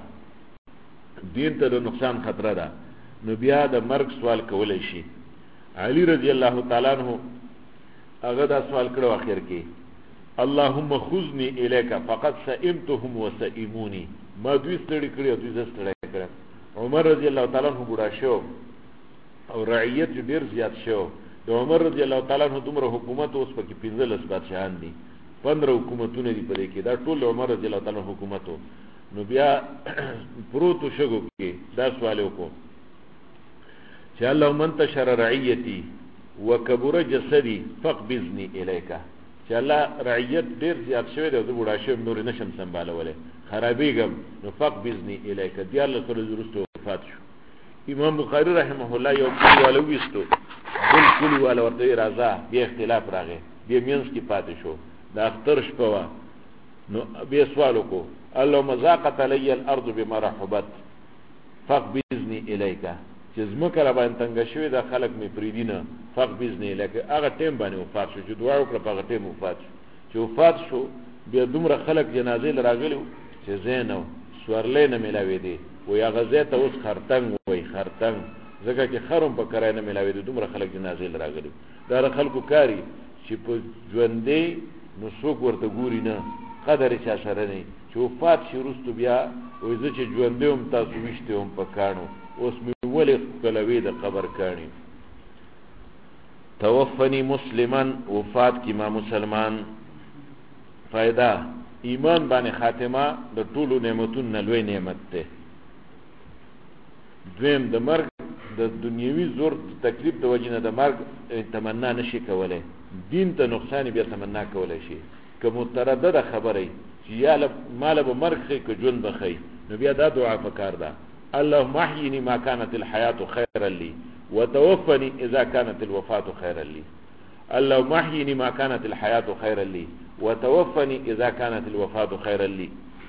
Speaker 2: خطر ده نو بیا د مرګ سوال کولای شي علی رضی الله تعالی عنہ هغه دا سوال کړو اخر کې اللهم خذني اليك فقد سئمتهم وسئموني ما دوی ستړي کړی او دوی ستړي کړل عمر رضی الله تعالی عنہ بوډا شو او رعیت ډیر زیات شو د عمر رضی الله تعالی عنہ دومره حکومت اوس پکې 15 بادشاہان دي 15 حکومتونه دي پدې کې دا ټول عمر رضی الله تعالی عنہ حکومت نو بیا پروتو شګو کې دا سوال وکړو چې الله من تشر رعیتی وکبر جسدی فقبضني الیک چې الله رعیت ډیر زیات شوی دی د بوډا شوم نور نشم سنبالوله خرابېږم نو فقبضني الیک دی الله سره ضرورت وفات شو امام بخاری رحمه الله یو کلیوالو وستو بل کلیوالو ورته راځه بیا اختلاف راغی بیا مینس کې پاتې شو دا اختر شپه نو بیا سوال وکړو اللهم ضاقت علی الارض بما رحبت فقبضني الیک چې زمکه را باندې څنګه شوی دا خلک می پریدینه فقبضني الیک هغه ټیم باندې وفات شو چې دعا وکړه په هغه ټیم وفات شو چې وفات شو بیا دومره خلک جنازې لراغلي چې زینو سورلې نه ملاوي دي و یا غزه ته اوس خرتنګ وای خرتنګ ځکه چې خرم په کرای نه ملاوي دي دومره خلک جنازې لراغلي دا خلکو کاری چې په ژوندې نو څوک ورته ګوري نه قدر چا سره نه چې وفات شي وروسته بیا وای زه چې ژوندې هم تاسو وشته هم پکانو اوس می ولې کلوي د قبر کانی توفنی مسلمان وفات کی ما مسلمان فائدہ ایمان باندې خاتمه د ټولو نعمتونو لوی نعمت ده دویم د مرګ د دنیوي زور تکلیف د وجنه د مرګ تمنا نشي کولای دین ته نقصان بیا تمنا کولای شي که متردد خبره چې یا مال به مرګ خې که ژوند بخې نو بیا دا دعا پکار ده اللهم احيني ما كانت الحياه خيرا لي وتوفني اذا كانت الوفاه خيرا لي اللهم احيني ما كانت الحياه خيرا لي وتوفني اذا كانت الوفاه خيرا لي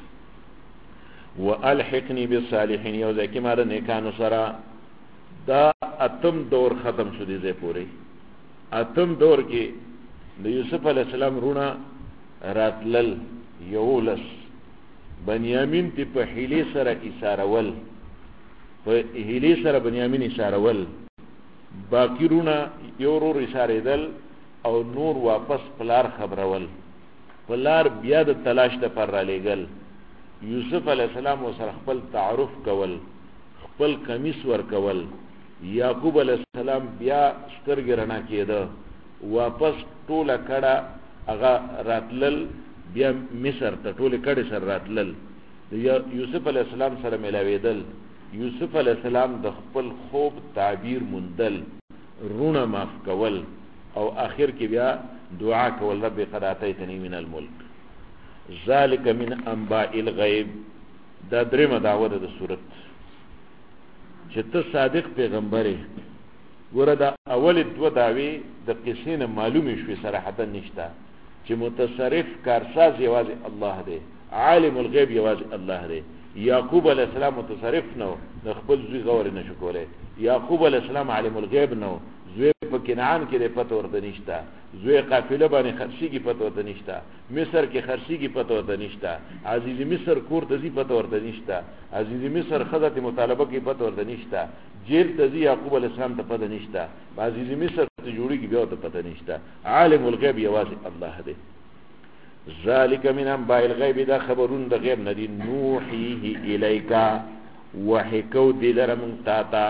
Speaker 2: والحقني بالصالحين یو ځکه مار نیکانو سره دا اتم دور ختم شو دي زه پوری اتم دور کې د یوسف علی السلام رونه راتلل یولس بنیامین تی په حیله سره اشارول په هیلی سره بنیامین اشارول باقی رونه یو رور اشاریدل او نور واپس پلار خبرول پلار بیا د تلاش ته پر را لېګل یوسف علی السلام سره خپل تعارف کول خپل قمیص ور کول یعقوب علی السلام بیا سترګې رڼا کېده واپس ټوله کړه هغه راتلل بیا مصر ته ټوله کړه سره راتلل یوسف علی السلام سره ملاویدل یوسف علی السلام د خپل خوب تعبیر مندل رونه معاف کول او اخر کې بیا دعا کول رب قد اتیتنی من الملک ذالک من انباء الغیب دا درېمه دعوه ده د صورت چې ته صادق پیغمبرې ګوره دا اول دوه دعوی د قصې نه معلومې شوې صراحتا نشته چې متصرف کارساز یوازې الله دی عالم الغیب یوازې الله دی یعقوب علیہ السلام متصرف نو د خپل زوی غور نشو کولای یعقوب علیہ السلام عالم الغیب نو زوی په کنعان کې د پته ورته نشته زوی قافله باندې خرشي کې پته ورته نشته مصر کې خرشي کې پته ورته نشته عزیز مصر کور ته زی پته ورته نشته عزیز مصر خدای مطالبه کې پته ورته نشته جیل ته زی یعقوب علیہ السلام ته پته نشته عزیز مصر ته جوړی کې بیا ته پته نشته عالم الغیب یوازې الله دی ذالک من انباء الغیب دا خبرون د غیب ندی نوحیه الیکا وحکو دلرم تاتا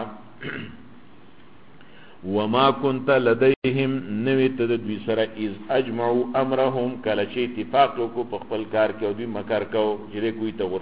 Speaker 2: وما كنت لديهم نویت دوی سره اذ اجمعوا امرهم کله چې اتفاق کو په خپل کار کې او دوی مکر کو چې کوی ته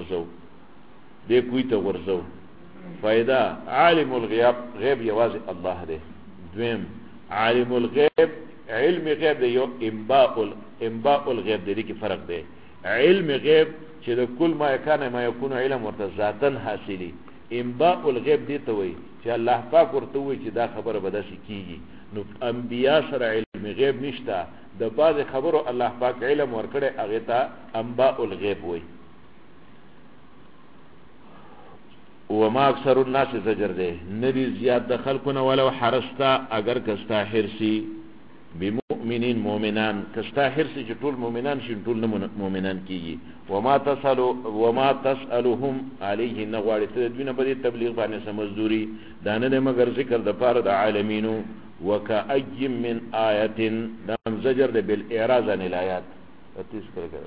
Speaker 2: ورزو فائدہ عالم الغیب غیب یوازې الله دی دویم عالم الغیب علم غیب دی یو انباء الغیب دی کې فرق دی علم غیب چې د کل ما کان ما یکون علم ورته ذاتن حاصلی انباء الغیب دی ته وای چې الله پاک ورته وای چې دا خبره به داسې کیږي نو انبیا سره علم غیب نشته د بعض خبرو الله پاک علم ورکړي هغه ته انباء الغیب وای وما اکثر الناس زجر ده ندی زیاد د خلقونه ولو حرستا اگر کستا حرسی بمؤمنین مؤمنان کستا حرس چې ټول مؤمنان شي ټول نه مؤمنان کیږي وما تسألهم علیه نغواړي ته دوی په تبلیغ باندې سمزدوري دانه نه مگر ذکر د پاره د عالمینو وکأي من آیه دام زجر بالاعراض عن الآیات اتیس کړه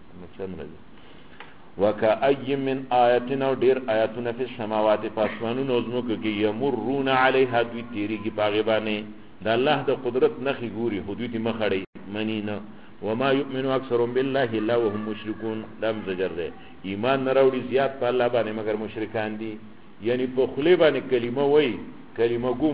Speaker 2: وکأي من آیه او ډیر آیاتونه په سماوات پاسمانو نظمو کې یمرون علیها دوی تیریږي باغ باندې دا الله د قدرت نخي ګوري حدود مخړی منینا وما يؤمن اكثرهم بالله الا وهم مشركون دم زجر ده ایمان نه راوړي زیات په الله باندې مگر مشرکان دي یعنی په خلی باندې کلمه وای کلمه گو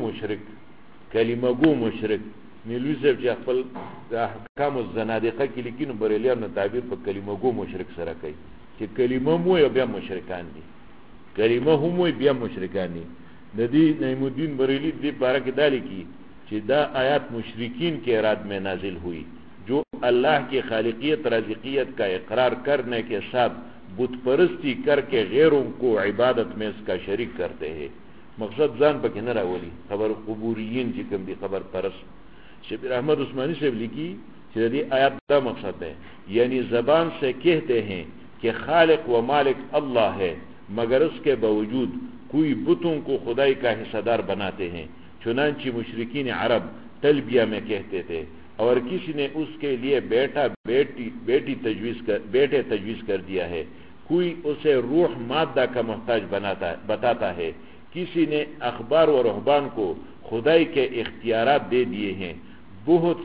Speaker 2: مشرک نیلوی صاحب چې خپل احکام الزنادقه کې لیکینو بریلیانو تعبیر په کلمه گو مشرک سره کوي چې کلمه مو بیا مشرکان دي کلمه هم بیا مشرکان دي ندی نعیم الدین بریلی دې بارے کې دالی کی چې دا آیات مشرکین کے اراد میں نازل ہوئی جو اللہ کی خالقیت رازقیت کا اقرار کرنے کے ساتھ بت پرستی کر کے غیروں کو عبادت میں اس کا شریک کرتے ہیں مقصد ځان پکې نه راولي خبر قبوریین چې کوم دي خبر پرست شبیر احمد عثمانی صاحب لکھی چې دې آیات دا مقصد ہے یعنی زبان سے کہتے ہیں کہ خالق و مالک اللہ ہے مگر اس کے باوجود کوئی بتوں کو خدائی کا حصہ دار بناتے ہیں چنانچہ مشرکین عرب تلبیہ میں کہتے تھے اور کسی نے اس کے لیے بیٹے تجویز کر دیا ہے کوئی اسے روح مادہ کا محتاج بتاتا ہے کسی نے اخبار و رہبان کو خدائی کے اختیارات دے دیے ہیں بہت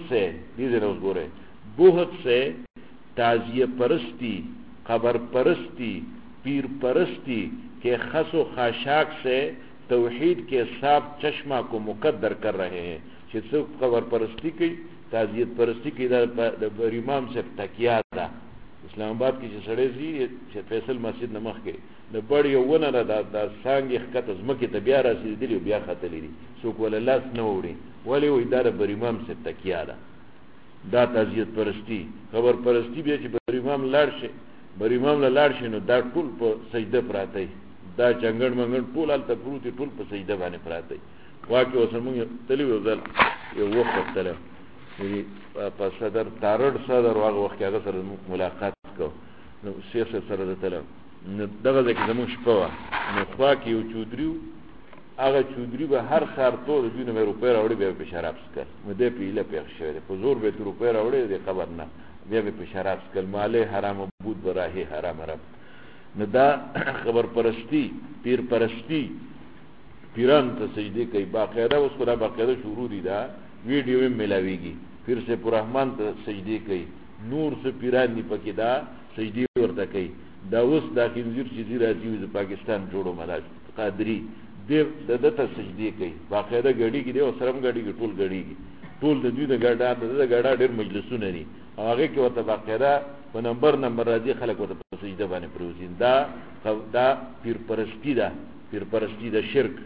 Speaker 2: سے تعزیہ پرستی قبر پرستی پیر پرستی کے خس و خاشاک سے توحید کے صاف چشمہ کو مقدر کر رہے ہیں چې څوک قبر پرستی کوي تعزیت پرستی کوي د امام صاحب تکیه ده اسلام آباد کې چې سړی زی چې فیصل مسجد نمخ کې د بړ یو ونه را د سانګې خط ازمکه ته بیا رسیدلی بیا خطلې دي څوک ول لاس نه وړي ولی وې دا د امام صاحب تکیه ده دا تعزیت پرستی قبر پرستی بیا چې امام لاړ شي امام لاړ شي نو دا ټول په سجده پراته دا چنګړ منګړ ټول الته پروتي ټول په سجده باندې پراته واکه وسمون تلی وزل یو وخت تله په صدر تارړ صدر وخت هغه سره ملاقات کو نو سیاست سره تله دغه ځکه زموږ شپه نو خوا کې یو چودریو هغه چودری به هر سار ټول دونه مې روپې راوړي به په شراب سکل مده پیله پېښ شوی په زور به روپې راوړي د خبر نه بیا به شراب سکل ماله حرام بود براه حرام رب نو دا خبر پرستی پیر پرستی پیران ته سجده کوي باقاعده اوس خدا باقاعده شروع دي دا ویډیو میں ملاویږي پیر سے پررحمان ته سجده کوي نور سے پیران دی پکې دا سجده ورته کوي دا اوس دا خنزیر چې راځي د پاکستان جوړو ملاج قادری دته سجده کوي باقاعده غړي کې دی او سرم غړي کې ټول غړي کې ټول د دوی د غړا ډېر مجلسونه دي هغه کې ورته باقاعده په نمبر راځي خلک ورته په سجده باندې پروزین دا پیر پرستی دا شرک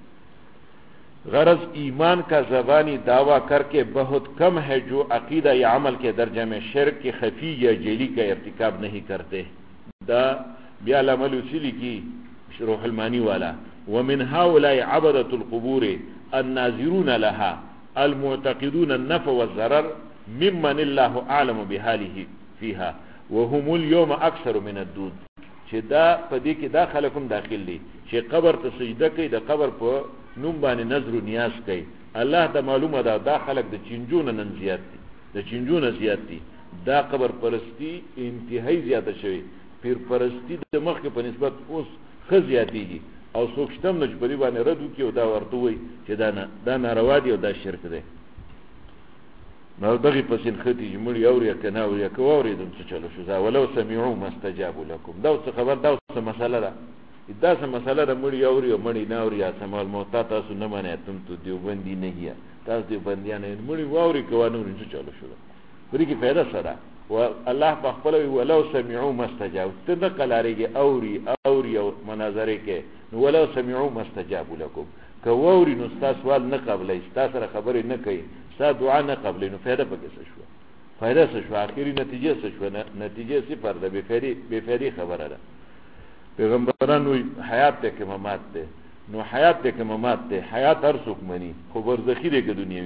Speaker 2: غرض ایمان کا زبانی دعویٰ کر کے بہت کم ہے جو عقیدہ یا عمل کے درجے میں شرک کے خفی یا جلی کا ارتکاب نہیں کرتے دا بیال عمل اسی کی روح المانی والا ومن هؤلاء عبدة القبور الناظرون لها المعتقدون النفع والضرر ممن الله اعلم بحاله فيها وهم اليوم اكثر من الدود چې دا پدې کې داخلكم داخل دي چې قبر ته سجده کوي د قبر په نوم باندې نظر و نیاز کوي الله ته معلومه ده دا خلک د چنجونه نن زیات دي دا قبر پرستی انتهایی زیاته شوی پیر پرستی د مخ په نسبت اوس خزیاتیږي او څوکشتم نج په دی باندې رد وکي او دا ورته وي چې دا ناروا دي او دا شرک دی نو دغه پسین ختی جمهوری اوریا کنه اوریا کووري دم څه چلو شو دا ولو سمعوا مستجاب لكم دا څه خبر دا څه مسله ده دا څه مسله ده مړی اوري او مړی نه اوري سمال موتا تاسو نه منه تم ته دیوبندی نه کیه تاسو دیوبندیان نه مړی واوري کوانو څه چلو شو پرې کې پیدا سره و الله په خپل ولو سمعوا مستجاب ته قلاریږي اوري او مناظره کې ولو سمعوا مستجاب لكم کووري نو تاسو سوال نه قبلې تاسو سره خبرې نه کوي ستا دعا نه قبلې نو فایده پکې څه شو اخیری نتیجه څه شو نتیجه صفر ده بے فایده خبره ده پیغمبران وی حیات ته کې ممات ده نو حیات ته کې ممات ده حیات هر څوک مني خو برزخی ده کې دنیوي ده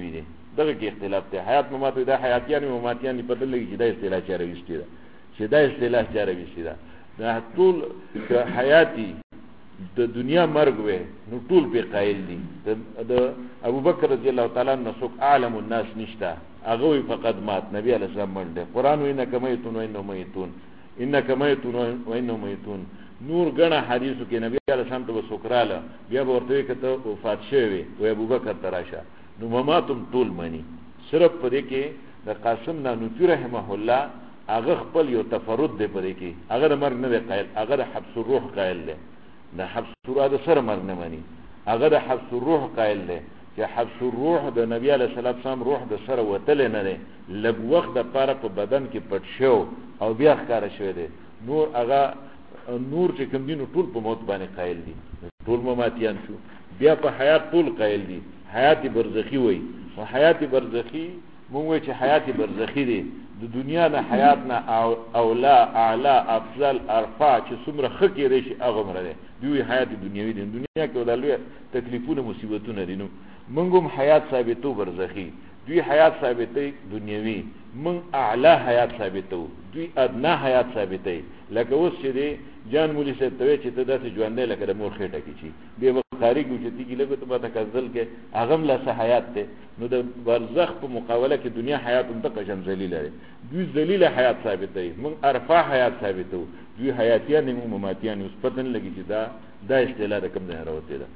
Speaker 2: دغه کې اختلاف دی. حیات ممات دا حیاتیان او مماتیان په دې لګي چې دا اصطلاح چاره وشتي ده چې دا اصطلاح چاره وشتي ده. دا ټول حیاتی د دنیا مرګ وې نو ټول په قائل دي. د ابوبکر رضی الله تعالی عنہ څوک عالم الناس نشتا هغه فقط مات. نبی علیہ السلام منډه قران وینا کمیتون وینو میتون انک میتون وینو میتون. نور غنا حدیثو کې نبی علیہ السلام ته وسکراله بیا ورته کته وفات شوی و ابوبکر تراشه نو مماتم ټول منی. صرف پدې کې د قاسم نانوتي رحمه الله هغه خپل یو تفرد دی پدې کې هغه د مرګ نه دی قائل، هغه د حبس الروح قائل دی. د حبس الروح د سره مرګ نه مني، هغه د حبس الروح قائل دی چې حبس الروح د نبی علیہ السلام روح د سره وتل نه دی، لږ وخت د پاره په بدن کې پټ شو او بیا ښکار شوی دی. نور هغه نور چې کوم دینو ټول په موت باندې قائل دي، ټول مماتیان شو. بیا په حیات ټول قائل دي، حیات برزخی وای. او حیات برزخی مونږ وای چې حیات برزخی دی د دنیا نه حیات نه اولا اعلی افضل ارفع چې څومره خکې راشي هغه مره دی. دوی حیات دنیوي دي، دنیا کې ولله تکلیفونه مصیبتونه دي. نو مونږ هم حیات ثابتو برزخی، دوی حیات ثابتې دنیوي، مونږ اعلی حیات ثابتو، دوی ادنا حیات ثابتې. لکه اوس چې دی جان مولی صاحب ته چې ته داسې ژوندی لکه د مور خېټه کې چې بیا به خارج وجدي کې لږه ته به تکزل کې هغه هم لاسه حیات دی. نو د برزخ په مقابله کې دنیا حیات هم دقه شان ذلیله دی. دوی ذلیله حیات ثابت دی، مونږ ارفع حیات ثابتو، دوی حیاتیان مونږ مماتیان. اوس پته نه لګي چې دا اصطلاح د کوم ځای راوتې ده.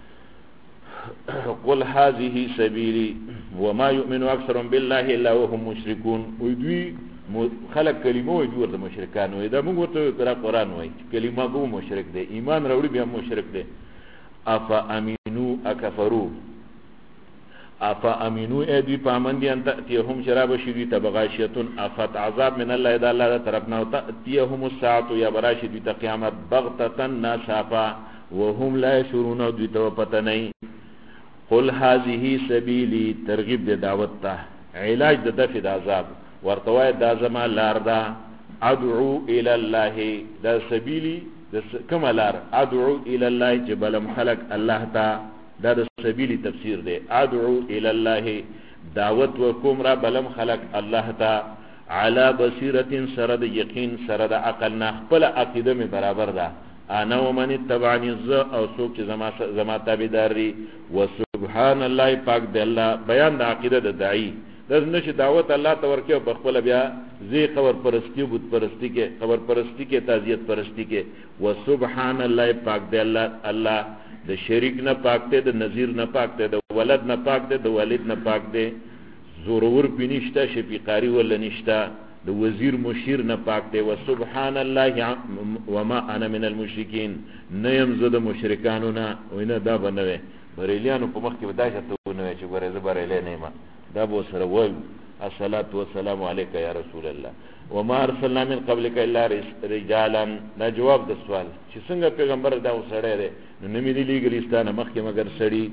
Speaker 2: قل هذه سبيلي وما يؤمن اكثرهم بالله الا وهم مشركون. دوی خلق کلمه وي دوی ورته مشرکان وي. دا موږ ورته قرآن وایي کلمه کو مشرک دی، ایمان راوړي بیا مشرک دی. افا امینو اکفرو افا امینو ای دوی پامن دي ان تأتيهم شراب شدید تبغاشیتون افت عذاب من الله اذا الله طرفنا تأتيهم الساعه یا براشد دوی قیامت بغتة ناصافا وهم لا يشعرون دوی ته پته نه. قل هذه سبيلي ترغیب د دعوت ته، علاج د دفع د عذاب ورتوای دا زما لار ده. ادعو الى الله دا سبيلي د کوم لار؟ ادعو الى الله چې بلم خلق الله ته، دا د سبيلي تفسیر دی. ادعو الى الله دعوت وکوم را بلم خلق الله ته، على بصيره سره د یقین سره د عقل نه خپل عقیده می برابر ده. انا ومن اتبعني او څوک چې زما تابعدار دي. وسبحان الله پاک دی الله. بیان د عقیده د داعی داس نشي دعوت الله ته ورکه په خپل بیا زی قبر پرستی بت پرستی کې قبر پرستی کې تعزیت پرستی کې. وسبحان الله پاک دی الله. الله د شریک نه پاک دی، د نظیر نه پاک دی، د ولد نه پاک دی، د والد نه پاک دی. زورور پینشتا شفیقاری ول نشتا، د وزیر مشیر نه پاک دی. وسبحان الله وما انا من المشرکین. نیم زده مشرکانو نه وینه دا بنوي بریلیانو په مخ کې وداشه ته نه چې ګوره زه بریلی نه یم. دا به سره وای الصلاة والسلام علیک یا رسول الله وما ارسلنا من قبلک الا رجالا. دا جواب د سوال چې څنګه پیغمبر دا وسړی دی نو نمی دی لګلی ستانه مخکې مگر سړی.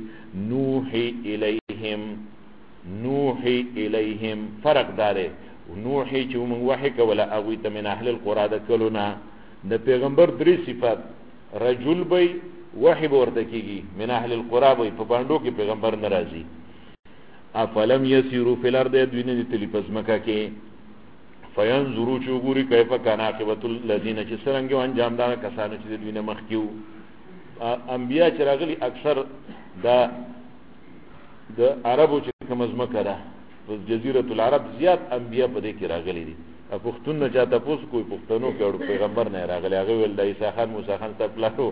Speaker 2: نوحي الیهم فرق داره. نوحي چې موږ وحی کوله هغوی ته من اهل القرى د کلونه. د پیغمبر درې صفات رجل بی وحی به ورته کېږي، من اهل القرى بی په باندو کې پیغمبر ناراضي. افلم یسیرو فی الارض دوی نه دي تلي په ځمکه کې فینظرو چې وګوري کیف کان عاقبت الذین چې څرنګه انجام دا کسانو چې دوی نه مخکیو. انبیا چې راغلي اکثر د عربو چې کوم ځمکه ده په جزیره العرب زیات انبیا په دې کې راغلي دي. پښتون نه چاته پوس کوئی پښتنو کې اور پیغمبر نه راغلی، هغه ول د عیسی خان موسی خان ته پلاو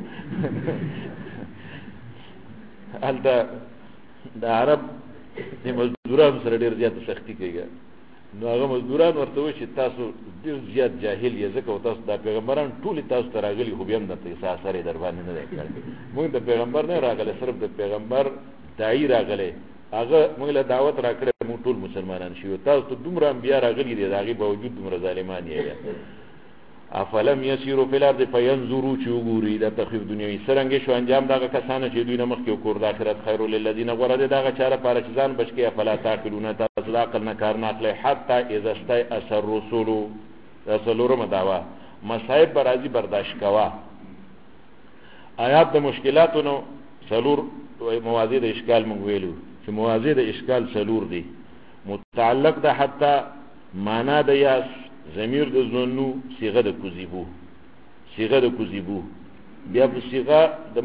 Speaker 2: الته د عرب د مزدورانو سره ډیر زیات سختی کوي. نو هغه مزدوران ورته وي چې تاسو ډیر زیات جاهل یې، ځکه تاسو د پیغمبران ټول تاسو ته راغلي خو بیا هم د عیسی سره در باندې نه کړی. موږ د پیغمبر نه راغلی، صرف د پیغمبر داعی راغلی، هغه موږ له دعوت راکړه، موږ ټول مسلمانان شو. تاسو ته دومره انبیا راغلي دي، هغه باوجود دومره ظالمان یې. افلم یسیرو فی الارض فینظروا چې وګوري د تخفیف دنیوي څرنګه شو انجام دغه کسانو چې دوی نه مخکې کور د آخرت خیر للذین غرد دغه چاره پاره چې ځان بچ کې افلا تعقلون تاسو عقل نه کار نه اخلي. حتی اذا استيأس الرسل رسولورم داوا مصائب برازي برداشت کوا. آیات د مشکلاتونو سلور موازی د اشکال مونږ ویلو چې موازی د اشکال سلور دي. متعلق ده حتی معنا د یا ضمیر د ظنو صيغه د کذبو بیا په صيغه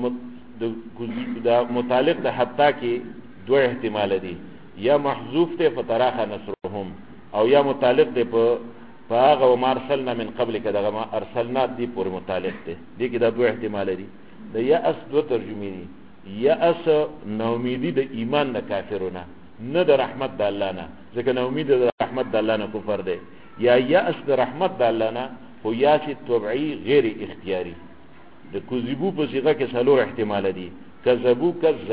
Speaker 2: د متعلق ده حتی کې دوه احتمال دي یا محذوف ته فتراخ نصرهم او یا متعلق ده په هغه وما ارسلنا من قبل کده ما ارسلنا دی پورې متعلق ده دي کې دا دوه احتمال دي د یأس دوه ترجمه دي یأس نومیدی د ایمان د کافرونه نه د رحمت د الله نه ځکه نومید د رحمت د الله نه کفر ده یا یأس د رحمت د الله نه خو یاس طبعی غیر اختیاری د کذبو په صيغه کې څلور احتمال دي کذبو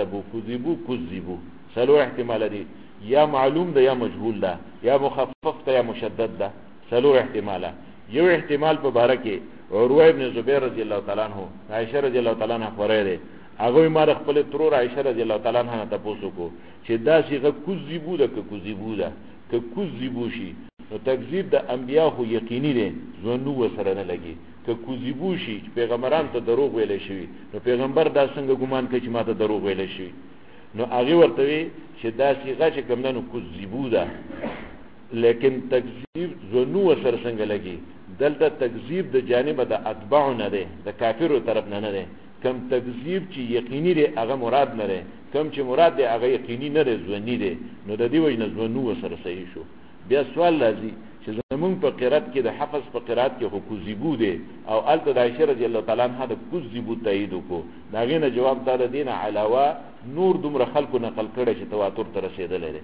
Speaker 2: کذبو څلور احتمال دي یا معلوم ده یا مجهول ده یا مخفف ده یا مشدد ده څلور احتمال یو احتمال په باره کې عروه ابن زبیر رضی الله تعالی عنہ عائشه رضی الله تعالی عنها خبره ده هغه ما خپل ترور عائشه رضی الله تعالی عنها تاسو کو چې دا صيغه کذبو ده که کذبو شي نو تکذیب د انبیا خو یقیني ده ځنو وسره نه لګي که کذبو شي پیغمبران ته دروغ ویل شي نو پیغمبر دا څنګه ګمان کوي چې ما ته دروغ ویل شي نو هغه ورته وی چې دا صيغه چې کوم نه کذبو ده لیکن تکذیب ځنو وسره څنګه لګي دلته تکذیب د جانب د اتباع نه ده د کافرو طرف نه ده کم تکذیب چې یقیني ده هغه مراد نه ده کم چې مراد ده هغه یقیني نه ده ځونی ده نو د دې وجه ځنو وسره صحیح شو بیا سوال لازم چې زمون په قرات کې د حفظ په قرات کې کذبو ده او الته د عائشه رضی الله تعالی عنها د کذبو تایید کو دا غینه جواب دار دینه علاوه نور دومره خلکو نقل کړي چې تواتر ته رسیدل لري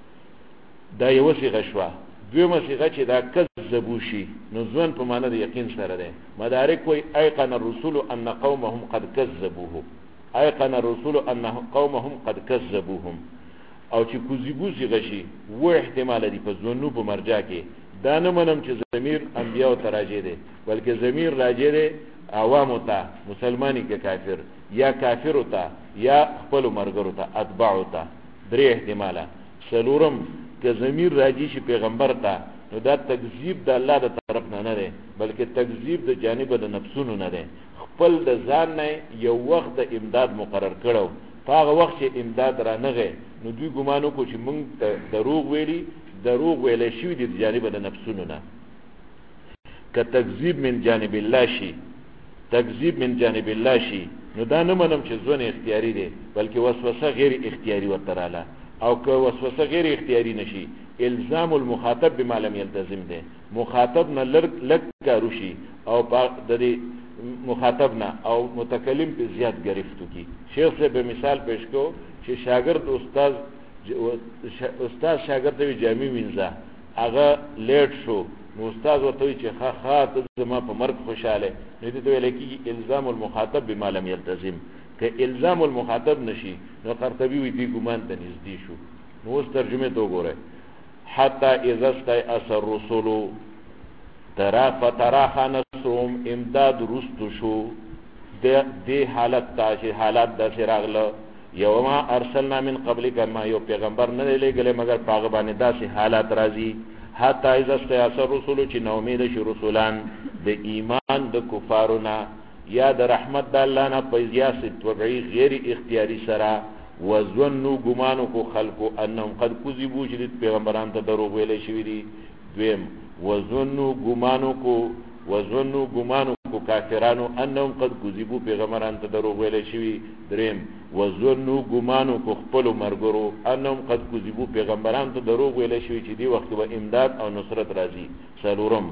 Speaker 2: دا یو صيغه شو دویمه صيغه چې دا کذبو شي نو ځون په معنی د یقین سره ده مدارک کوئی ایقن الرسول ان قومهم قد كذبوه ایقن الرسول ان قومهم قد كذبوهم او چې کذبو صيغه شي و احتمال دي په ځونو په مرجع کې دا نه منم چې ضمیر انبیاء ته راځي دي بلکې ضمیر راځي دي عوام ته مسلمانی کې کافر یا کافر ته یا خپل مرګرو ته اتباع ته درې احتماله څلورم که ضمیر راځي چې پیغمبر ته نو دا تکذیب د الله د طرف نه نه دی بلکې تکذیب د جانب د نفسونو نه دی خپل د ځان نه یو وخت د امداد مقرر کړو هغه وخت چې امداد را نغه نو دوی ګمانو کو چې مونږ دروغ ویلې شوی د جانب د نفسونو نه که تکذیب من جانب الله شي نو دا نه منم چې ځونه اختیاري دی بلکې وسوسه غیر اختیاري وتراله او که وسوسه غیر اختیاري نشي الزام المخاطب بما لم يلتزم ده مخاطب نه لک کاروشي او د مخاطب نه او متکلم په زیات گرفتو کی شیخ سے به مثال پیش کو چې شاګرد استاد شاګرد ته جامع وینځه هغه لیټ شو نو استاد ورته چې ښه ته زما په مرګ خوشاله نه دي ته لکه الزام المخاطب بما لم يلتزم که الزام المخاطب نشي نو قرطبي وی دي ګمان ته نږدې شو نو اوس ترجمه تو ګوره حتی اذا استيأس الرسل فتراخ نصرهم امداد رستو شو دی حالت تاشي حالات د سراغله یوما ارسلنا من قبلک ما یو پیغمبر نه لګلې مگر پاغه باندې داسې حالات راځي حتی اذا استيأس الرسل چې نو امید شي رسولان د ایمان د کفارونه یا د رحمت د الله نه پیزیاس طبيعي غیر اختیاري سره وظنوا ګمانو کو خلقو انهم قد كذبوا چې پیغمبران ته دروغ ویل شوی دي دویم وظنوا ګمانو کو کافرانو انهم قد كذبوا پیغمبران ته دروغ ویل شوی دریم وظنوا ګمانو کو خپل مرګرو انهم قد كذبوا پیغمبران ته دروغ ویل شوی چې دی وخت به امداد او نصرت راځي څلورم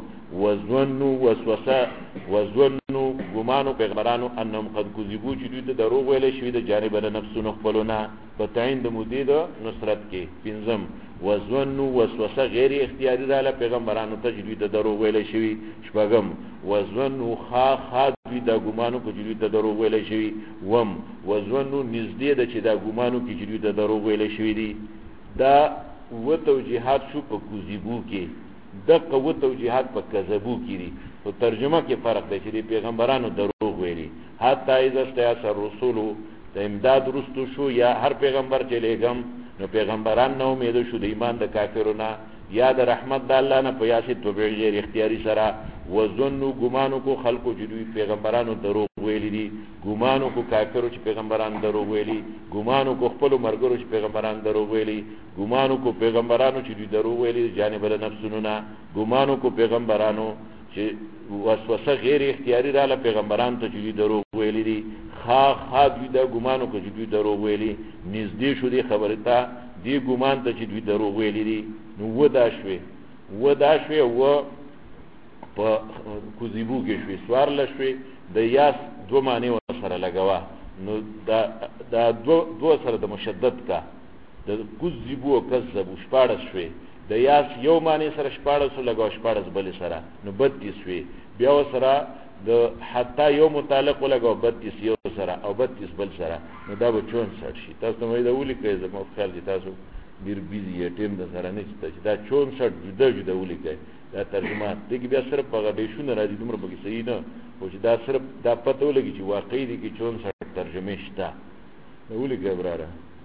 Speaker 2: وظنوا ګمانو پیغمبرانو انهم قد كذبوا چې دوی ته دروغ ویل شوی د جانب د نفسونو خپلونه په تعین د مدید نصرت کې پنځم وظنوا وسوسه غیر اختیاري رااله پیغمبرانو ته چې دوی ته دروغ ویل شوی شپږم وظنوا دوی دا ګمانو کې چې دوی ته دروغ ویل شوی وم وظنوا نږدې ده چې دا ګمانو کې چې دوی ته دروغ ویل شوی دي دا و توجیهات شو په کذبو کې د قوت توجیهات په کذبو کې دي او ترجمه کې فرق دی چې پیغمبرانو دروغ ویلي حتی اذا استيأس الرسل د امداد رستو شو یا هر پیغمبر چې لګم نو پیغمبران نو امید شو د ایمان د کافرونو یا د رحمت د الله نه پیاسي طبيعي غیر اختیاري سره وظنوا ګمانو کو خلقو چې دوی پیغمبرانو دروغ ویلي دي ګمانو کو کافرو چې پیغمبران دروغ ویلي ګمانو کو خپل مرګرو چې پیغمبران دروغ ویلي ګمانو کو پیغمبرانو چې دوی دروغ ویلي جانب له نفسونو نه ګمانو کو پیغمبرانو چې وسوسه غیر اختیاري رااله پیغمبران ته چې دوی دروغ ویلي دي خا دوی دا ګمانو کو چې دوی دروغ ویلي نږدې شو دي خبره ته دی ګمان ته چې دوی دروغ ویلي دي نو ودا شوي و په کوزیبو کې شوي سوار لشوي د یاس دو معنی سره لګوا نو دا دو سره د مشدد کا د کوزیبو او کذبو شپاړس شوي د یاس یو معنی سره شپاړس لګوا شپاړس بل سره نو 32 شوي بیا سره د حتی یو متعلق لګوا 32 یو سره او 32 بل سره نو دا به 64 شي تاسو مې دا ولي کوي زموږ خیال دي تاسو ډیر بیزی ټیم د سره نه چې دا 64 جدا ولي کوي دا ترجمه دغه بیا صرف په غډیشونه راځي دومره به صحیح نه او چې دا صرف دا پته ولګي چې واقعي دي کې 64 ترجمه شته نو ولي کوي براره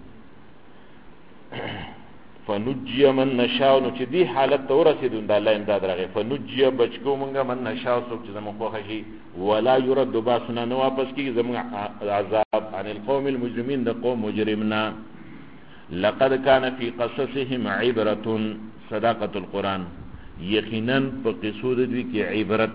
Speaker 2: فنجي من نشاء نو چې دی حالت ته ورسېدون د الله امداد راغی فنجي بچکو مونږه من نشاء څوک چې زموږ خوښ شي ولا يرد باسنا نو واپس کیږي زموږ عذاب عن القوم المجرمين د قوم مجرمنا لقد كان في قصصهم عبرة صداقة القرآن یقینا په قصو د دوی کې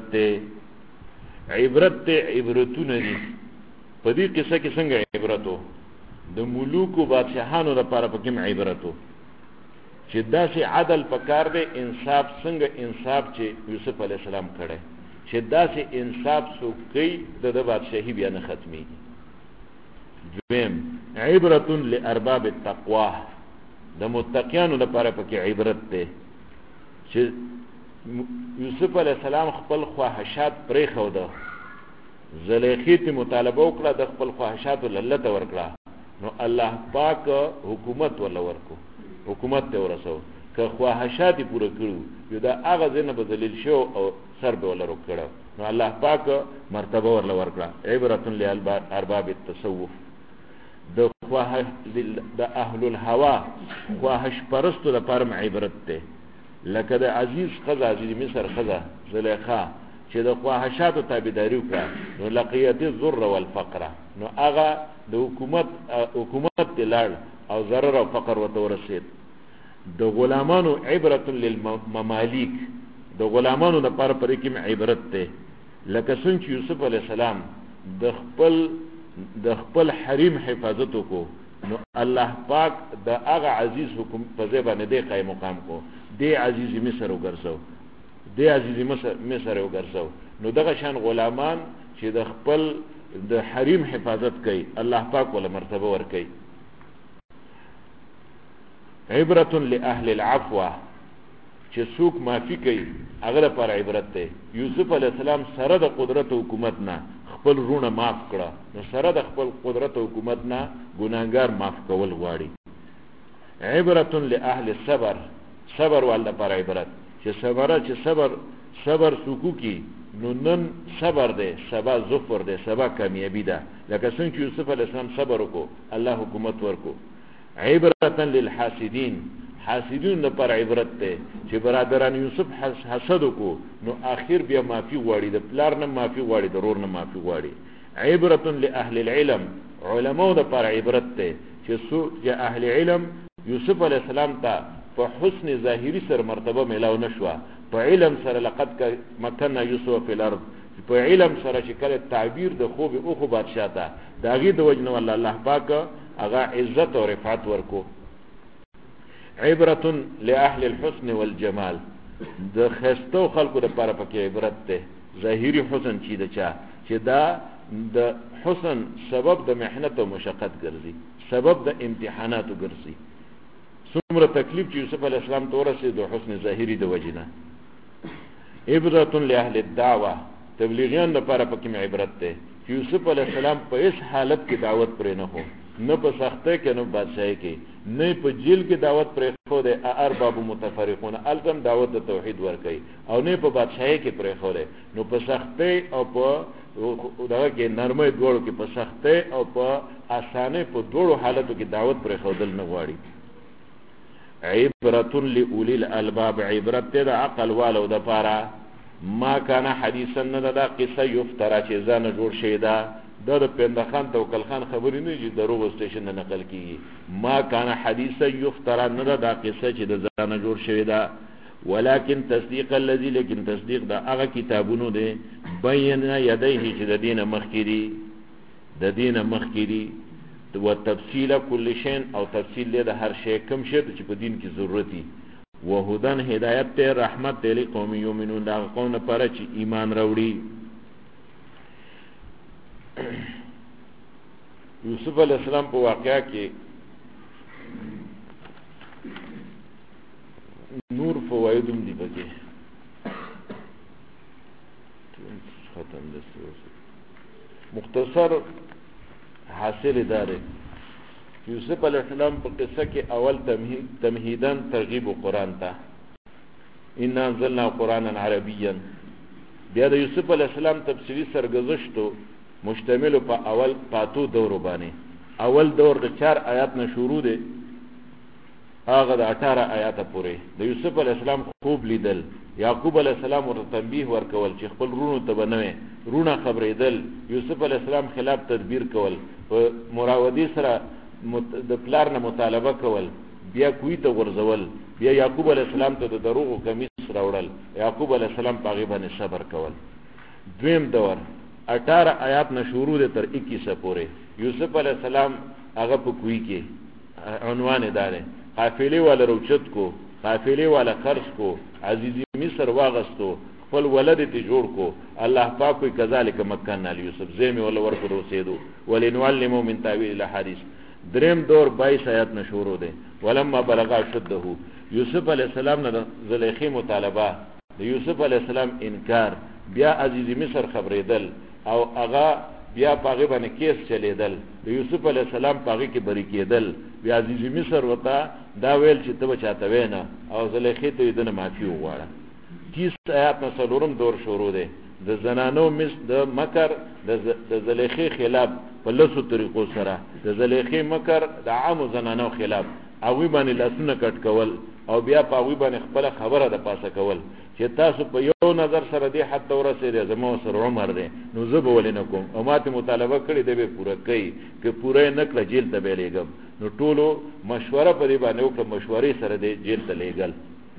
Speaker 2: عبرتونه دي په دې قصه کې څنګه عبرتو د ملوکو بادشاهانو لپاره پکې عبرتو چې داسې عدل پکار دی انصاف څنګه انصاف چې یوسف علی السلام کړی چې داسې انصاف څوک کوي د بادشاهي بیا نه ختمېږي دویم عبرت لارباب التقوا د متقینو لپاره پکې عبرت دی چې یوسف علی السلام خپل خواهشات پرې خوده زلیخی ته مطالبه وکړه د خپل خواهشات لته ورکړه نو الله پاک حکومت ولا ورکو حکومت ته ورسو که خواهشات پوره کړو یو دا هغه ځنه بدلیل شو او سر به ولا ورکړه نو الله پاک مرتبه ورلا ورکړه عبرت لارباب التصوف د اهل الهوا خواهش پرستو لپاره عبرت ده لکه د عزیز قضا عزیز مصر قضا زلیخا چې د خواهشاتو تابعداري وکړه نو لقیت الضر والفقر نو هغه د حکومت تلل او ضرر او فقر وته ورسید د غلامانو عبرت للمماليك د غلامانو لپاره پرې کې عبرت ده لکه څنګه چې یوسف علی السلام د خپل حریم حفاظت وکړو نو الله پاک د هغه عزیز حکم په ځای باندې د قائم مقام کو دی عزیز مصر وګرځاو نو دغه شان غلامان چې د خپل د حریم حفاظت کوي الله پاک ول مرتبه ور کوي عبرت لاهل العفو چې څوک معافي کوي هغه لپاره عبرت ده یوسف علی السلام سره د قدرت حکومت نه خپل رونه معاف کړه نو سره د خپل قدرت حکومت نه ګناهګار معاف کول غواړي عبرت لاهل الصبر صبر ول لپاره عبرت چې صبر سکو کی نو نن صبر ده سبا ظفر ده سبا کامیابی ده لکه څنګه چې یوسف علی السلام صبر وکړو الله حکومت ورکو عبرت للحاسدین حاسدین لپاره عبرت ده چې برادران یوسف حسد وکړو نو اخر بیا معافي غواړي د پلار نه معافي غواړي د رور نه معافي غواړي عبرت لاهل العلم علماء لپاره عبرت ده چې اهل علم یوسف علی السلام ته په حسن ظاهری سره مرتبه ملاو نشوه په علم سره لقد مكنا یوسف فی الارض په علم سره چې کله تعبیر د خوب او خو بادشاہ ته داغي د وجنه والله الله پاک هغه عزت او رفعت ورکو عبرت لاهل الحسن والجمال د خستو خلقو د لپاره پکې عبرت ده ظاهری حسن چې دا د حسن سبب د محنت او مشقت ګرځي سبب د امتحاناتو ګرځي څومره تکلیف چې یوسف علی السلام ته ورسېد د حسن ظاهری د وجنه عبرت لاهل الدعوه تبلیغیان لپاره پکې عبرت ده چې یوسف علی السلام په هیڅ حالت کې دعوت پرې نه هو نه په سختۍ کې نه بادشاہي کې نه په جیل کې دعوت پرې خو ده ارباب متفرقون الزم دعوت د توحید ورکي او نه په بادشاہي کې پرې خو ده نو په سختۍ او په دغه کې نرمۍ دوړو کې په سختۍ او په اسانه په دوړو حالتو کې دعوت پرې خو دل نه غواړي عبرت لاولی الالباب عبرت د عقل والو د پاره ما کان حدیثا نه دا قصه یفترا چې ځان جوړ شي دا د پندخان توکل خان خبرې نه چې دروغ سټیشن نه نقل کیږي ما کان حدیثا یفترا نه دا قصه چې د ځان جوړ شي دا ولكن تصديق الذي لكن تصديق دا هغه کتابونو دی بین یدیه چې د دین مخکری و تفصیل کل شین او تفصیل له هر شی کوم شی چې په دین کې ضرورتي وهدن هدایت ته رحمت ته قوم یؤمنون دا قوم لپاره چې ایمان راوړي یوسف علیہ السلام په واقعیا کې نور فوائدم دی پکې ختم دسته مختصر حاصل داره یوسف علیہ السلام په قصه کې اول تمهیداً ترغیب قرآن ته ان انزلنا قرآنا عربیا بیا د یوسف علیہ السلام تفصیلی سرگذشتو مشتمل په اول پاتو دور باندې اول دور د 4 آیات نه شروع دی هغه د 18 آیات پورې د یوسف علیہ السلام خوب لیدل یعقوب علیہ السلام ورته تنبیه ورکول چې خپل رونو ته بنوي رونه خبرېدل یوسف علیہ السلام خلاف تدبیر کول په مراودی سره د پلار نه مطالبه کول بیا کوی ته ورزول بیا یعقوب علیہ السلام ته د دروغ کمیس راوړل یعقوب علیہ السلام په غیبه صبر کول دویم دور 18 آیات نه شروع ده تر 21 پورې یوسف علیہ السلام هغه په کوی کې عنوان داره قافله والا روچت کو قافله والا خرج کو عزیزی مصر واغستو خپل ولد ته جوړ کو الله پاک کوئی کذالک مکنا یوسف زمي ولا ورکو رسیدو ولنعلمو من تاویل الاحاديث دریم دور 22 آیات نه شروع ده ولما بلغ شده یوسف علیہ السلام نه زلیخی مطالبه د یوسف علیہ السلام انکار بیا عزیزی مصر خبرېدل او هغه بیا پاغه باندې کیس چلیدل د یوسف علیہ السلام پاغه کې بری کېدل بیا عزیز مصر وتا دا ویل چې ته چاته وینا او زلیخی ته دنه معافي وغواړه 30 آیات نه څلورم دور شروع ده د زنانو مس د مکر د زلیخی خلاف په لسو طریقو سره د زلیخی مکر د عام زنانو خلاف اوی باندې لاسونه کټ کول او بیا په اوی باندې خپل خبره د پاسه کول چې تاسو په یو نظر سره دی حتی ورسېږئ زمو سره عمر دی نو زه به ولې نه کوم او ماته مطالبه کړې دی به پوره کوي که پوره نه کړه جیل ته به لېږم نو ټولو مشوره په دې باندې وکړه مشورې سره دی جیل ته لېږل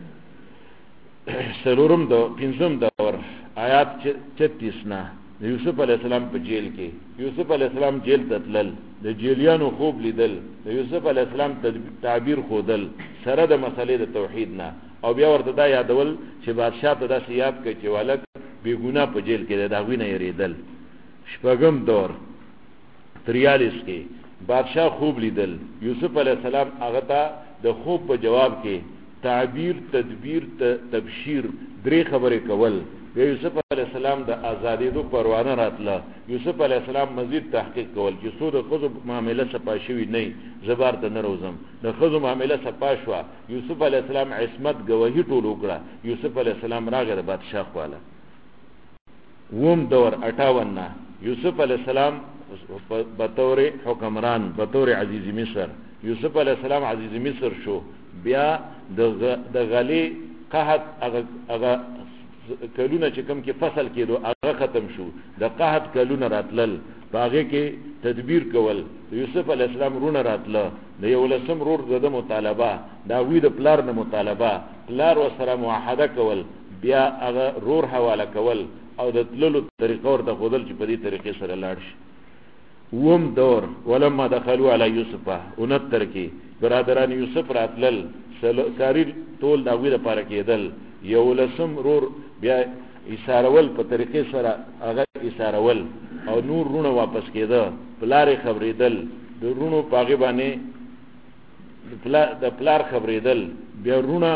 Speaker 2: څلورم دور پنځم دور آیات 36 نه یوسف علیہ السلام په جیل کې یوسف علیہ السلام جیل ته تلل د جیلیانو خوب لیدل د یوسف علیہ السلام تعبیر خودل سره د مسلې د توحید نه او بیا ورته دا یادول چې بادشاہ ته دا یاد کړي چې ولک بے ګناه په جیل کې دا غوینه یریدل شپږم دور 43 کې بادشاہ خوب لیدل یوسف علیہ السلام هغه ته د خوب په جواب کې تعبیر تدبیر تبشیر درې خبرې کول یوسف علیہ السلام د آزادی دو پروانه راتله یوسف علیہ السلام مزید تحقیق کول چې سود خود معاملې سپاشوي نه زبر ته نه روزم د خود معاملې سپاشوا یوسف علیہ السلام عصمت گواہی ټول وکړه یوسف علیہ السلام راغی د بادشاہ خواله ووم دور 58 یوسف علیہ السلام بطور حکمران بطور عزیز مصر یوسف علیہ السلام عزیز مصر شو بیا د غلی قحط هغه کلونه چې کوم کې فصل کېدو هغه ختم شو د قحط کلونه راتلل باغې کې تدبیر کول یوسف علیہ السلام رونه راتله د یو لسم رور د مطالبه دا وی د پلار نه مطالبه پلار وسره معاهده کول بیا هغه رور حواله کول او د تللو طریقه ورته خودل چې په دې طریقې سره لاړ شي ووم دور ولما دخلوا علی یوسف 69 کې برادران یوسف راتلل ساری ټول دا وی د پاره کېدل یو لسم رور بیا اشارول په طریقې سره هغه اشارول او نور رونه واپس کېده پلار خبرېدل د رونو پاغه باندې د پلار خبرېدل بیا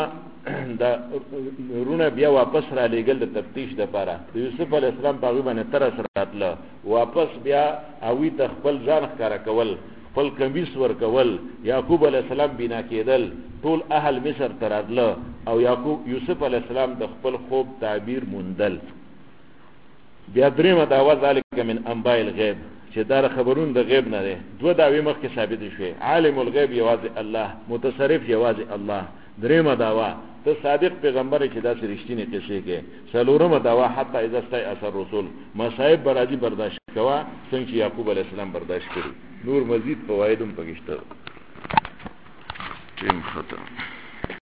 Speaker 2: رونه بیا واپس را لېګل د تفتیش د پاره د یوسف علیہ السلام پاغه باندې تر سره راتله واپس بیا اوی ته خپل ځان ښکارا کول خپل کمیس ور کول یعقوب علیہ السلام بنا کېدل ټول اهل مصر ترادله او یوسف علیہ السلام د خپل خوب تعبیر مندل بیا درېمه داوا ذالک من انباء الغیب چې دا خبرون د غیب نه ده دوه داوی مخکې ثابت شوه عالم الغیب یوازې الله متصرف یوازې الله درېمه دعوا ته صادق پیغمبر چې دا رښتینی قصې کې. څلورمه دعوا حتی اذا استيأس الرسل مصائب برادي برداشت کوا څنګه چې یعقوب علیه السلام برداشت کړي. نور مزید فواید هم پکې شته. ټیم ختم.